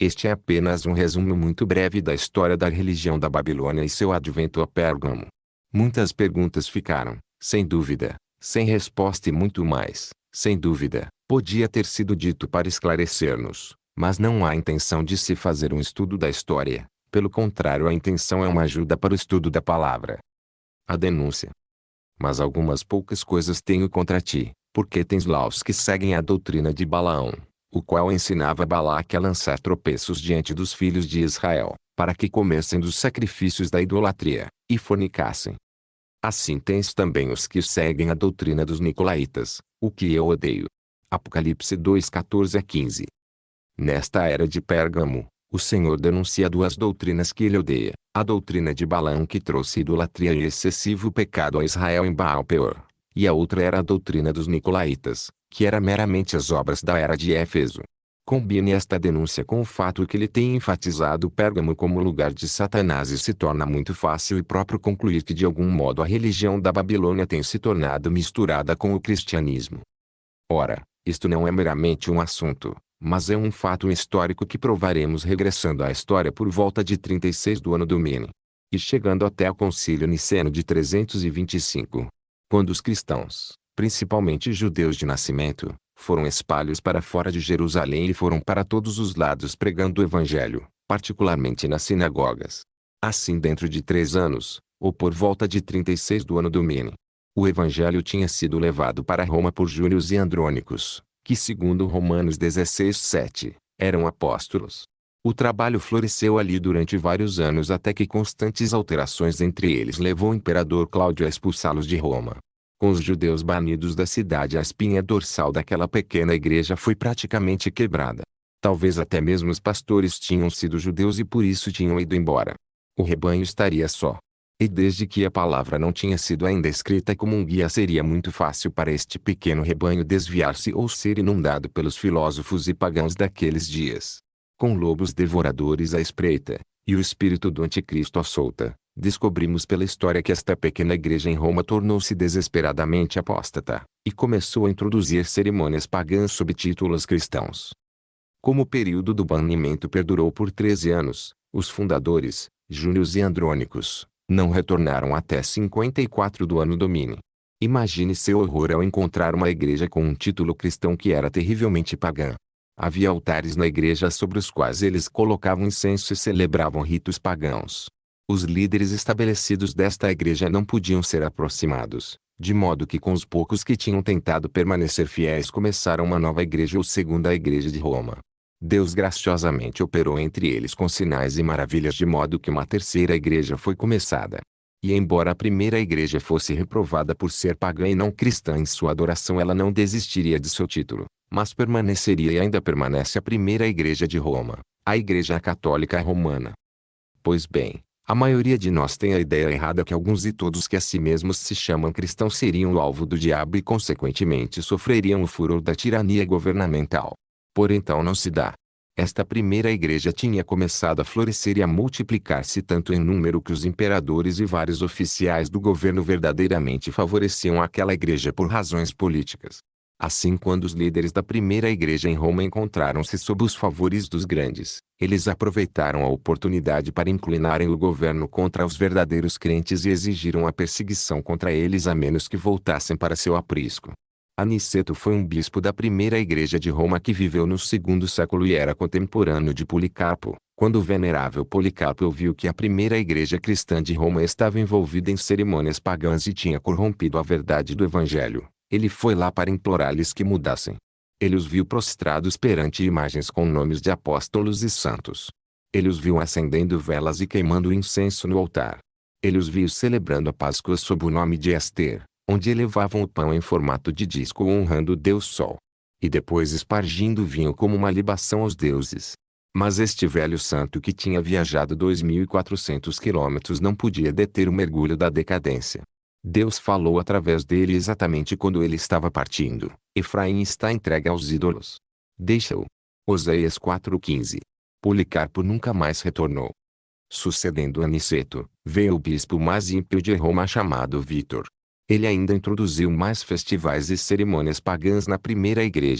Este é apenas um resumo muito breve da história da religião da Babilônia e seu advento a Pérgamo. Muitas perguntas ficaram, sem dúvida, sem resposta e muito mais, sem dúvida, podia ter sido dito para esclarecer-nos, mas não há intenção de se fazer um estudo da história, pelo contrário, a intenção é uma ajuda para o estudo da palavra. A denúncia. Mas algumas poucas coisas tenho contra ti, porque tens lá os que seguem a doutrina de Balaão, o qual ensinava Balaque a lançar tropeços diante dos filhos de Israel, para que comessem dos sacrifícios da idolatria, e fornicassem. Assim tens também os que seguem a doutrina dos nicolaítas, o que eu odeio. Apocalipse dois, quatorze a quinze. Nesta era de Pérgamo, o Senhor denuncia duas doutrinas que ele odeia: a doutrina de Balaão, que trouxe idolatria e excessivo pecado a Israel em Baal-peor, e a outra era a doutrina dos nicolaítas, que era meramente as obras da era de Éfeso. Combine esta denúncia com o fato que ele tem enfatizado Pérgamo como lugar de Satanás e se torna muito fácil e próprio concluir que de algum modo a religião da Babilônia tem se tornado misturada com o cristianismo. Ora, isto não é meramente um assunto, mas é um fato histórico que provaremos regressando à história por volta de trinta e seis do ano Domini, e chegando até ao Concílio Niceno de trezentos e vinte e cinco, quando os cristãos, principalmente judeus de nascimento, foram espalhos para fora de Jerusalém e foram para todos os lados pregando o evangelho, particularmente nas sinagogas. Assim, dentro de três anos, ou por volta de trinta e seis do ano Domini, o evangelho tinha sido levado para Roma por Júlio e Andrônicos, que segundo Romanos dezesseis, sete, eram apóstolos. O trabalho floresceu ali durante vários anos até que constantes alterações entre eles levou o imperador Cláudio a expulsá-los de Roma. Com os judeus banidos da cidade, a espinha dorsal daquela pequena igreja foi praticamente quebrada. Talvez até mesmo os pastores tinham sido judeus e por isso tinham ido embora. O rebanho estaria só. E desde que a palavra não tinha sido ainda escrita como um guia, seria muito fácil para este pequeno rebanho desviar-se ou ser inundado pelos filósofos e pagãos daqueles dias. Com lobos devoradores à espreita, e o espírito do anticristo à solta, descobrimos pela história que esta pequena igreja em Roma tornou-se desesperadamente apóstata, e começou a introduzir cerimônias pagãs sob títulos cristãos. Como o período do banimento perdurou por treze anos, os fundadores, Júlio e Andrônicos, não retornaram até cinquenta e quatro do ano Domini. Imagine seu horror ao encontrar uma igreja com um título cristão que era terrivelmente pagã. Havia altares na igreja sobre os quais eles colocavam incenso e celebravam ritos pagãos. Os líderes estabelecidos desta igreja não podiam ser aproximados, de modo que com os poucos que tinham tentado permanecer fiéis começaram uma nova igreja ou segunda igreja de Roma. Deus graciosamente operou entre eles com sinais e maravilhas de modo que uma terceira igreja foi começada. E embora a primeira igreja fosse reprovada por ser pagã e não cristã em sua adoração, ela não desistiria de seu título, mas permaneceria e ainda permanece a primeira igreja de Roma, a Igreja Católica Romana. Pois bem, a maioria de nós tem a ideia errada que alguns e todos que a si mesmos se chamam cristãos seriam o alvo do diabo e consequentemente sofreriam o furor da tirania governamental. Porém tal não se dá. Esta primeira igreja tinha começado a florescer e a multiplicar-se tanto em número que os imperadores e vários oficiais do governo verdadeiramente favoreciam aquela igreja por razões políticas. Assim, quando os líderes da primeira igreja em Roma encontraram-se sob os favores dos grandes, eles aproveitaram a oportunidade para inclinarem o governo contra os verdadeiros crentes e exigiram a perseguição contra eles a menos que voltassem para seu aprisco. Aniceto foi um bispo da primeira igreja de Roma que viveu no segundo século e era contemporâneo de Policarpo. Quando o venerável Policarpo ouviu que a primeira igreja cristã de Roma estava envolvida em cerimônias pagãs e tinha corrompido a verdade do evangelho, ele foi lá para implorar-lhes que mudassem. Ele os viu prostrados perante imagens com nomes de apóstolos e santos. Ele os viu acendendo velas e queimando incenso no altar. Ele os viu celebrando a Páscoa sob o nome de Ester, onde elevavam o pão em formato de disco honrando o Deus Sol. E depois espargindo vinho como uma libação aos deuses. Mas este velho santo que tinha viajado dois mil e quatrocentos quilômetros não podia deter o mergulho da decadência. Deus falou através dele exatamente quando ele estava partindo. Efraim está entregue aos ídolos. Deixa-o. Oséias quatro, quinze. Policarpo nunca mais retornou. Sucedendo Aniceto, veio o bispo mais ímpio de Roma chamado Vítor. Ele ainda introduziu mais festivais e cerimônias pagãs na primeira igreja,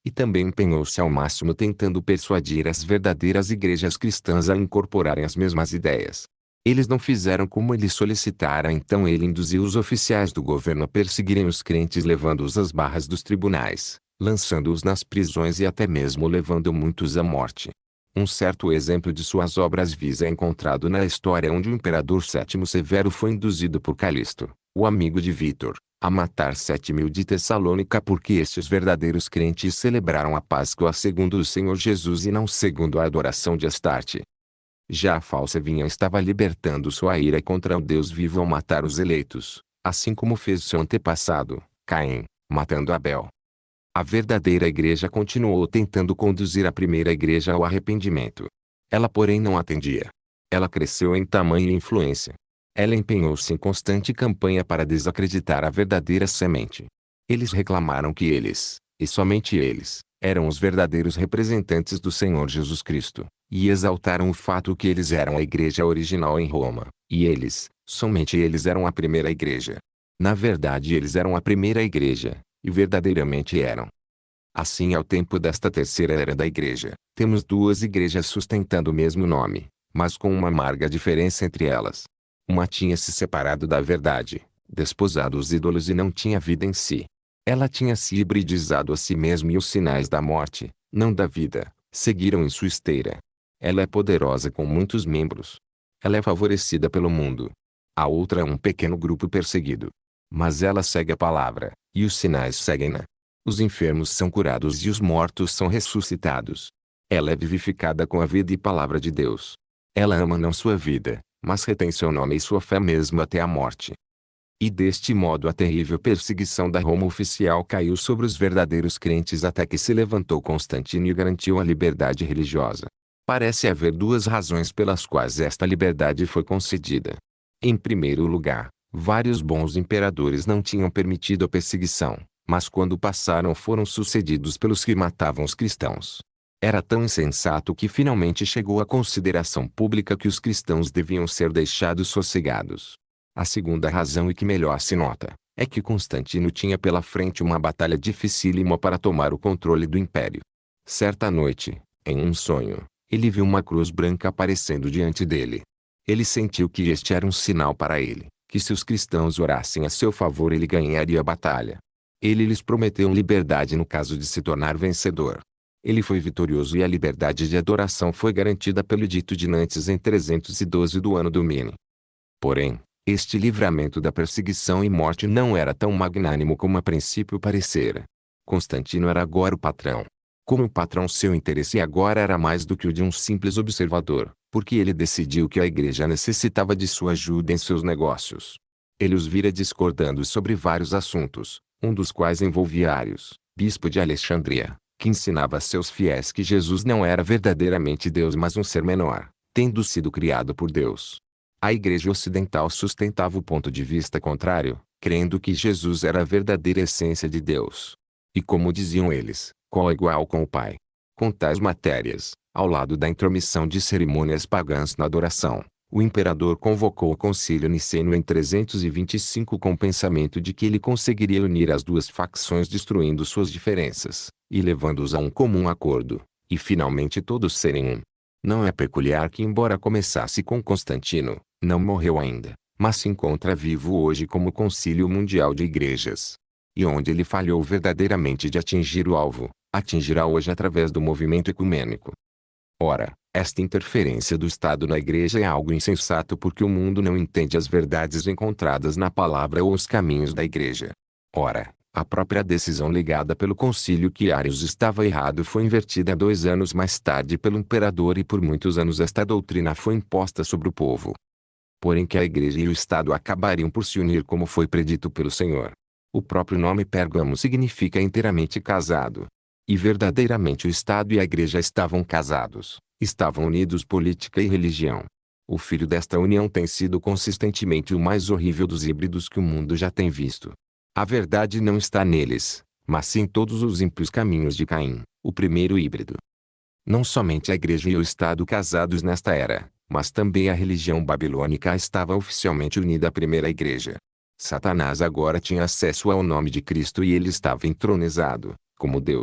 E também empenhou-se ao máximo tentando persuadir as verdadeiras igrejas cristãs a incorporarem as mesmas ideias. Eles não fizeram como ele solicitara, então ele induziu os oficiais do governo a perseguirem os crentes, levando-os às barras dos tribunais, lançando-os nas prisões e até mesmo levando muitos à morte. Um certo exemplo de suas obras vis é encontrado na história onde o imperador Sétimo Severo foi induzido por Calisto, o amigo de Vítor, a matar sete mil de Tessalônica porque estes verdadeiros crentes celebraram a Páscoa segundo o Senhor Jesus e não segundo a adoração de Astarte. Já a falsa vinha estava libertando sua ira contra o Deus vivo ao matar os eleitos, assim como fez seu antepassado, Caim, matando Abel. A verdadeira igreja continuou tentando conduzir a primeira igreja ao arrependimento. Ela porém não atendia. Ela cresceu em tamanho e influência. Ela empenhou-se em constante campanha para desacreditar a verdadeira semente. Eles reclamaram que eles, e somente eles, eram os verdadeiros representantes do Senhor Jesus Cristo, e exaltaram o fato que eles eram a igreja original em Roma, e eles, somente eles eram a primeira igreja. Na verdade eles eram a primeira igreja, e verdadeiramente eram. Assim ao tempo desta terceira era da igreja, temos duas igrejas sustentando o mesmo nome, mas com uma amarga diferença entre elas. Uma tinha se separado da verdade, desposado os ídolos e não tinha vida em si. Ela tinha se hibridizado a si mesma e os sinais da morte, não da vida, seguiram em sua esteira. Ela é poderosa com muitos membros. Ela é favorecida pelo mundo. A outra é um pequeno grupo perseguido. Mas ela segue a palavra, e os sinais seguem-na. Os enfermos são curados e os mortos são ressuscitados. Ela é vivificada com a vida e palavra de Deus. Ela ama não sua vida, mas retém seu nome e sua fé mesmo até a morte. E deste modo a terrível perseguição da Roma oficial caiu sobre os verdadeiros crentes até que se levantou Constantino e garantiu a liberdade religiosa. Parece haver duas razões pelas quais esta liberdade foi concedida. Em primeiro lugar, vários bons imperadores não tinham permitido a perseguição, mas quando passaram foram sucedidos pelos que matavam os cristãos. Era tão insensato que finalmente chegou à consideração pública que os cristãos deviam ser deixados sossegados. A segunda razão, e que melhor se nota, é que Constantino tinha pela frente uma batalha dificílima para tomar o controle do império. Certa noite, em um sonho, ele viu uma cruz branca aparecendo diante dele. Ele sentiu que este era um sinal para ele, que se os cristãos orassem a seu favor ele ganharia a batalha. Ele lhes prometeu liberdade no caso de se tornar vencedor. Ele foi vitorioso e a liberdade de adoração foi garantida pelo edito de Nantes em trezentos e doze do ano domini. Porém, este livramento da perseguição e morte não era tão magnânimo como a princípio parecera. Constantino era agora o patrão. Como patrão, seu interesse agora era mais do que o de um simples observador, porque ele decidiu que a igreja necessitava de sua ajuda em seus negócios. Ele os vira discordando sobre vários assuntos, um dos quais envolvia Arius, bispo de Alexandria, que ensinava a seus fiéis que Jesus não era verdadeiramente Deus mas um ser menor, tendo sido criado por Deus. A igreja ocidental sustentava o ponto de vista contrário, crendo que Jesus era a verdadeira essência de Deus. E como diziam eles, co-igual com o Pai. Com tais matérias, ao lado da intromissão de cerimônias pagãs na adoração, o imperador convocou o concílio niceno em trezentos e vinte e cinco com o pensamento de que ele conseguiria unir as duas facções destruindo suas diferenças, e levando-os a um comum acordo, e finalmente todos serem um. Não é peculiar que, embora começasse com Constantino, não morreu ainda, mas se encontra vivo hoje como Concílio Mundial de Igrejas. E onde ele falhou verdadeiramente de atingir o alvo, atingirá hoje através do movimento ecumênico. Ora, esta interferência do Estado na Igreja é algo insensato porque o mundo não entende as verdades encontradas na palavra ou os caminhos da Igreja. Ora, a própria decisão ligada pelo concílio que Arius estava errado foi invertida dois anos mais tarde pelo imperador e por muitos anos esta doutrina foi imposta sobre o povo. Porém que a Igreja e o Estado acabariam por se unir como foi predito pelo Senhor. O próprio nome Pérgamo significa inteiramente casado. E verdadeiramente o Estado e a Igreja estavam casados, estavam unidos política e religião. O filho desta união tem sido consistentemente o mais horrível dos híbridos que o mundo já tem visto. A verdade não está neles, mas sim todos os ímpios caminhos de Caim, o primeiro híbrido. Não somente a Igreja e o Estado casados nesta era, mas também a religião babilônica estava oficialmente unida à primeira Igreja. Satanás agora tinha acesso ao nome de Cristo e ele estava entronizado, como Deus,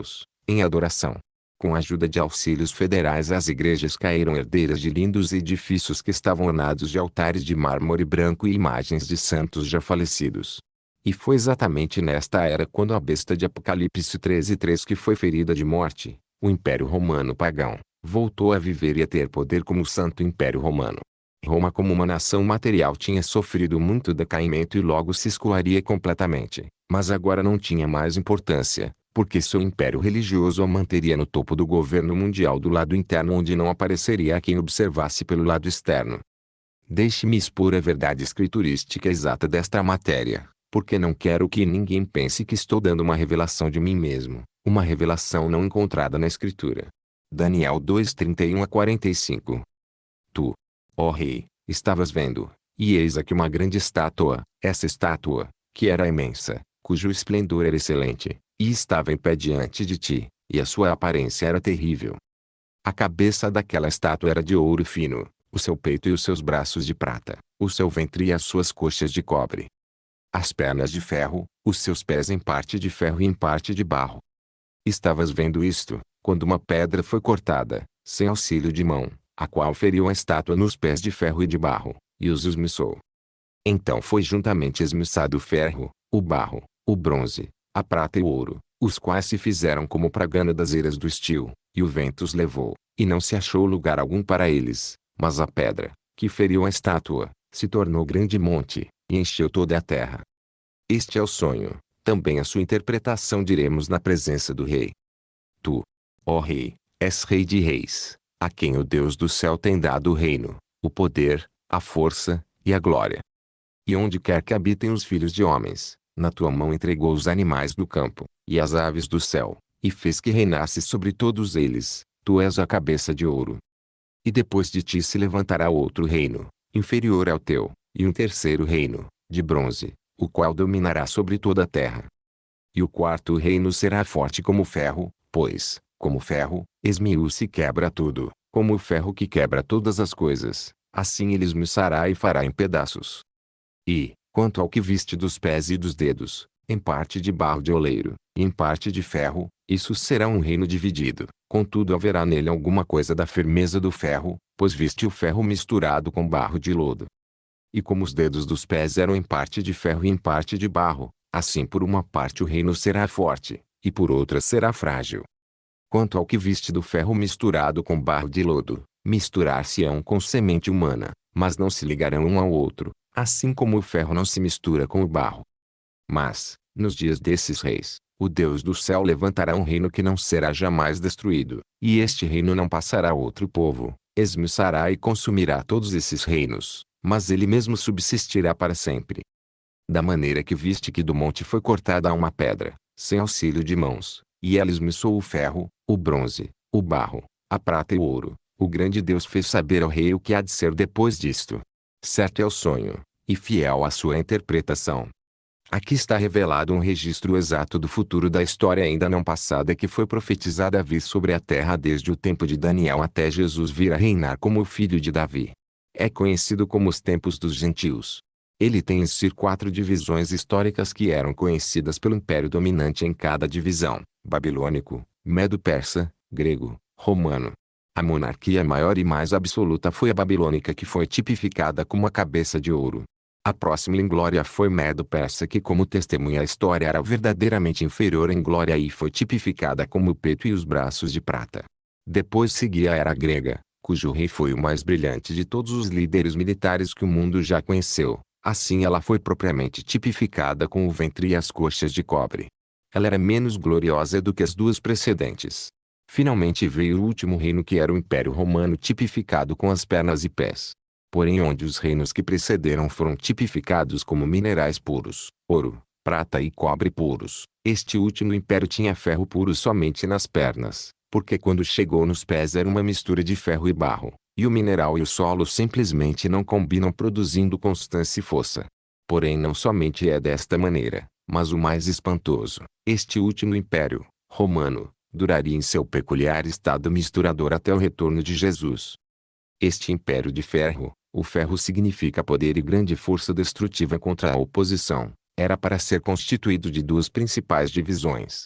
em adoração. Com a ajuda de auxílios federais, as igrejas caíram herdeiras de lindos edifícios que estavam ornados de altares de mármore branco e imagens de santos já falecidos. E foi exatamente nesta era, quando a besta de Apocalipse treze três, que foi ferida de morte, o Império Romano pagão voltou a viver e a ter poder como o Santo Império Romano. Roma, como uma nação material, tinha sofrido muito decaimento e logo se escoaria completamente, mas agora não tinha mais importância, porque seu império religioso a manteria no topo do governo mundial do lado interno, onde não apareceria a quem observasse pelo lado externo. Deixe-me expor a verdade escriturística exata desta matéria, porque não quero que ninguém pense que estou dando uma revelação de mim mesmo, uma revelação não encontrada na Escritura. Daniel dois, trinta e um a quarenta e cinco. Tu, ó rei, estavas vendo, e eis aqui uma grande estátua, essa estátua, que era imensa, cujo esplendor era excelente, e estava em pé diante de ti, e a sua aparência era terrível. A cabeça daquela estátua era de ouro fino, o seu peito e os seus braços de prata, o seu ventre e as suas coxas de cobre. As pernas de ferro, os seus pés em parte de ferro e em parte de barro. Estavas vendo isto, quando uma pedra foi cortada, sem auxílio de mão, a qual feriu a estátua nos pés de ferro e de barro, e os esmiuçou. Então foi juntamente esmiuçado o ferro, o barro, o bronze, a prata e o ouro, os quais se fizeram como pragana das eiras do estio, e o vento os levou, e não se achou lugar algum para eles, mas a pedra, que feriu a estátua, se tornou grande monte, e encheu toda a terra. Este é o sonho, também a sua interpretação diremos na presença do rei. Tu, ó rei, és rei de reis, a quem o Deus do céu tem dado o reino, o poder, a força, e a glória. E onde quer que habitem os filhos de homens, na tua mão entregou os animais do campo, e as aves do céu, e fez que reinasse sobre todos eles, tu és a cabeça de ouro. E depois de ti se levantará outro reino, inferior ao teu, e um terceiro reino, de bronze, o qual dominará sobre toda a terra. E o quarto reino será forte como ferro, pois, como ferro, esmiuça e quebra tudo, como o ferro que quebra todas as coisas, assim ele esmiuçará e fará em pedaços. E, quanto ao que viste dos pés e dos dedos, em parte de barro de oleiro, e em parte de ferro, isso será um reino dividido, contudo haverá nele alguma coisa da firmeza do ferro, pois viste o ferro misturado com barro de lodo. E como os dedos dos pés eram em parte de ferro e em parte de barro, assim por uma parte o reino será forte, e por outra será frágil. Quanto ao que viste do ferro misturado com barro de lodo, misturar-se-ão com semente humana, mas não se ligarão um ao outro, assim como o ferro não se mistura com o barro. Mas, nos dias desses reis, o Deus do céu levantará um reino que não será jamais destruído, e este reino não passará a outro povo, esmiuçará e consumirá todos esses reinos, mas ele mesmo subsistirá para sempre. Da maneira que viste que do monte foi cortada uma pedra, sem auxílio de mãos, e ela esmiuçou o ferro, o bronze, o barro, a prata e o ouro, o grande Deus fez saber ao rei o que há de ser depois disto. Certo é o sonho, e fiel a sua interpretação. Aqui está revelado um registro exato do futuro da história ainda não passada que foi profetizada a vir sobre a terra desde o tempo de Daniel até Jesus vir a reinar como o filho de Davi. É conhecido como os tempos dos gentios. Ele tem em si quatro divisões históricas que eram conhecidas pelo império dominante em cada divisão: babilônico, medo-persa, grego, romano. A monarquia maior e mais absoluta foi a babilônica, que foi tipificada como a cabeça de ouro. A próxima em glória foi Medo-Persa, que como testemunha a história era verdadeiramente inferior em glória e foi tipificada como o peito e os braços de prata. Depois seguia a era grega, cujo rei foi o mais brilhante de todos os líderes militares que o mundo já conheceu. Assim ela foi propriamente tipificada com o ventre e as coxas de cobre. Ela era menos gloriosa do que as duas precedentes. Finalmente veio o último reino, que era o Império Romano, tipificado com as pernas e pés. Porém, onde os reinos que precederam foram tipificados como minerais puros, ouro, prata e cobre puros, este último império tinha ferro puro somente nas pernas, porque quando chegou nos pés era uma mistura de ferro e barro, e o mineral e o solo simplesmente não combinam, produzindo constância e força. Porém, não somente é desta maneira, mas o mais espantoso, este último império, romano, duraria em seu peculiar estado misturador até o retorno de Jesus. Este império de ferro, o ferro significa poder e grande força destrutiva contra a oposição, era para ser constituído de duas principais divisões.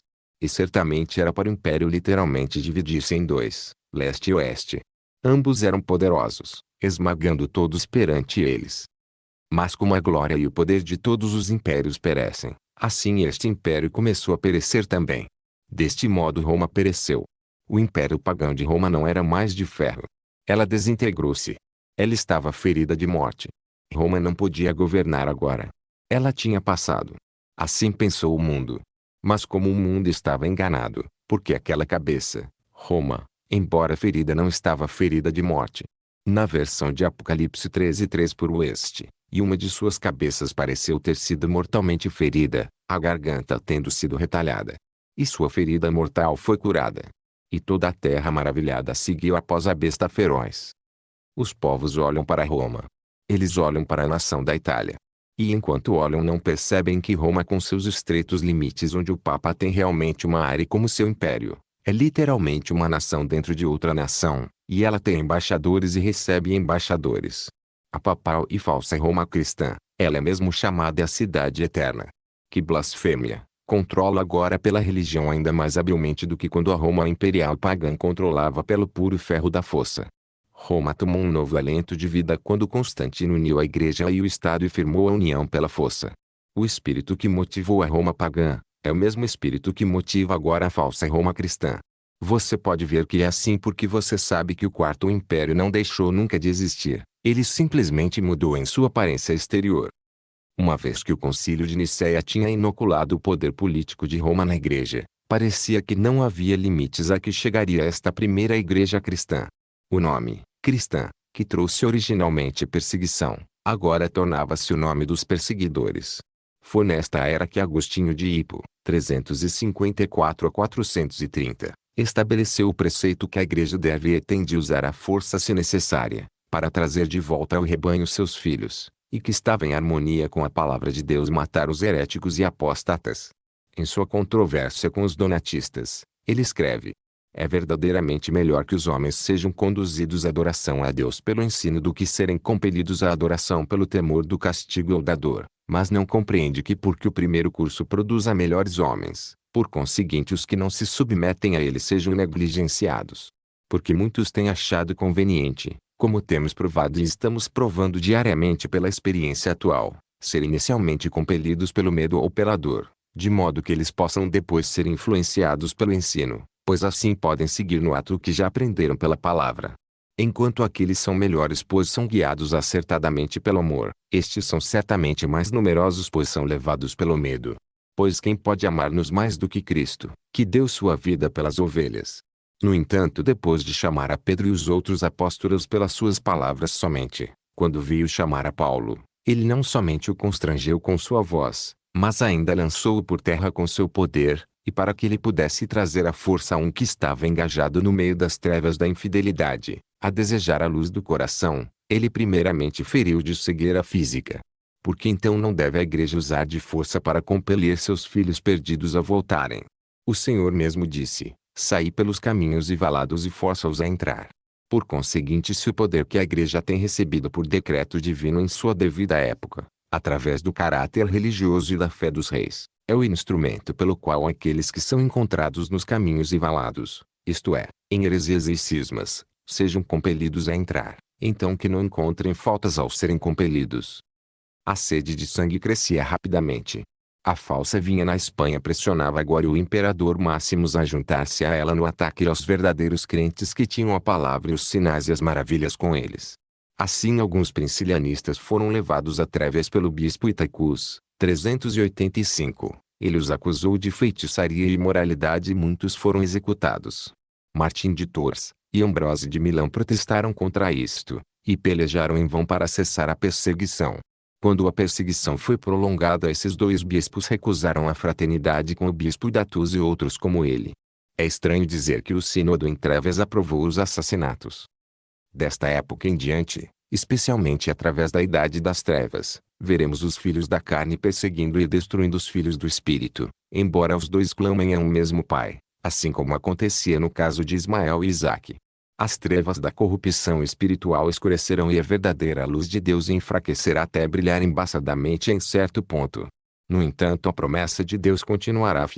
E certamente era para o império literalmente dividir-se em dois, leste e oeste. Ambos eram poderosos, esmagando todos perante eles. Mas como a glória e o poder de todos os impérios perecem, assim este império começou a perecer também. Deste modo Roma pereceu. O império pagão de Roma não era mais de ferro. Ela desintegrou-se. Ela estava ferida de morte. Roma não podia governar agora. Ela tinha passado. Assim pensou o mundo. Mas como o mundo estava enganado, porque aquela cabeça, Roma, embora ferida não estava ferida de morte. Na versão de Apocalipse treze, três por oeste, e uma de suas cabeças pareceu ter sido mortalmente ferida, a garganta tendo sido retalhada. E sua ferida mortal foi curada. E toda a terra maravilhada seguiu após a besta feroz. Os povos olham para Roma. Eles olham para a nação da Itália. E enquanto olham não percebem que Roma com seus estreitos limites onde o Papa tem realmente uma área como seu império, é literalmente uma nação dentro de outra nação, e ela tem embaixadores e recebe embaixadores. A papal e falsa Roma cristã, ela é mesmo chamada a cidade eterna. Que blasfêmia! Controla agora pela religião ainda mais habilmente do que quando a Roma imperial pagã controlava pelo puro ferro da fossa. Roma tomou um novo alento de vida quando Constantino uniu a igreja e o Estado e firmou a união pela fossa. O espírito que motivou a Roma pagã, é o mesmo espírito que motiva agora a falsa Roma cristã. Você pode ver que é assim porque você sabe que o Quarto Império não deixou nunca de existir, ele simplesmente mudou em sua aparência exterior. Uma vez que o Concílio de Nicéia tinha inoculado o poder político de Roma na igreja, parecia que não havia limites a que chegaria esta primeira igreja cristã. O nome, cristã, que trouxe originalmente perseguição, agora tornava-se o nome dos perseguidores. Foi nesta era que Agostinho de Hippo, trezentos e cinquenta e quatro a quatrocentos e trinta, estabeleceu o preceito que a igreja deve e tem de usar a força se necessária, para trazer de volta ao rebanho seus filhos, e que estava em harmonia com a palavra de Deus matar os heréticos e apostatas. Em sua controvérsia com os donatistas, ele escreve: é verdadeiramente melhor que os homens sejam conduzidos à adoração a Deus pelo ensino do que serem compelidos à adoração pelo temor do castigo ou da dor, mas não compreende que porque o primeiro curso produza melhores homens, por conseguinte os que não se submetem a ele sejam negligenciados. Porque muitos têm achado conveniente, como temos provado e estamos provando diariamente pela experiência atual, ser inicialmente compelidos pelo medo ou pela dor, de modo que eles possam depois ser influenciados pelo ensino, pois assim podem seguir no ato o que já aprenderam pela palavra. Enquanto aqueles são melhores pois são guiados acertadamente pelo amor, estes são certamente mais numerosos pois são levados pelo medo. Pois quem pode amar-nos mais do que Cristo, que deu sua vida pelas ovelhas? No entanto, depois de chamar a Pedro e os outros apóstolos pelas suas palavras somente, quando veio chamar a Paulo, ele não somente o constrangeu com sua voz, mas ainda lançou-o por terra com seu poder, e para que ele pudesse trazer a força a um que estava engajado no meio das trevas da infidelidade, a desejar a luz do coração, ele primeiramente feriu de cegueira física. Porque então não deve a igreja usar de força para compelir seus filhos perdidos a voltarem. O Senhor mesmo disse: saí pelos caminhos e valados e força-os a entrar. Por conseguinte, se o poder que a igreja tem recebido por decreto divino em sua devida época, através do caráter religioso e da fé dos reis, é o instrumento pelo qual aqueles que são encontrados nos caminhos e valados, isto é, em heresias e cismas, sejam compelidos a entrar, então que não encontrem faltas ao serem compelidos. A sede de sangue crescia rapidamente. A falsa vinha na Espanha pressionava agora o imperador Máximos a juntar-se a ela no ataque aos verdadeiros crentes que tinham a palavra e os sinais e as maravilhas com eles. Assim alguns princilianistas foram levados a Treves pelo bispo Itacus, trezentos e oitenta e cinco. Ele os acusou de feitiçaria e imoralidade e muitos foram executados. Martim de Tours e Ambrose de Milão protestaram contra isto, e pelejaram em vão para cessar a perseguição. Quando a perseguição foi prolongada, esses dois bispos recusaram a fraternidade com o bispo Datus e outros como ele. É estranho dizer que o sínodo em Treves aprovou os assassinatos. Desta época em diante, especialmente através da Idade das Trevas, veremos os filhos da carne perseguindo e destruindo os filhos do Espírito, embora os dois clamem a um mesmo Pai, assim como acontecia no caso de Ismael e Isaque. As trevas da corrupção espiritual escurecerão e a verdadeira luz de Deus enfraquecerá até brilhar embaçadamente em certo ponto. No entanto, a promessa de Deus continuará fiel.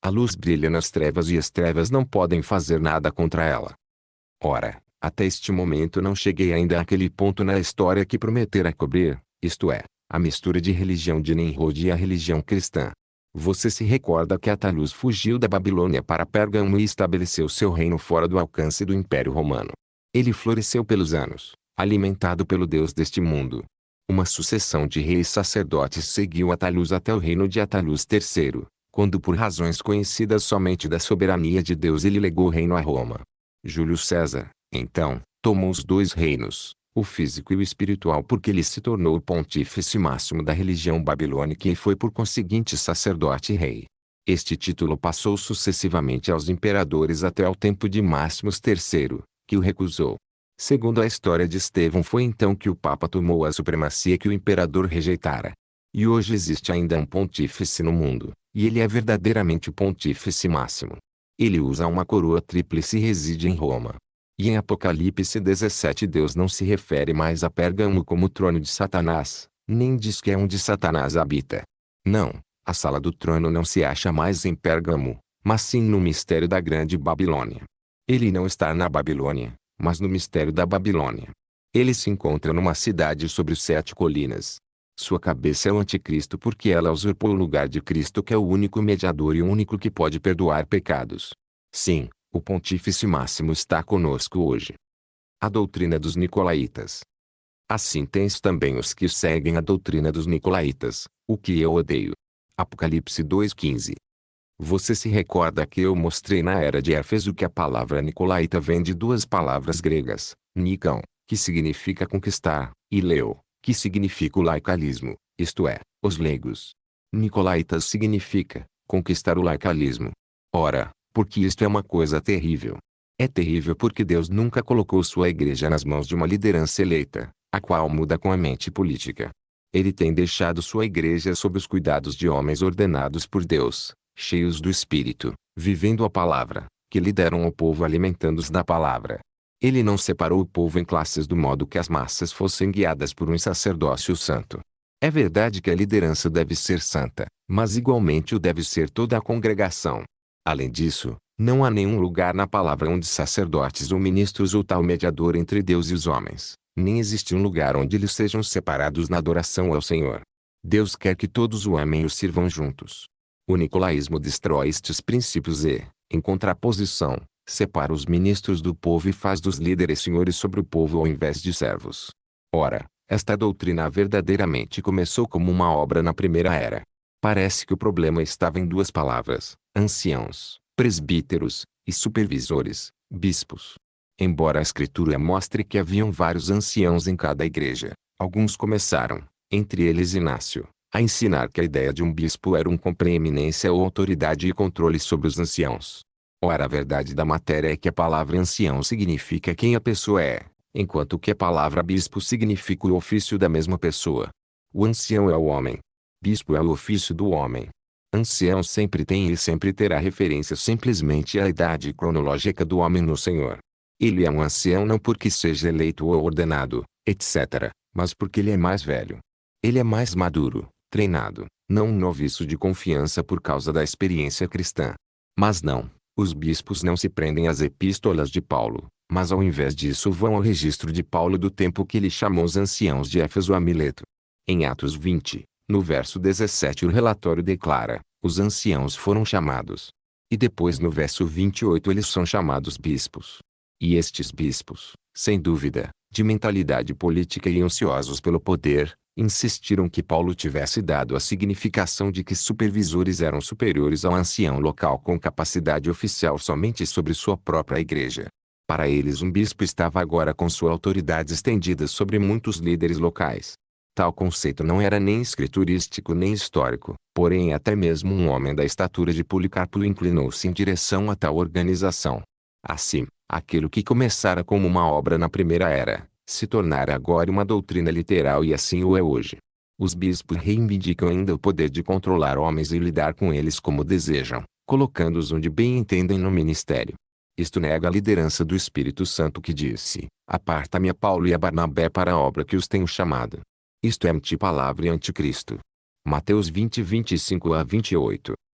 A luz brilha nas trevas e as trevas não podem fazer nada contra ela. Ora, até este momento não cheguei ainda àquele ponto na história que prometera cobrir, isto é, a mistura de religião de Nimrod e a religião cristã. Você se recorda que Atalus fugiu da Babilônia para Pérgamo e estabeleceu seu reino fora do alcance do Império Romano. Ele floresceu pelos anos, alimentado pelo Deus deste mundo. Uma sucessão de reis sacerdotes seguiu Atalus até o reino de Atalus terceiro, quando por razões conhecidas somente da soberania de Deus ele legou o reino a Roma. Júlio César, então, tomou os dois reinos, o físico e o espiritual, porque ele se tornou o pontífice máximo da religião babilônica e foi por conseguinte sacerdote e rei. Este título passou sucessivamente aos imperadores até ao tempo de Máximos terceiro, que o recusou. Segundo a história de Estevão, foi então que o Papa tomou a supremacia que o imperador rejeitara. E hoje existe ainda um pontífice no mundo, e ele é verdadeiramente o pontífice máximo. Ele usa uma coroa tríplice e reside em Roma. E em Apocalipse dezessete Deus não se refere mais a Pérgamo como trono de Satanás, nem diz que é onde Satanás habita. Não, a sala do trono não se acha mais em Pérgamo, mas sim no mistério da grande Babilônia. Ele não está na Babilônia, mas no mistério da Babilônia. Ele se encontra numa cidade sobre sete colinas. Sua cabeça é o anticristo porque ela usurpou o lugar de Cristo, que é o único mediador e o único que pode perdoar pecados. Sim, o Pontífice Máximo está conosco hoje. A doutrina dos Nicolaítas. Assim tens também os que seguem a doutrina dos Nicolaítas, o que eu odeio. Apocalipse dois quinze. Você se recorda que eu mostrei na era de Éfeso que a palavra Nicolaíta vem de duas palavras gregas, Nikon, que significa conquistar, e Leo, que significa o laicalismo, isto é, os leigos. Nicolaítas significa conquistar o laicalismo. Ora, porque isto é uma coisa terrível. É terrível porque Deus nunca colocou sua igreja nas mãos de uma liderança eleita, a qual muda com a mente política. Ele tem deixado sua igreja sob os cuidados de homens ordenados por Deus, cheios do Espírito, vivendo a palavra, que lideram o povo alimentando-os da palavra. Ele não separou o povo em classes do modo que as massas fossem guiadas por um sacerdócio santo. É verdade que a liderança deve ser santa, mas igualmente o deve ser toda a congregação. Além disso, não há nenhum lugar na palavra onde sacerdotes ou ministros ou tal mediador entre Deus e os homens, nem existe um lugar onde eles sejam separados na adoração ao Senhor. Deus quer que todos o amem e o sirvam juntos. O nicolaísmo destrói estes princípios e, em contraposição, separa os ministros do povo e faz dos líderes senhores sobre o povo ao invés de servos. Ora, esta doutrina verdadeiramente começou como uma obra na primeira era. Parece que o problema estava em duas palavras: anciãos, presbíteros, e supervisores, bispos. Embora a Escritura mostre que haviam vários anciãos em cada igreja, alguns começaram, entre eles Inácio, a ensinar que a ideia de um bispo era um com preeminência ou autoridade e controle sobre os anciãos. Ora, a verdade da matéria é que a palavra ancião significa quem a pessoa é, enquanto que a palavra bispo significa o ofício da mesma pessoa. O ancião é o homem. Bispo é o ofício do homem. Ancião sempre tem e sempre terá referência simplesmente à idade cronológica do homem no Senhor. Ele é um ancião não porque seja eleito ou ordenado, etcétera, mas porque ele é mais velho. Ele é mais maduro, treinado, não um noviço de confiança por causa da experiência cristã. Mas não, os bispos não se prendem às epístolas de Paulo, mas ao invés disso vão ao registro de Paulo do tempo que ele chamou os anciãos de Éfeso a Mileto. Em Atos vinte, no verso dezessete, o relatório declara: os anciãos foram chamados. E depois no verso vinte e oito eles são chamados bispos. E estes bispos, sem dúvida, de mentalidade política e ansiosos pelo poder, insistiram que Paulo tivesse dado a significação de que supervisores eram superiores ao ancião local com capacidade oficial somente sobre sua própria igreja. Para eles, um bispo estava agora com sua autoridade estendida sobre muitos líderes locais. Tal conceito não era nem escriturístico nem histórico, porém até mesmo um homem da estatura de Policarpo inclinou-se em direção a tal organização. Assim, aquilo que começara como uma obra na primeira era, se tornara agora uma doutrina literal e assim o é hoje. Os bispos reivindicam ainda o poder de controlar homens e lidar com eles como desejam, colocando-os onde bem entendem no ministério. Isto nega a liderança do Espírito Santo que disse: aparta-me a Paulo e a Barnabé para a obra que os tenho chamado. Isto é antipalavra e anticristo. Mateus vinte, vinte e cinco a vinte e oito.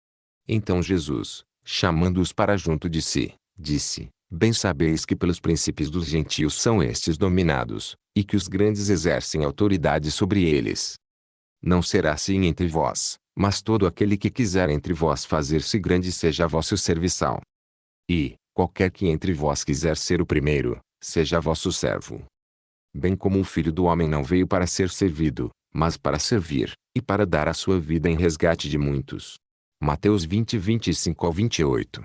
Então Jesus, chamando-os para junto de si, disse: Bem sabeis que pelos príncipes dos gentios são estes dominados, e que os grandes exercem autoridade sobre eles. Não será assim entre vós, mas todo aquele que quiser entre vós fazer-se grande seja vosso serviçal. E, qualquer que entre vós quiser ser o primeiro, seja vosso servo. Bem como o Filho do Homem não veio para ser servido, mas para servir, e para dar a sua vida em resgate de muitos. Mateus vinte, vinte e cinco ao vinte e oito.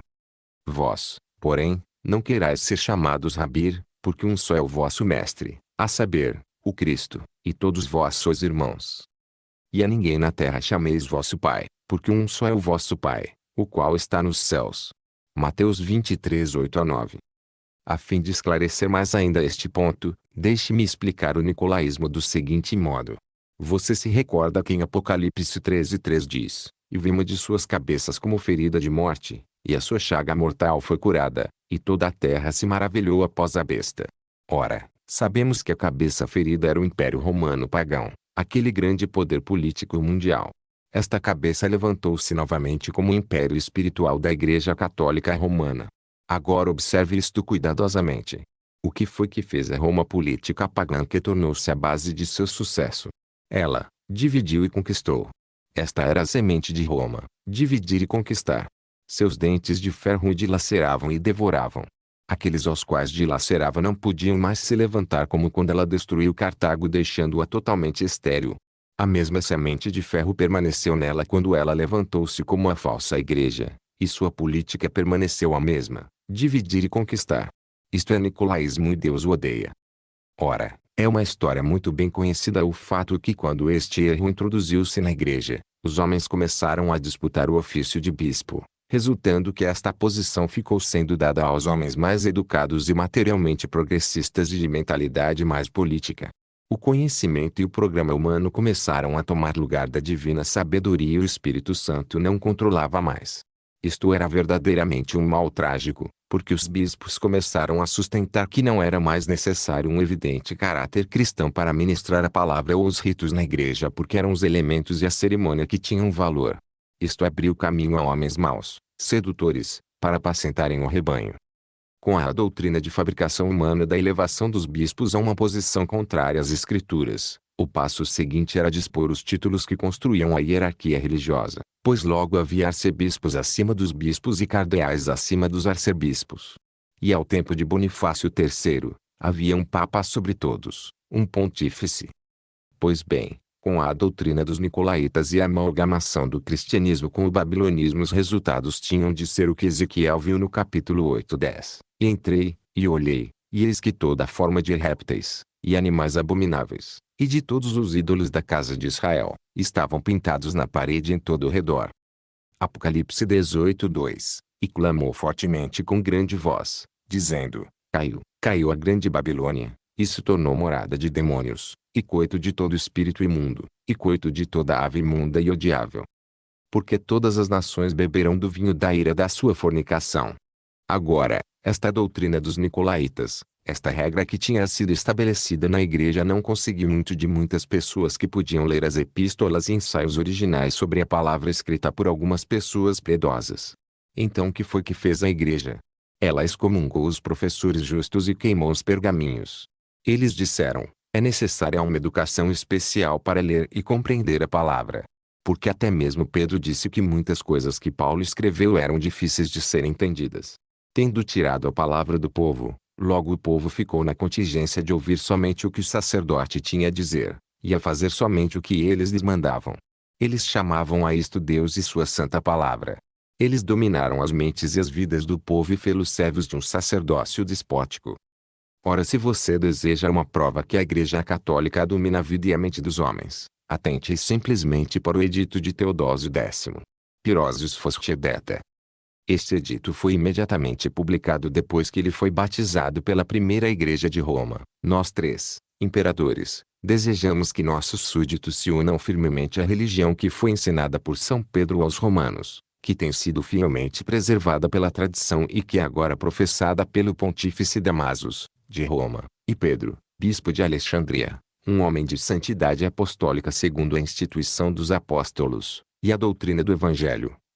Vós, porém, não querais ser chamados Rabi, porque um só é o vosso mestre, a saber, o Cristo, e todos vós sois irmãos. E a ninguém na terra chameis vosso Pai, porque um só é o vosso Pai, o qual está nos céus. Mateus vinte e três, oito a nove. A fim de esclarecer mais ainda este ponto, deixe-me explicar o nicolaísmo do seguinte modo. Você se recorda que em Apocalipse treze, três diz: E vimos de suas cabeças como ferida de morte, e a sua chaga mortal foi curada, e toda a terra se maravilhou após a besta. Ora, sabemos que a cabeça ferida era o Império Romano pagão, aquele grande poder político mundial. Esta cabeça levantou-se novamente como o império espiritual da Igreja Católica Romana. Agora observe isto cuidadosamente. O que foi que fez a Roma política pagã que tornou-se a base de seu sucesso? Ela dividiu e conquistou. Esta era a semente de Roma, dividir e conquistar. Seus dentes de ferro dilaceravam e devoravam. Aqueles aos quais dilacerava não podiam mais se levantar como quando ela destruiu Cartago deixando-a totalmente estéril. A mesma semente de ferro permaneceu nela quando ela levantou-se como a falsa igreja, e sua política permaneceu a mesma, dividir e conquistar. Isto é nicolaísmo e Deus o odeia. Ora, é uma história muito bem conhecida o fato que quando este erro introduziu-se na igreja, os homens começaram a disputar o ofício de bispo, resultando que esta posição ficou sendo dada aos homens mais educados e materialmente progressistas e de mentalidade mais política. O conhecimento e o programa humano começaram a tomar lugar da divina sabedoria e o Espírito Santo não controlava mais. Isto era verdadeiramente um mal trágico, porque os bispos começaram a sustentar que não era mais necessário um evidente caráter cristão para ministrar a palavra ou os ritos na igreja porque eram os elementos e a cerimônia que tinham valor. Isto abriu caminho a homens maus, sedutores, para apacentarem o rebanho. Com a doutrina de fabricação humana da elevação dos bispos a uma posição contrária às escrituras, o passo seguinte era dispor os títulos que construíam a hierarquia religiosa, pois logo havia arcebispos acima dos bispos e cardeais acima dos arcebispos. E ao tempo de Bonifácio terceiro, havia um papa sobre todos, um pontífice. Pois bem, com a doutrina dos nicolaítas e a amalgamação do cristianismo com o babilonismo os resultados tinham de ser o que Ezequiel viu no capítulo oito, dez. E entrei, e olhei, e eis que toda forma de répteis, e animais abomináveis, e de todos os ídolos da casa de Israel, estavam pintados na parede em todo o redor. Apocalipse dezoito, dois. E clamou fortemente com grande voz, dizendo: Caiu, caiu a grande Babilônia, e se tornou morada de demônios, e coito de todo espírito imundo, e coito de toda ave imunda e odiável. Porque todas as nações beberão do vinho da ira da sua fornicação. Agora, esta doutrina dos nicolaítas, esta regra que tinha sido estabelecida na igreja não conseguiu muito de muitas pessoas que podiam ler as epístolas e ensaios originais sobre a palavra escrita por algumas pessoas piedosas. Então o que foi que fez a igreja? Ela excomungou os professores justos e queimou os pergaminhos. Eles disseram: é necessária uma educação especial para ler e compreender a palavra. Porque até mesmo Pedro disse que muitas coisas que Paulo escreveu eram difíceis de serem entendidas. Tendo tirado a palavra do povo, logo o povo ficou na contingência de ouvir somente o que o sacerdote tinha a dizer, e a fazer somente o que eles lhes mandavam. Eles chamavam a isto Deus e sua santa palavra. Eles dominaram as mentes e as vidas do povo e fê-los servos de um sacerdócio despótico. Ora, se você deseja uma prova que a Igreja Católica domina a vida e a mente dos homens, atente simplesmente para o edito de Teodósio décimo. Pirosius Foscedeta. Este edito foi imediatamente publicado depois que ele foi batizado pela primeira igreja de Roma. Nós três, imperadores, desejamos que nossos súditos se unam firmemente à religião que foi ensinada por São Pedro aos romanos, que tem sido fielmente preservada pela tradição e que é agora professada pelo pontífice Damasus, de Roma, e Pedro, bispo de Alexandria, um homem de santidade apostólica segundo a instituição dos apóstolos, e a doutrina do Evangelho,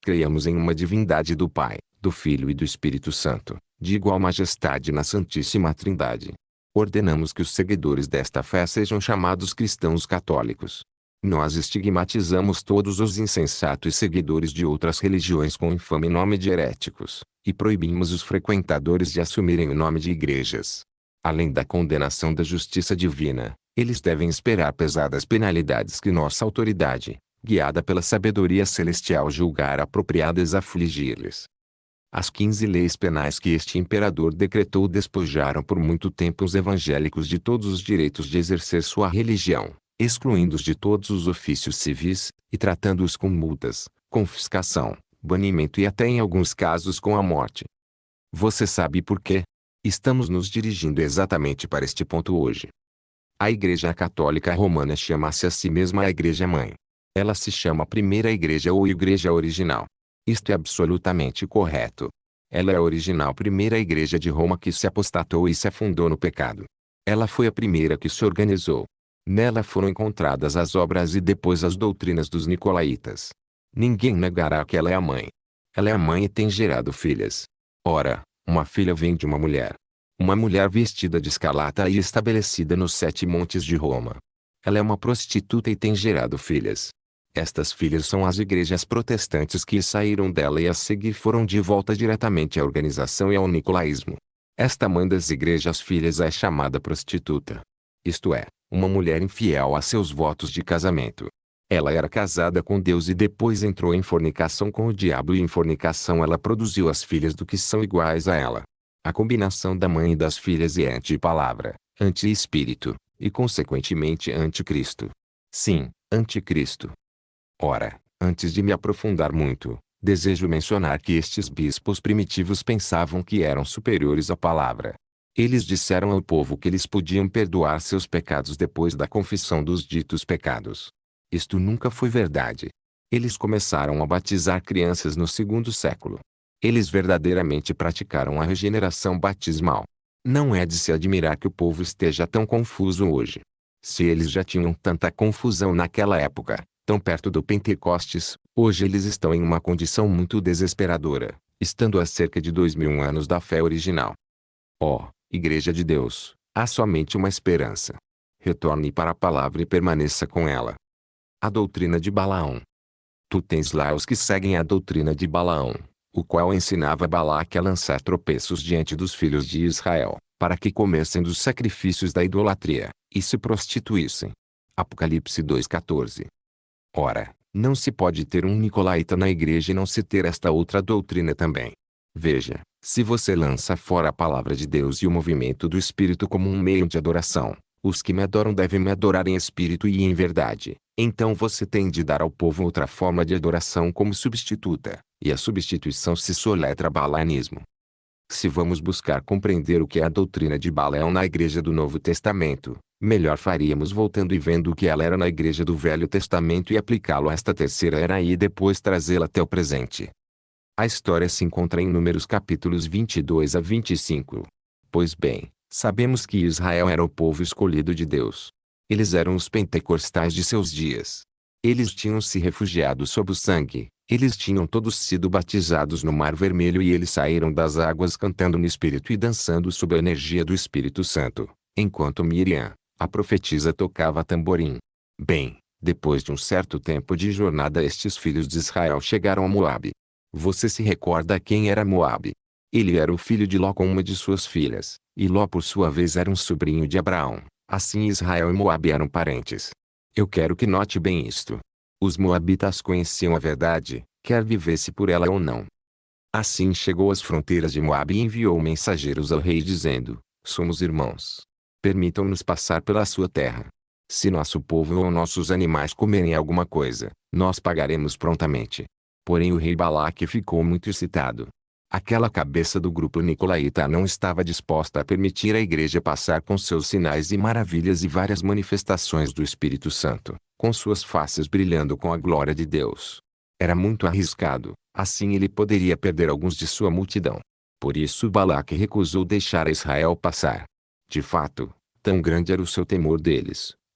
Creiamos em uma divindade do Pai, do Filho e do Espírito Santo, de igual majestade na Santíssima Trindade. Ordenamos que os seguidores desta fé sejam chamados cristãos católicos. Nós estigmatizamos todos os insensatos seguidores de outras religiões com o infame nome de heréticos, e proibimos os frequentadores de assumirem o nome de igrejas. Além da condenação da justiça divina, eles devem esperar pesadas penalidades que nossa autoridade, guiada pela sabedoria celestial, julgar apropriadas afligir-lhes. As quinze leis penais que este imperador decretou despojaram por muito tempo os evangélicos de todos os direitos de exercer sua religião, excluindo-os de todos os ofícios civis, e tratando-os com multas, confiscação, banimento e até em alguns casos com a morte. Você sabe por quê? Estamos nos dirigindo exatamente para este ponto hoje. A Igreja Católica Romana chama-se a si mesma a Igreja Mãe. Ela se chama Primeira Igreja ou Igreja Original. Isto é absolutamente correto. Ela é a original primeira igreja de Roma que se apostatou e se afundou no pecado. Ela foi a primeira que se organizou. Nela foram encontradas as obras e depois as doutrinas dos nicolaítas. Ninguém negará que ela é a mãe. Ela é a mãe e tem gerado filhas. Ora, uma filha vem de uma mulher. Uma mulher vestida de escarlata e estabelecida nos sete montes de Roma. Ela é uma prostituta e tem gerado filhas. Estas filhas são as igrejas protestantes que saíram dela e a seguir foram de volta diretamente à organização e ao nicolaísmo. Esta mãe das igrejas filhas é chamada prostituta. Isto é, uma mulher infiel a seus votos de casamento. Ela era casada com Deus e depois entrou em fornicação com o diabo e em fornicação ela produziu as filhas do que são iguais a ela. A combinação da mãe e das filhas é anti-palavra, anti-espírito, e consequentemente anticristo. Sim, anticristo. Ora, antes de me aprofundar muito, desejo mencionar que estes bispos primitivos pensavam que eram superiores à palavra. Eles disseram ao povo que eles podiam perdoar seus pecados depois da confissão dos ditos pecados. Isto nunca foi verdade. Eles começaram a batizar crianças no segundo século. Eles verdadeiramente praticaram a regeneração batismal. Não é de se admirar que o povo esteja tão confuso hoje. Se eles já tinham tanta confusão naquela época, tão perto do Pentecostes, hoje eles estão em uma condição muito desesperadora, estando a cerca de dois mil anos da fé original. Ó, Igreja de Deus, há somente uma esperança. Retorne para a palavra e permaneça com ela. A doutrina de Balaão. Tu tens lá os que seguem a doutrina de Balaão, o qual ensinava Balaque a lançar tropeços diante dos filhos de Israel, para que comessem dos sacrifícios da idolatria, e se prostituíssem. Apocalipse dois, quatorze. Ora, não se pode ter um nicolaíta na igreja e não se ter esta outra doutrina também. Veja, se você lança fora a palavra de Deus e o movimento do Espírito como um meio de adoração, os que me adoram devem me adorar em espírito e em verdade. Então você tem de dar ao povo outra forma de adoração como substituta, e a substituição se soletra balanismo. Se vamos buscar compreender o que é a doutrina de Balaão na igreja do Novo Testamento, melhor faríamos voltando e vendo o que ela era na igreja do Velho Testamento e aplicá-lo a esta terceira era e depois trazê-la até o presente. A história se encontra em Números capítulos vinte e dois a vinte e cinco. Pois bem, sabemos que Israel era o povo escolhido de Deus. Eles eram os pentecostais de seus dias. Eles tinham se refugiado sob o sangue, eles tinham todos sido batizados no Mar Vermelho e eles saíram das águas cantando no Espírito e dançando sob a energia do Espírito Santo, enquanto Miriam, a profetisa, tocava tamborim. Bem, depois de um certo tempo de jornada estes filhos de Israel chegaram a Moabe. Você se recorda quem era Moabe? Ele era o filho de Ló com uma de suas filhas, e Ló por sua vez era um sobrinho de Abraão. Assim Israel e Moabe eram parentes. Eu quero que note bem isto. Os moabitas conheciam a verdade, quer vivesse por ela ou não. Assim chegou às fronteiras de Moabe e enviou mensageiros ao rei dizendo: somos irmãos. Permitam-nos passar pela sua terra. Se nosso povo ou nossos animais comerem alguma coisa, nós pagaremos prontamente. Porém o rei Balaque ficou muito excitado. Aquela cabeça do grupo nicolaíta não estava disposta a permitir a igreja passar com seus sinais e maravilhas e várias manifestações do Espírito Santo, com suas faces brilhando com a glória de Deus. Era muito arriscado, assim ele poderia perder alguns de sua multidão. Por isso Balaque recusou deixar Israel passar. De fato, tão grande era o seu temor deles,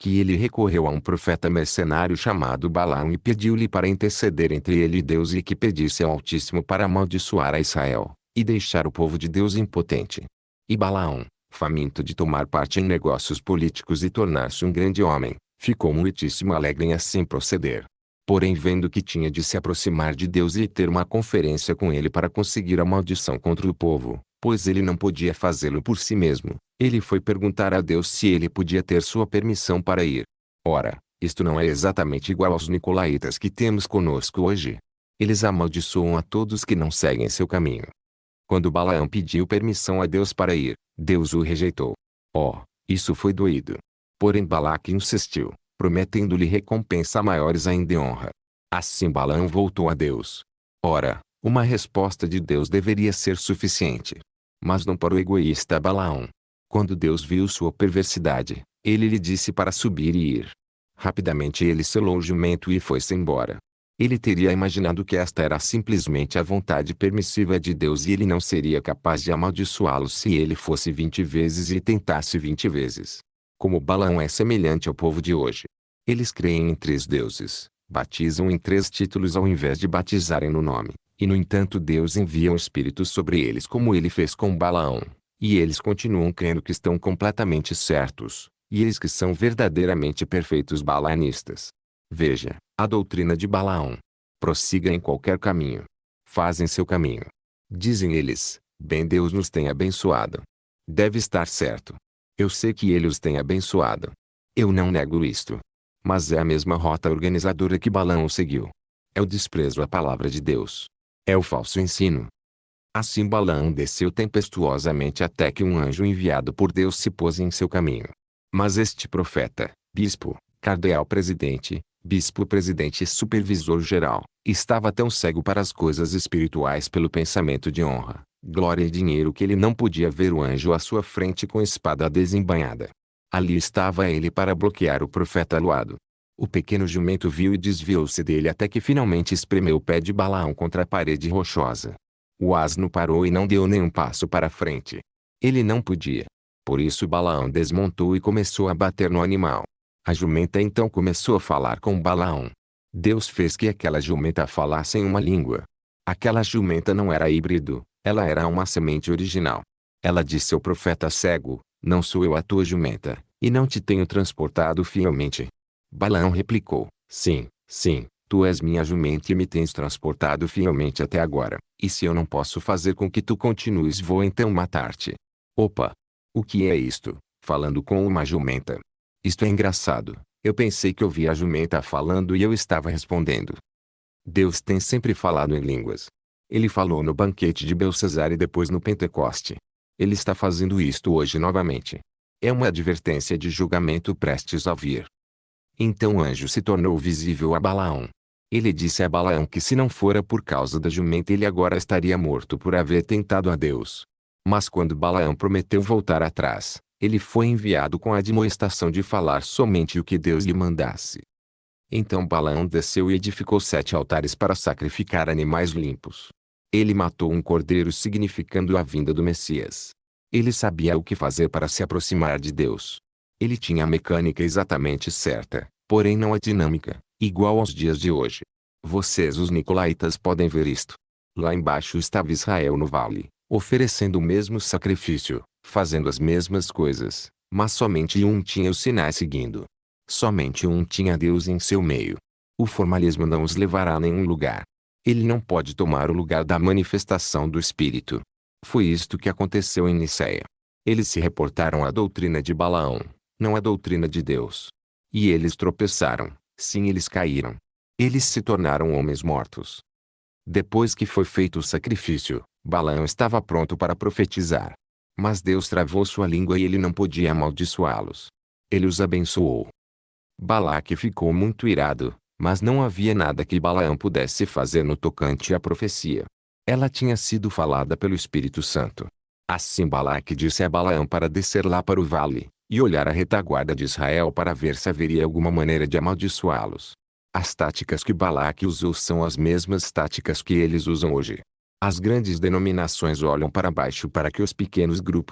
que ele recorreu a um profeta mercenário chamado Balaão e pediu-lhe para interceder entre ele e Deus e que pedisse ao Altíssimo para amaldiçoar a Israel, e deixar o povo de Deus impotente. E Balaão, faminto de tomar parte em negócios políticos e tornar-se um grande homem, ficou muitíssimo alegre em assim proceder. Porém, vendo que tinha de se aproximar de Deus e ter uma conferência com ele para conseguir a maldição contra o povo, pois ele não podia fazê-lo por si mesmo, ele foi perguntar a Deus se ele podia ter sua permissão para ir. Ora, isto não é exatamente igual aos nicolaítas que temos conosco hoje. Eles amaldiçoam a todos que não seguem seu caminho. Quando Balaão pediu permissão a Deus para ir, Deus o rejeitou. Oh, isso foi doído. Porém Balaque insistiu, prometendo-lhe recompensa maiores ainda e honra. Assim Balaão voltou a Deus. Ora, uma resposta de Deus deveria ser suficiente. Mas não para o egoísta Balaão. Quando Deus viu sua perversidade, ele lhe disse para subir e ir. Rapidamente ele selou o jumento e foi-se embora. Ele teria imaginado que esta era simplesmente a vontade permissiva de Deus e ele não seria capaz de amaldiçoá-lo se ele fosse vinte vezes e tentasse vinte vezes. Como Balaão é semelhante ao povo de hoje. Eles creem em três deuses, batizam em três títulos ao invés de batizarem no nome, e no entanto Deus envia um espírito sobre eles como ele fez com Balaão, e eles continuam crendo que estão completamente certos, e eles que são verdadeiramente perfeitos balanistas. Veja, a doutrina de Balaão. Prossiga em qualquer caminho. Fazem seu caminho. Dizem eles, bem Deus nos tem abençoado. Deve estar certo. Eu sei que ele os tem abençoado. Eu não nego isto. Mas é a mesma rota organizadora que Balaão seguiu. É o desprezo à palavra de Deus. É o falso ensino. Assim Balaão desceu tempestuosamente até que um anjo enviado por Deus se pôs em seu caminho. Mas este profeta, bispo, cardeal presidente, bispo presidente e supervisor geral, estava tão cego para as coisas espirituais pelo pensamento de honra, glória e dinheiro que ele não podia ver o anjo à sua frente com espada desembainhada. Ali estava ele para bloquear o profeta aluado. O pequeno jumento viu e desviou-se dele até que finalmente espremeu o pé de Balaão contra a parede rochosa. O asno parou e não deu nenhum passo para frente. Ele não podia. Por isso Balaão desmontou e começou a bater no animal. A jumenta então começou a falar com Balaão. Deus fez que aquela jumenta falasse em uma língua. Aquela jumenta não era híbrido, ela era uma semente original. Ela disse ao profeta cego, não sou eu a tua jumenta, e não te tenho transportado fielmente. Balaão replicou, sim, sim, tu és minha jumenta e me tens transportado fielmente até agora, e se eu não posso fazer com que tu continues vou então matar-te. Opa! O que é isto? Falando com uma jumenta. Isto é engraçado, eu pensei que ouvia a jumenta falando e eu estava respondendo. Deus tem sempre falado em línguas. Ele falou no banquete de Belsazar e depois no Pentecoste. Ele está fazendo isto hoje novamente. É uma advertência de julgamento prestes a vir. Então o anjo se tornou visível a Balaão. Ele disse a Balaão que se não fora por causa da jumenta ele agora estaria morto por haver tentado a Deus. Mas quando Balaão prometeu voltar atrás, ele foi enviado com a admoestação de falar somente o que Deus lhe mandasse. Então Balaão desceu e edificou sete altares para sacrificar animais limpos. Ele matou um cordeiro significando a vinda do Messias. Ele sabia o que fazer para se aproximar de Deus. Ele tinha a mecânica exatamente certa, porém não a dinâmica, igual aos dias de hoje. Vocês os nicolaítas podem ver isto. Lá embaixo estava Israel no vale, oferecendo o mesmo sacrifício, fazendo as mesmas coisas, mas somente um tinha os sinais seguindo. Somente um tinha Deus em seu meio. O formalismo não os levará a nenhum lugar. Ele não pode tomar o lugar da manifestação do Espírito. Foi isto que aconteceu em Niceia. Eles se reportaram à doutrina de Balaão, não à doutrina de Deus. E eles tropeçaram, sim eles caíram. Eles se tornaram homens mortos. Depois que foi feito o sacrifício, Balaão estava pronto para profetizar. Mas Deus travou sua língua e ele não podia amaldiçoá-los. Ele os abençoou. Balaque ficou muito irado, mas não havia nada que Balaão pudesse fazer no tocante à profecia. Ela tinha sido falada pelo Espírito Santo. Assim Balaque disse a Balaão para descer lá para o vale, e olhar a retaguarda de Israel para ver se haveria alguma maneira de amaldiçoá-los. As táticas que Balaque usou são as mesmas táticas que eles usam hoje. As grandes denominações olham para baixo para que os pequenos grupos,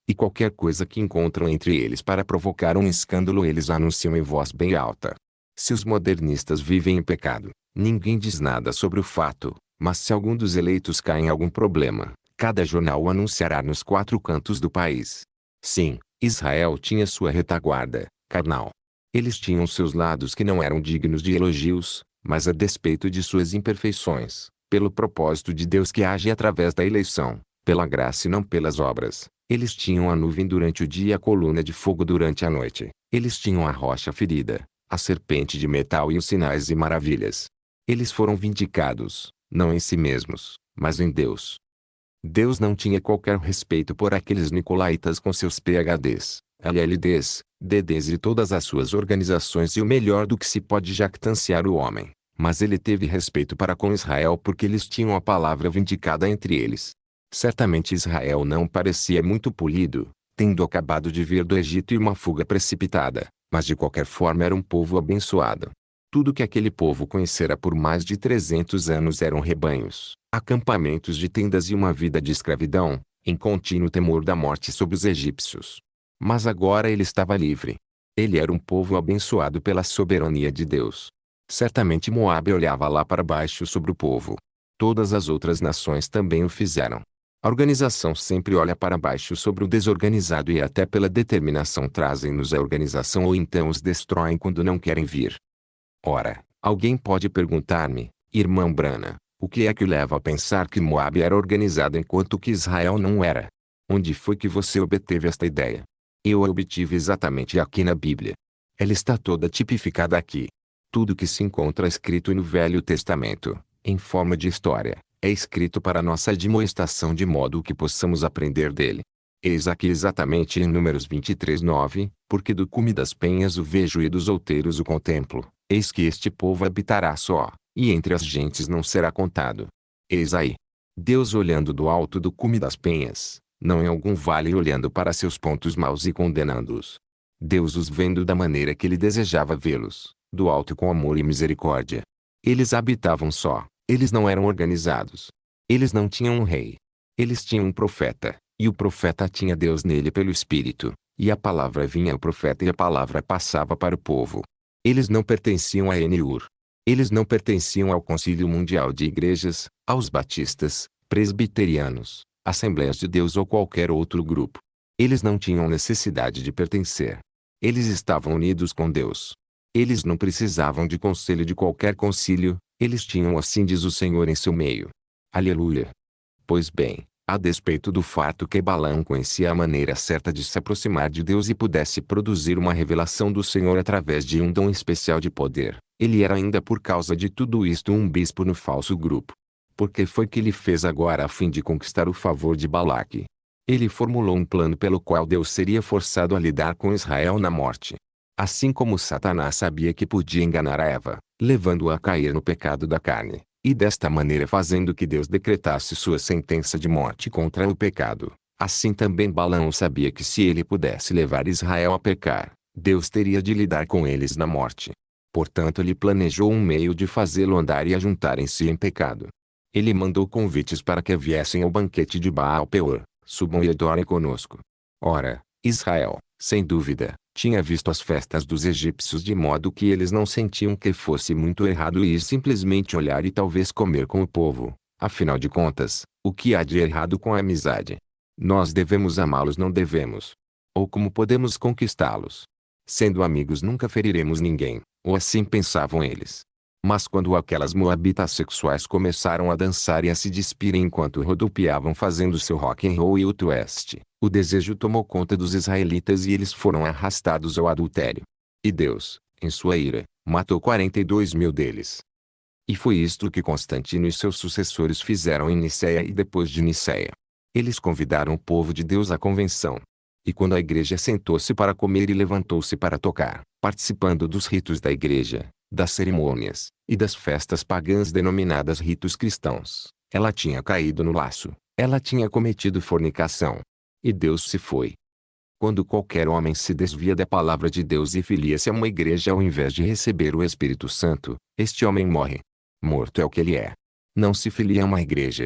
E qualquer coisa que encontram entre eles para provocar um escândalo eles anunciam em voz bem alta. Se os modernistas vivem em pecado, ninguém diz nada sobre o fato, mas se algum dos eleitos cai em algum problema, cada jornal o anunciará nos quatro cantos do país. Sim, Israel tinha sua retaguarda, carnal. Eles tinham seus lados que não eram dignos de elogios, mas a despeito de suas imperfeições, pelo propósito de Deus que age através da eleição, pela graça e não pelas obras, eles tinham a nuvem durante o dia e a coluna de fogo durante a noite. Eles tinham a rocha ferida, a serpente de metal e os sinais e maravilhas. Eles foram vindicados, não em si mesmos, mas em Deus. Deus não tinha qualquer respeito por aqueles nicolaítas com seus PhDs, L L Ds, D Ds e todas as suas organizações e o melhor do que se pode jactanciar o homem, mas ele teve respeito para com Israel porque eles tinham a palavra vindicada entre eles. Certamente Israel não parecia muito polido, tendo acabado de vir do Egito e uma fuga precipitada, mas de qualquer forma era um povo abençoado. Tudo que aquele povo conhecera por mais de trezentos anos eram rebanhos, acampamentos de tendas e uma vida de escravidão, em contínuo temor da morte sobre os egípcios. Mas agora ele estava livre. Ele era um povo abençoado pela soberania de Deus. Certamente Moabe olhava lá para baixo sobre o povo. Todas as outras nações também o fizeram. A organização sempre olha para baixo sobre o desorganizado e até pela determinação trazem-nos a organização ou então os destroem quando não querem vir. Ora, alguém pode perguntar-me, irmã Brana, o que é que o leva a pensar que Moabe era organizado enquanto que Israel não era? Onde foi que você obteve esta ideia? Eu a obtive exatamente aqui na Bíblia. Ela está toda tipificada aqui. Tudo que se encontra escrito no Velho Testamento, em forma de história, é escrito para nossa admoestação de modo que possamos aprender dele. Eis aqui exatamente em Números vinte e três, nove, porque do cume das penhas o vejo e dos outeiros o contemplo, eis que este povo habitará só, e entre as gentes não será contado. Eis aí. Deus olhando do alto do cume das penhas, não em algum vale olhando para seus pontos maus e condenando-os. Deus os vendo da maneira que ele desejava vê-los, do alto com amor e misericórdia. Eles habitavam só. Eles não eram organizados. Eles não tinham um rei. Eles tinham um profeta, e o profeta tinha Deus nele pelo Espírito, e a palavra vinha ao profeta e a palavra passava para o povo. Eles não pertenciam a Eniur. Eles não pertenciam ao Concílio Mundial de Igrejas, aos batistas, presbiterianos, Assembleias de Deus ou qualquer outro grupo. Eles não tinham necessidade de pertencer. Eles estavam unidos com Deus. Eles não precisavam de conselho de qualquer concílio, eles tinham assim diz o Senhor em seu meio. Aleluia! Pois bem, a despeito do fato que Balaão conhecia a maneira certa de se aproximar de Deus e pudesse produzir uma revelação do Senhor através de um dom especial de poder, ele era ainda por causa de tudo isto um bispo no falso grupo. Porque foi que ele fez agora a fim de conquistar o favor de Balaque. Ele formulou um plano pelo qual Deus seria forçado a lidar com Israel na morte. Assim como Satanás sabia que podia enganar a Eva, levando-a a cair no pecado da carne, e desta maneira fazendo que Deus decretasse sua sentença de morte contra o pecado, assim também Balaão sabia que se ele pudesse levar Israel a pecar, Deus teria de lidar com eles na morte. Portanto ele planejou um meio de fazê-lo andar e ajuntarem-se em pecado. Ele mandou convites para que viessem ao banquete de Baal-Peor, subam e adorem conosco. Ora, Israel, sem dúvida, tinha visto as festas dos egípcios de modo que eles não sentiam que fosse muito errado ir simplesmente olhar e talvez comer com o povo. Afinal de contas, o que há de errado com a amizade? Nós devemos amá-los, não devemos? Ou como podemos conquistá-los? Sendo amigos nunca feriremos ninguém, ou assim pensavam eles. Mas quando aquelas moabitas sexuais começaram a dançar e a se despirem enquanto rodopiavam fazendo seu rock and roll e o twist, o desejo tomou conta dos israelitas e eles foram arrastados ao adultério. E Deus, em sua ira, matou quarenta e dois mil deles. E foi isto que Constantino e seus sucessores fizeram em Nicéia e depois de Nicéia. Eles convidaram o povo de Deus à convenção. E quando a igreja sentou-se para comer e levantou-se para tocar, participando dos ritos da igreja, das cerimônias, e das festas pagãs denominadas ritos cristãos, ela tinha caído no laço, ela tinha cometido fornicação. E Deus se foi. Quando qualquer homem se desvia da palavra de Deus e filia-se a uma igreja ao invés de receber o Espírito Santo, este homem morre. Morto é o que ele é. Não se filia a uma igreja.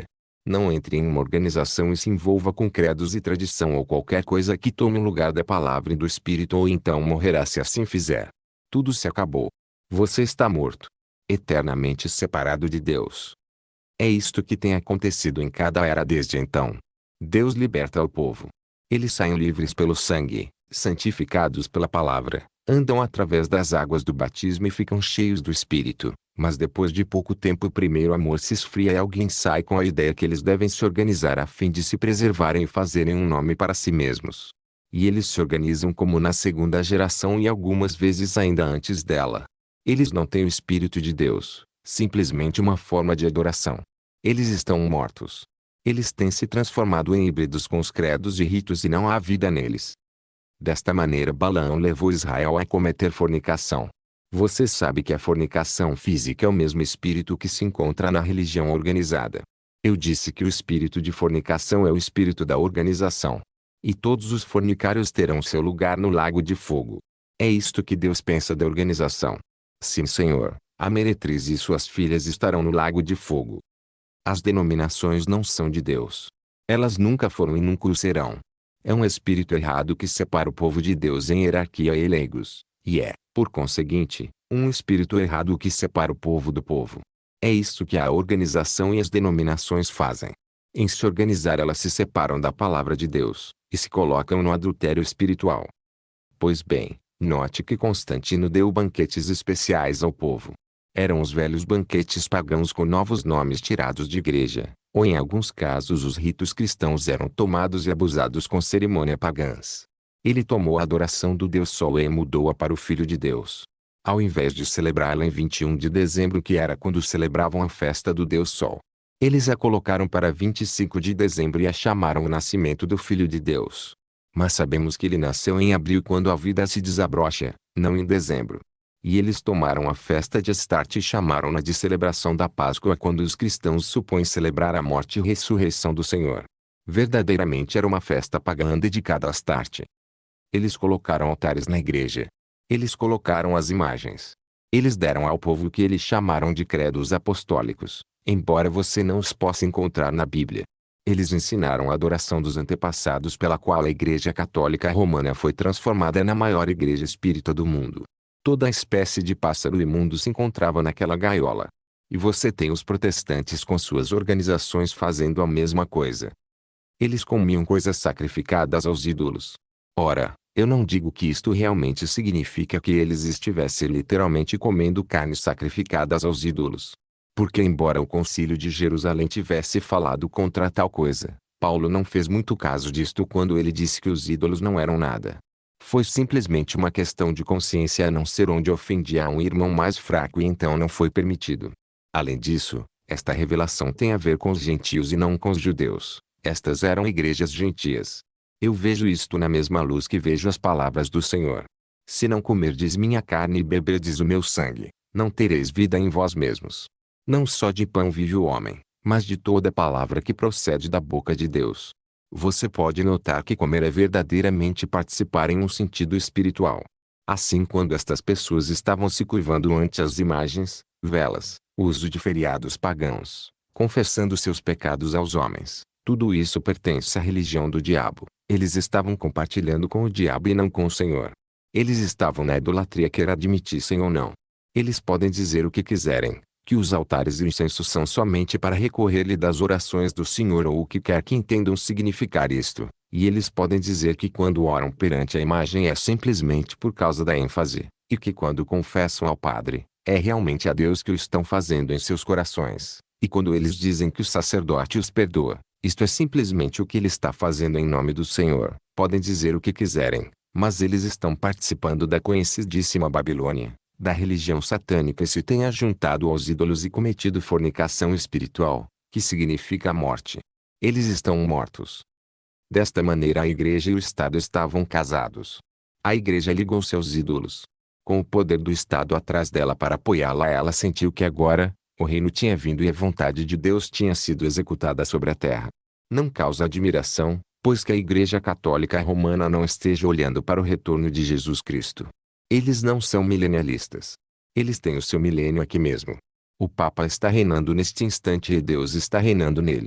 Não entre em uma organização e se envolva com credos e tradição ou qualquer coisa que tome o lugar da palavra e do Espírito, ou então morrerá se assim fizer. Tudo se acabou. Você está morto. Eternamente separado de Deus. É isto que tem acontecido em cada era desde então. Deus liberta o povo. Eles saem livres pelo sangue, santificados pela palavra, andam através das águas do batismo e ficam cheios do Espírito. Mas depois de pouco tempo o primeiro amor se esfria e alguém sai com a ideia que eles devem se organizar a fim de se preservarem e fazerem um nome para si mesmos. E eles se organizam como na segunda geração e algumas vezes ainda antes dela. Eles não têm o Espírito de Deus, simplesmente uma forma de adoração. Eles estão mortos. Eles têm se transformado em híbridos com os credos e ritos e não há vida neles. Desta maneira Balaão levou Israel a cometer fornicação. Você sabe que a fornicação física é o mesmo espírito que se encontra na religião organizada. Eu disse que o espírito de fornicação é o espírito da organização. E todos os fornicários terão seu lugar no lago de fogo. É isto que Deus pensa da organização. Sim, Senhor, a meretriz e suas filhas estarão no lago de fogo. As denominações não são de Deus. Elas nunca foram e nunca o serão. É um espírito errado que separa o povo de Deus em hierarquia e leigos. E é, por conseguinte, um espírito errado que separa o povo do povo. É isso que a organização e as denominações fazem. Em se organizar elas se separam da palavra de Deus, e se colocam no adultério espiritual. Pois bem, note que Constantino deu banquetes especiais ao povo. Eram os velhos banquetes pagãos com novos nomes tirados de igreja, ou em alguns casos os ritos cristãos eram tomados e abusados com cerimônia pagãs. Ele tomou a adoração do Deus Sol e mudou-a para o Filho de Deus. Ao invés de celebrá-la em vinte e um de dezembro, que era quando celebravam a festa do Deus Sol, eles a colocaram para vinte e cinco de dezembro e a chamaram o nascimento do Filho de Deus. Mas sabemos que ele nasceu em abril quando a vida se desabrocha, não em dezembro. E eles tomaram a festa de Astarte e chamaram-na de celebração da Páscoa quando os cristãos supõem celebrar a morte e ressurreição do Senhor. Verdadeiramente era uma festa pagã dedicada a Astarte. Eles colocaram altares na igreja. Eles colocaram as imagens. Eles deram ao povo o que eles chamaram de credos apostólicos, embora você não os possa encontrar na Bíblia. Eles ensinaram a adoração dos antepassados pela qual a Igreja Católica Romana foi transformada na maior igreja espírita do mundo. Toda espécie de pássaro imundo se encontrava naquela gaiola. E você tem os protestantes com suas organizações fazendo a mesma coisa. Eles comiam coisas sacrificadas aos ídolos. Ora, eu não digo que isto realmente significa que eles estivessem literalmente comendo carnes sacrificadas aos ídolos. Porque embora o Concílio de Jerusalém tivesse falado contra tal coisa, Paulo não fez muito caso disto quando ele disse que os ídolos não eram nada. Foi simplesmente uma questão de consciência a não ser onde ofendia a um irmão mais fraco e então não foi permitido. Além disso, esta revelação tem a ver com os gentios e não com os judeus. Estas eram igrejas gentias. Eu vejo isto na mesma luz que vejo as palavras do Senhor. Se não comerdes minha carne e beberdes o meu sangue, não tereis vida em vós mesmos. Não só de pão vive o homem, mas de toda palavra que procede da boca de Deus. Você pode notar que comer é verdadeiramente participar em um sentido espiritual. Assim, quando estas pessoas estavam se curvando ante as imagens, velas, uso de feriados pagãos, confessando seus pecados aos homens, tudo isso pertence à religião do diabo. Eles estavam compartilhando com o diabo e não com o Senhor. Eles estavam na idolatria, quer admitissem ou não. Eles podem dizer o que quiserem, que os altares e o incenso são somente para recorrer-lhe das orações do Senhor ou o que quer que entendam significar isto, e eles podem dizer que quando oram perante a imagem é simplesmente por causa da ênfase, e que quando confessam ao Padre, é realmente a Deus que o estão fazendo em seus corações, e quando eles dizem que o sacerdote os perdoa, isto é simplesmente o que ele está fazendo em nome do Senhor. Podem dizer o que quiserem, mas eles estão participando da conhecidíssima Babilônia, da religião satânica, e se têm ajuntado aos ídolos e cometido fornicação espiritual, que significa a morte. Eles estão mortos. Desta maneira a igreja e o Estado estavam casados. A igreja ligou-se aos ídolos. Com o poder do Estado atrás dela para apoiá-la, ela sentiu que agora, o reino tinha vindo e a vontade de Deus tinha sido executada sobre a terra. Não causa admiração, pois que a Igreja Católica Romana não esteja olhando para o retorno de Jesus Cristo. Eles não são milenialistas. Eles têm o seu milênio aqui mesmo. O Papa está reinando neste instante e Deus está reinando nele.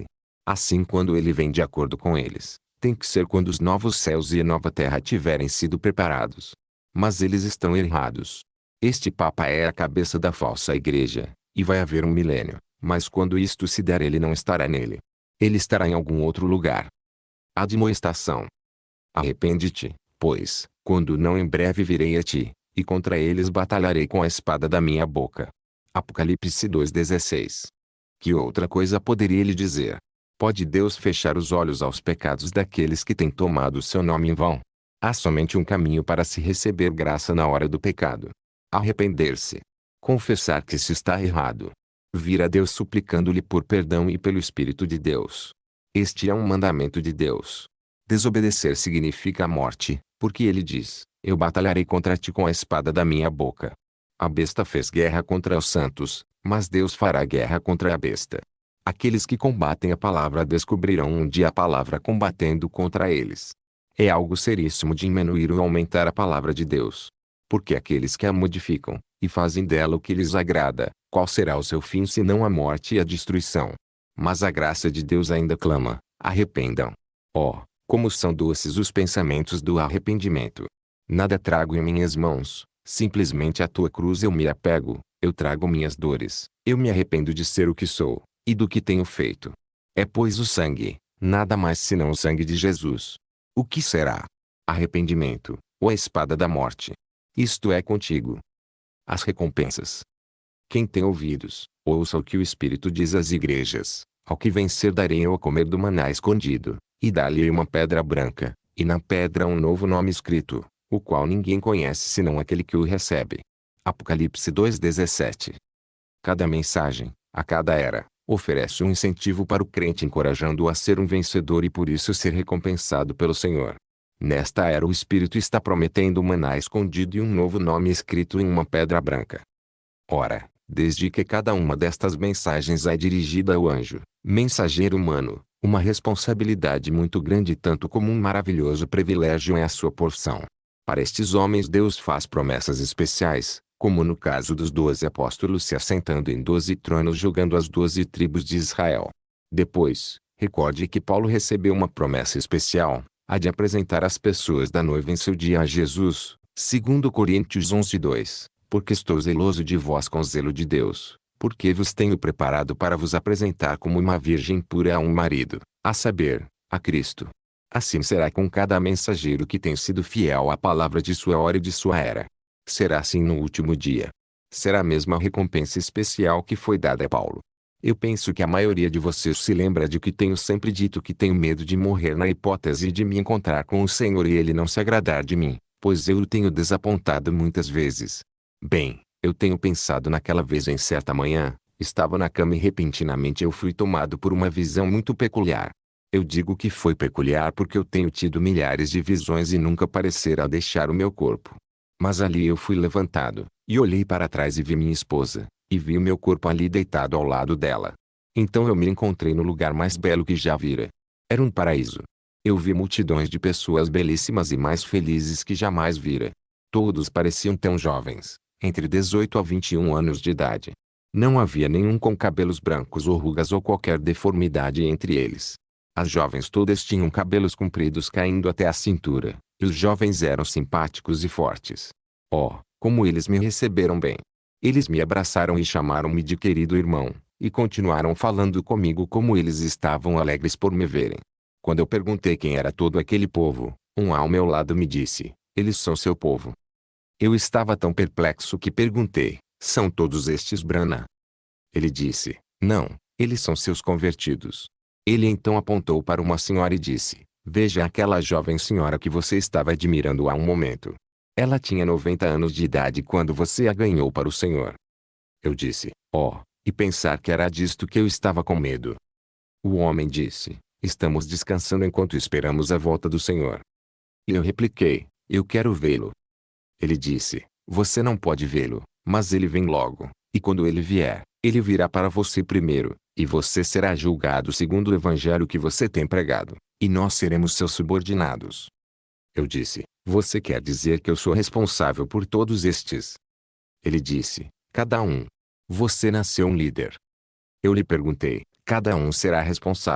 Assim, quando ele vem de acordo com eles, tem que ser quando os novos céus e a nova terra tiverem sido preparados. Mas eles estão errados. Este Papa é a cabeça da falsa igreja, e vai haver um milênio, mas quando isto se der ele não estará nele. Ele estará em algum outro lugar. Admoestação. Arrepende-te, pois, quando não em breve virei a ti, e contra eles batalharei com a espada da minha boca. Apocalipse dois, dezesseis. Que outra coisa poderia ele dizer? Pode Deus fechar os olhos aos pecados daqueles que têm tomado o seu nome em vão? Há somente um caminho para se receber graça na hora do pecado. Arrepender-se. Confessar que se está errado. Vir a Deus suplicando-lhe por perdão e pelo Espírito de Deus. Este é um mandamento de Deus. Desobedecer significa a morte, porque ele diz: eu batalharei contra ti com a espada da minha boca. A besta fez guerra contra os santos, mas Deus fará guerra contra a besta. Aqueles que combatem a palavra descobrirão um dia a palavra combatendo contra eles. É algo seríssimo diminuir ou aumentar a palavra de Deus. Porque aqueles que a modificam, e fazem dela o que lhes agrada, qual será o seu fim senão a morte e a destruição? Mas a graça de Deus ainda clama: arrependam. Oh, como são doces os pensamentos do arrependimento! Nada trago em minhas mãos, simplesmente à tua cruz eu me apego, eu trago minhas dores, eu me arrependo de ser o que sou, e do que tenho feito. É pois o sangue, nada mais senão o sangue de Jesus. O que será? Arrependimento, ou a espada da morte? Isto é contigo. As recompensas. Quem tem ouvidos, ouça o que o Espírito diz às igrejas. Ao que vencer darei eu a comer do maná escondido, e dá-lhe uma pedra branca, e na pedra um novo nome escrito, o qual ninguém conhece senão aquele que o recebe. Apocalipse dois, dezessete. Cada mensagem, a cada era, oferece um incentivo para o crente encorajando-o a ser um vencedor e por isso ser recompensado pelo Senhor. Nesta era o Espírito está prometendo um maná escondido e um novo nome escrito em uma pedra branca. Ora, desde que cada uma destas mensagens é dirigida ao anjo, mensageiro humano, uma responsabilidade muito grande tanto como um maravilhoso privilégio é a sua porção. Para estes homens Deus faz promessas especiais, como no caso dos doze apóstolos se assentando em doze tronos julgando as doze tribos de Israel. Depois, recorde que Paulo recebeu uma promessa especial, a de apresentar as pessoas da noiva em seu dia a Jesus, segundo Coríntios onze, dois, porque estou zeloso de vós com zelo de Deus, porque vos tenho preparado para vos apresentar como uma virgem pura a um marido, a saber, a Cristo. Assim será com cada mensageiro que tem sido fiel à palavra de sua hora e de sua era. Será assim no último dia. Será a mesma recompensa especial que foi dada a Paulo. Eu penso que a maioria de vocês se lembra de que tenho sempre dito que tenho medo de morrer na hipótese de me encontrar com o Senhor e ele não se agradar de mim, pois eu o tenho desapontado muitas vezes. Bem, eu tenho pensado naquela vez em certa manhã, estava na cama e repentinamente eu fui tomado por uma visão muito peculiar. Eu digo que foi peculiar porque eu tenho tido milhares de visões e nunca parecerá deixar o meu corpo. Mas ali eu fui levantado, e olhei para trás e vi minha esposa, e vi o meu corpo ali deitado ao lado dela. Então eu me encontrei no lugar mais belo que já vira. Era um paraíso. Eu vi multidões de pessoas belíssimas e mais felizes que jamais vira. Todos pareciam tão jovens, entre dezoito a vinte e um anos de idade. Não havia nenhum com cabelos brancos ou rugas ou qualquer deformidade entre eles. As jovens todas tinham cabelos compridos caindo até a cintura, e os jovens eram simpáticos e fortes. Oh, como eles me receberam bem! Eles me abraçaram e chamaram-me de querido irmão, e continuaram falando comigo como eles estavam alegres por me verem. Quando eu perguntei quem era todo aquele povo, um ao meu lado me disse: eles são seu povo. Eu estava tão perplexo que perguntei: são todos estes Brana? Ele disse: não, eles são seus convertidos. Ele então apontou para uma senhora e disse: veja aquela jovem senhora que você estava admirando há um momento. Ela tinha noventa anos de idade quando você a ganhou para o Senhor. Eu disse: oh, e pensar que era disto que eu estava com medo. O homem disse: estamos descansando enquanto esperamos a volta do Senhor. E eu repliquei: eu quero vê-lo. Ele disse: você não pode vê-lo, mas ele vem logo, e quando ele vier, ele virá para você primeiro, e você será julgado segundo o evangelho que você tem pregado, e nós seremos seus subordinados. Eu disse: você quer dizer que eu sou responsável por todos estes? Ele disse: cada um. Você nasceu um líder. Eu lhe perguntei: cada um será responsável,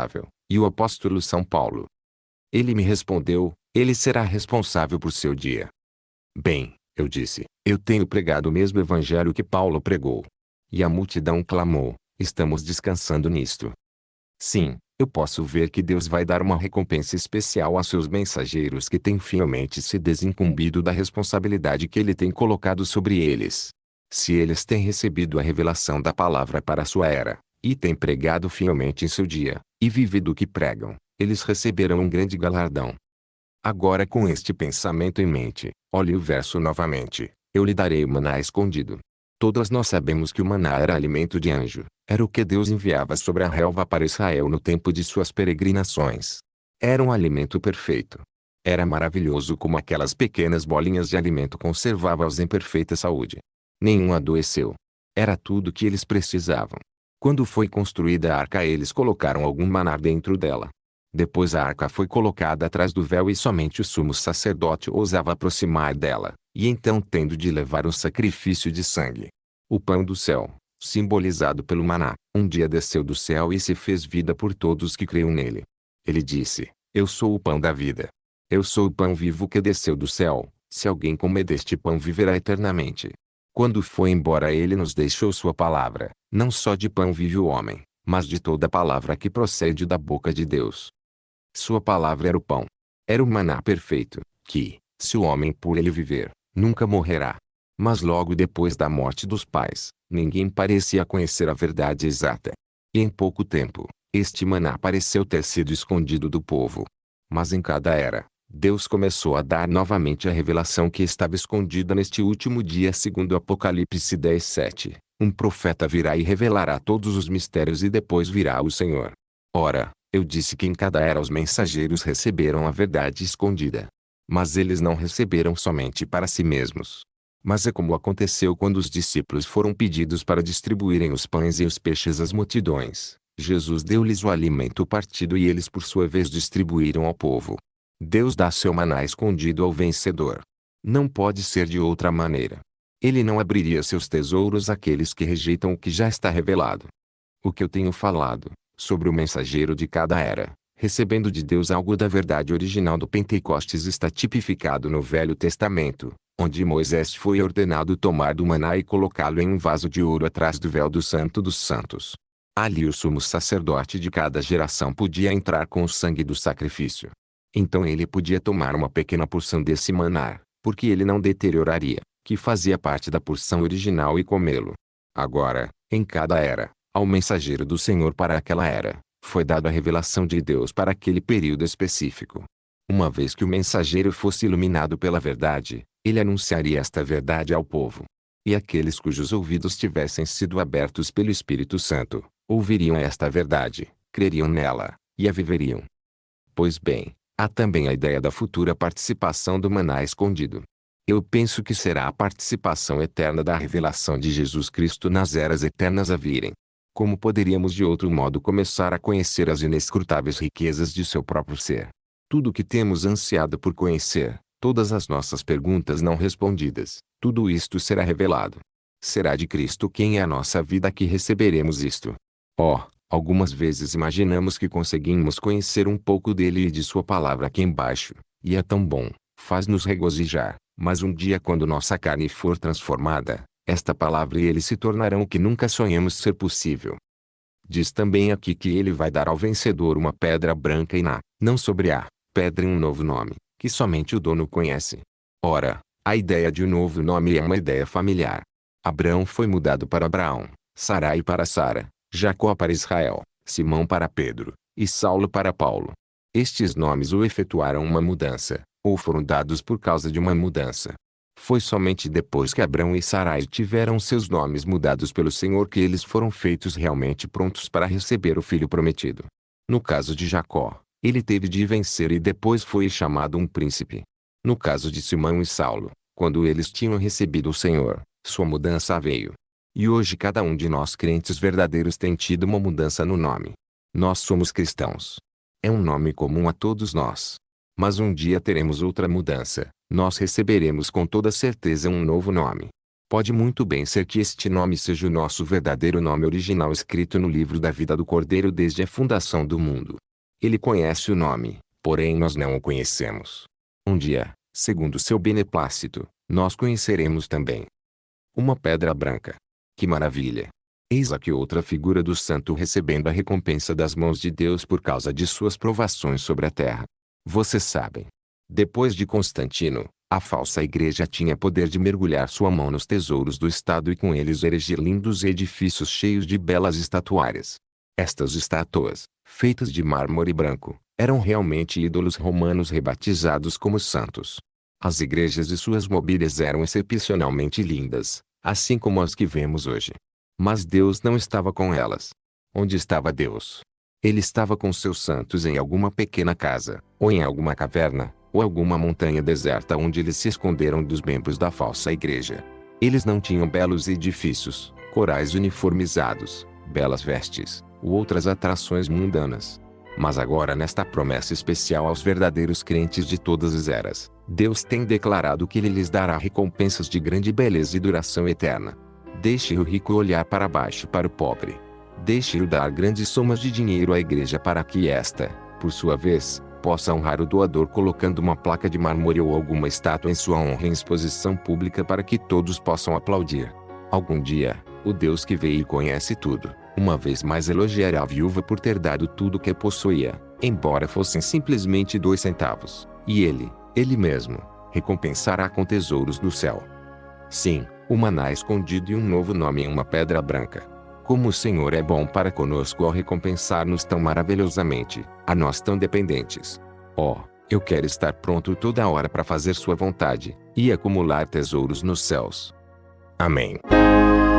E o apóstolo São Paulo? Ele me respondeu: ele será responsável por seu dia. Bem, eu disse, eu tenho pregado o mesmo evangelho que Paulo pregou. E a multidão clamou: estamos descansando nisto. Sim, eu posso ver que Deus vai dar uma recompensa especial a seus mensageiros que têm fielmente se desincumbido da responsabilidade que ele tem colocado sobre eles. Se eles têm recebido a revelação da palavra para a sua era, e têm pregado fielmente em seu dia, e vivido o que pregam, eles receberão um grande galardão. Agora, com este pensamento em mente, olhe o verso novamente: eu lhe darei o maná escondido. Todos nós sabemos que o maná era alimento de anjo, era o que Deus enviava sobre a relva para Israel no tempo de suas peregrinações. Era um alimento perfeito. Era maravilhoso como aquelas pequenas bolinhas de alimento conservavam-os em perfeita saúde. Nenhum adoeceu. Era tudo o que eles precisavam. Quando foi construída a arca, eles colocaram algum maná dentro dela. Depois a arca foi colocada atrás do véu e somente o sumo sacerdote ousava aproximar dela, e então tendo de levar um sacrifício de sangue. O pão do céu, simbolizado pelo maná, um dia desceu do céu e se fez vida por todos que creiam nele. Ele disse: eu sou o pão da vida. Eu sou o pão vivo que desceu do céu, se alguém comer deste pão viverá eternamente. Quando foi embora ele nos deixou sua palavra, não só de pão vive o homem, mas de toda palavra que procede da boca de Deus. Sua palavra era o pão. Era o maná perfeito, que, se o homem por ele viver, nunca morrerá. Mas logo depois da morte dos pais, ninguém parecia conhecer a verdade exata. E em pouco tempo, este maná pareceu ter sido escondido do povo. Mas em cada era, Deus começou a dar novamente a revelação que estava escondida neste último dia segundo Apocalipse dez, sete. Um profeta virá e revelará todos os mistérios e depois virá o Senhor. Ora, eu disse que em cada era os mensageiros receberam a verdade escondida. Mas eles não receberam somente para si mesmos. Mas é como aconteceu quando os discípulos foram pedidos para distribuírem os pães e os peixes às multidões. Jesus deu-lhes o alimento partido e eles por sua vez distribuíram ao povo. Deus dá seu maná escondido ao vencedor. Não pode ser de outra maneira. Ele não abriria seus tesouros àqueles que rejeitam o que já está revelado. O que eu tenho falado, sobre o mensageiro de cada era, recebendo de Deus algo da verdade original do Pentecostes, está tipificado no Velho Testamento, onde Moisés foi ordenado tomar do maná e colocá-lo em um vaso de ouro atrás do véu do Santo dos Santos. Ali o sumo sacerdote de cada geração podia entrar com o sangue do sacrifício. Então ele podia tomar uma pequena porção desse maná, porque ele não deterioraria, que fazia parte da porção original, e comê-lo. Agora, em cada era, ao mensageiro do Senhor para aquela era, foi dada a revelação de Deus para aquele período específico. Uma vez que o mensageiro fosse iluminado pela verdade, ele anunciaria esta verdade ao povo. E aqueles cujos ouvidos tivessem sido abertos pelo Espírito Santo, ouviriam esta verdade, creriam nela, e a viveriam. Pois bem, há também a ideia da futura participação do maná escondido. Eu penso que será a participação eterna da revelação de Jesus Cristo nas eras eternas a virem. Como poderíamos de outro modo começar a conhecer as inescrutáveis riquezas de seu próprio ser? Tudo o que temos ansiado por conhecer, todas as nossas perguntas não respondidas, tudo isto será revelado. Será de Cristo quem é a nossa vida que receberemos isto. Oh, algumas vezes imaginamos que conseguimos conhecer um pouco dele e de sua palavra aqui embaixo, e é tão bom, faz-nos regozijar, mas um dia quando nossa carne for transformada, esta palavra e ele se tornarão o que nunca sonhamos ser possível. Diz também aqui que ele vai dar ao vencedor uma pedra branca e na, não sobre a, pedra em um novo nome, que somente o dono conhece. Ora, a ideia de um novo nome é uma ideia familiar. Abraão foi mudado para Abraão, Sarai para Sara, Jacó para Israel, Simão para Pedro, e Saulo para Paulo. Estes nomes ou efetuaram uma mudança, ou foram dados por causa de uma mudança. Foi somente depois que Abraão e Sarai tiveram seus nomes mudados pelo Senhor que eles foram feitos realmente prontos para receber o filho prometido. No caso de Jacó, ele teve de vencer e depois foi chamado um príncipe. No caso de Simão e Saulo, quando eles tinham recebido o Senhor, sua mudança veio. E hoje cada um de nós crentes verdadeiros tem tido uma mudança no nome. Nós somos cristãos. É um nome comum a todos nós. Mas um dia teremos outra mudança, nós receberemos com toda certeza um novo nome. Pode muito bem ser que este nome seja o nosso verdadeiro nome original escrito no livro da vida do Cordeiro desde a fundação do mundo. Ele conhece o nome, porém nós não o conhecemos. Um dia, segundo seu beneplácito, nós conheceremos também. Uma pedra branca. Que maravilha! Eis aqui outra figura do santo recebendo a recompensa das mãos de Deus por causa de suas provações sobre a terra. Vocês sabem. Depois de Constantino, a falsa igreja tinha poder de mergulhar sua mão nos tesouros do Estado e com eles erigir lindos edifícios cheios de belas estatuárias. Estas estátuas, feitas de mármore branco, eram realmente ídolos romanos rebatizados como santos. As igrejas e suas mobílias eram excepcionalmente lindas, assim como as que vemos hoje. Mas Deus não estava com elas. Onde estava Deus? Ele estava com seus santos em alguma pequena casa, ou em alguma caverna, ou alguma montanha deserta onde eles se esconderam dos membros da falsa igreja. Eles não tinham belos edifícios, corais uniformizados, belas vestes, ou outras atrações mundanas. Mas agora nesta promessa especial aos verdadeiros crentes de todas as eras, Deus tem declarado que Ele lhes dará recompensas de grande beleza e duração eterna. Deixe o rico olhar para baixo para o pobre. Deixe-o dar grandes somas de dinheiro à igreja para que esta, por sua vez, possa honrar o doador colocando uma placa de mármore ou alguma estátua em sua honra em exposição pública para que todos possam aplaudir. Algum dia, o Deus que vê e conhece tudo, uma vez mais elogiará a viúva por ter dado tudo o que possuía, embora fossem simplesmente dois centavos, e ele, ele mesmo, recompensará com tesouros do céu. Sim, o maná escondido e um novo nome em uma pedra branca. Como o Senhor é bom para conosco ao recompensar-nos tão maravilhosamente, a nós tão dependentes. Oh, eu quero estar pronto toda hora para fazer sua vontade, e acumular tesouros nos céus. Amém.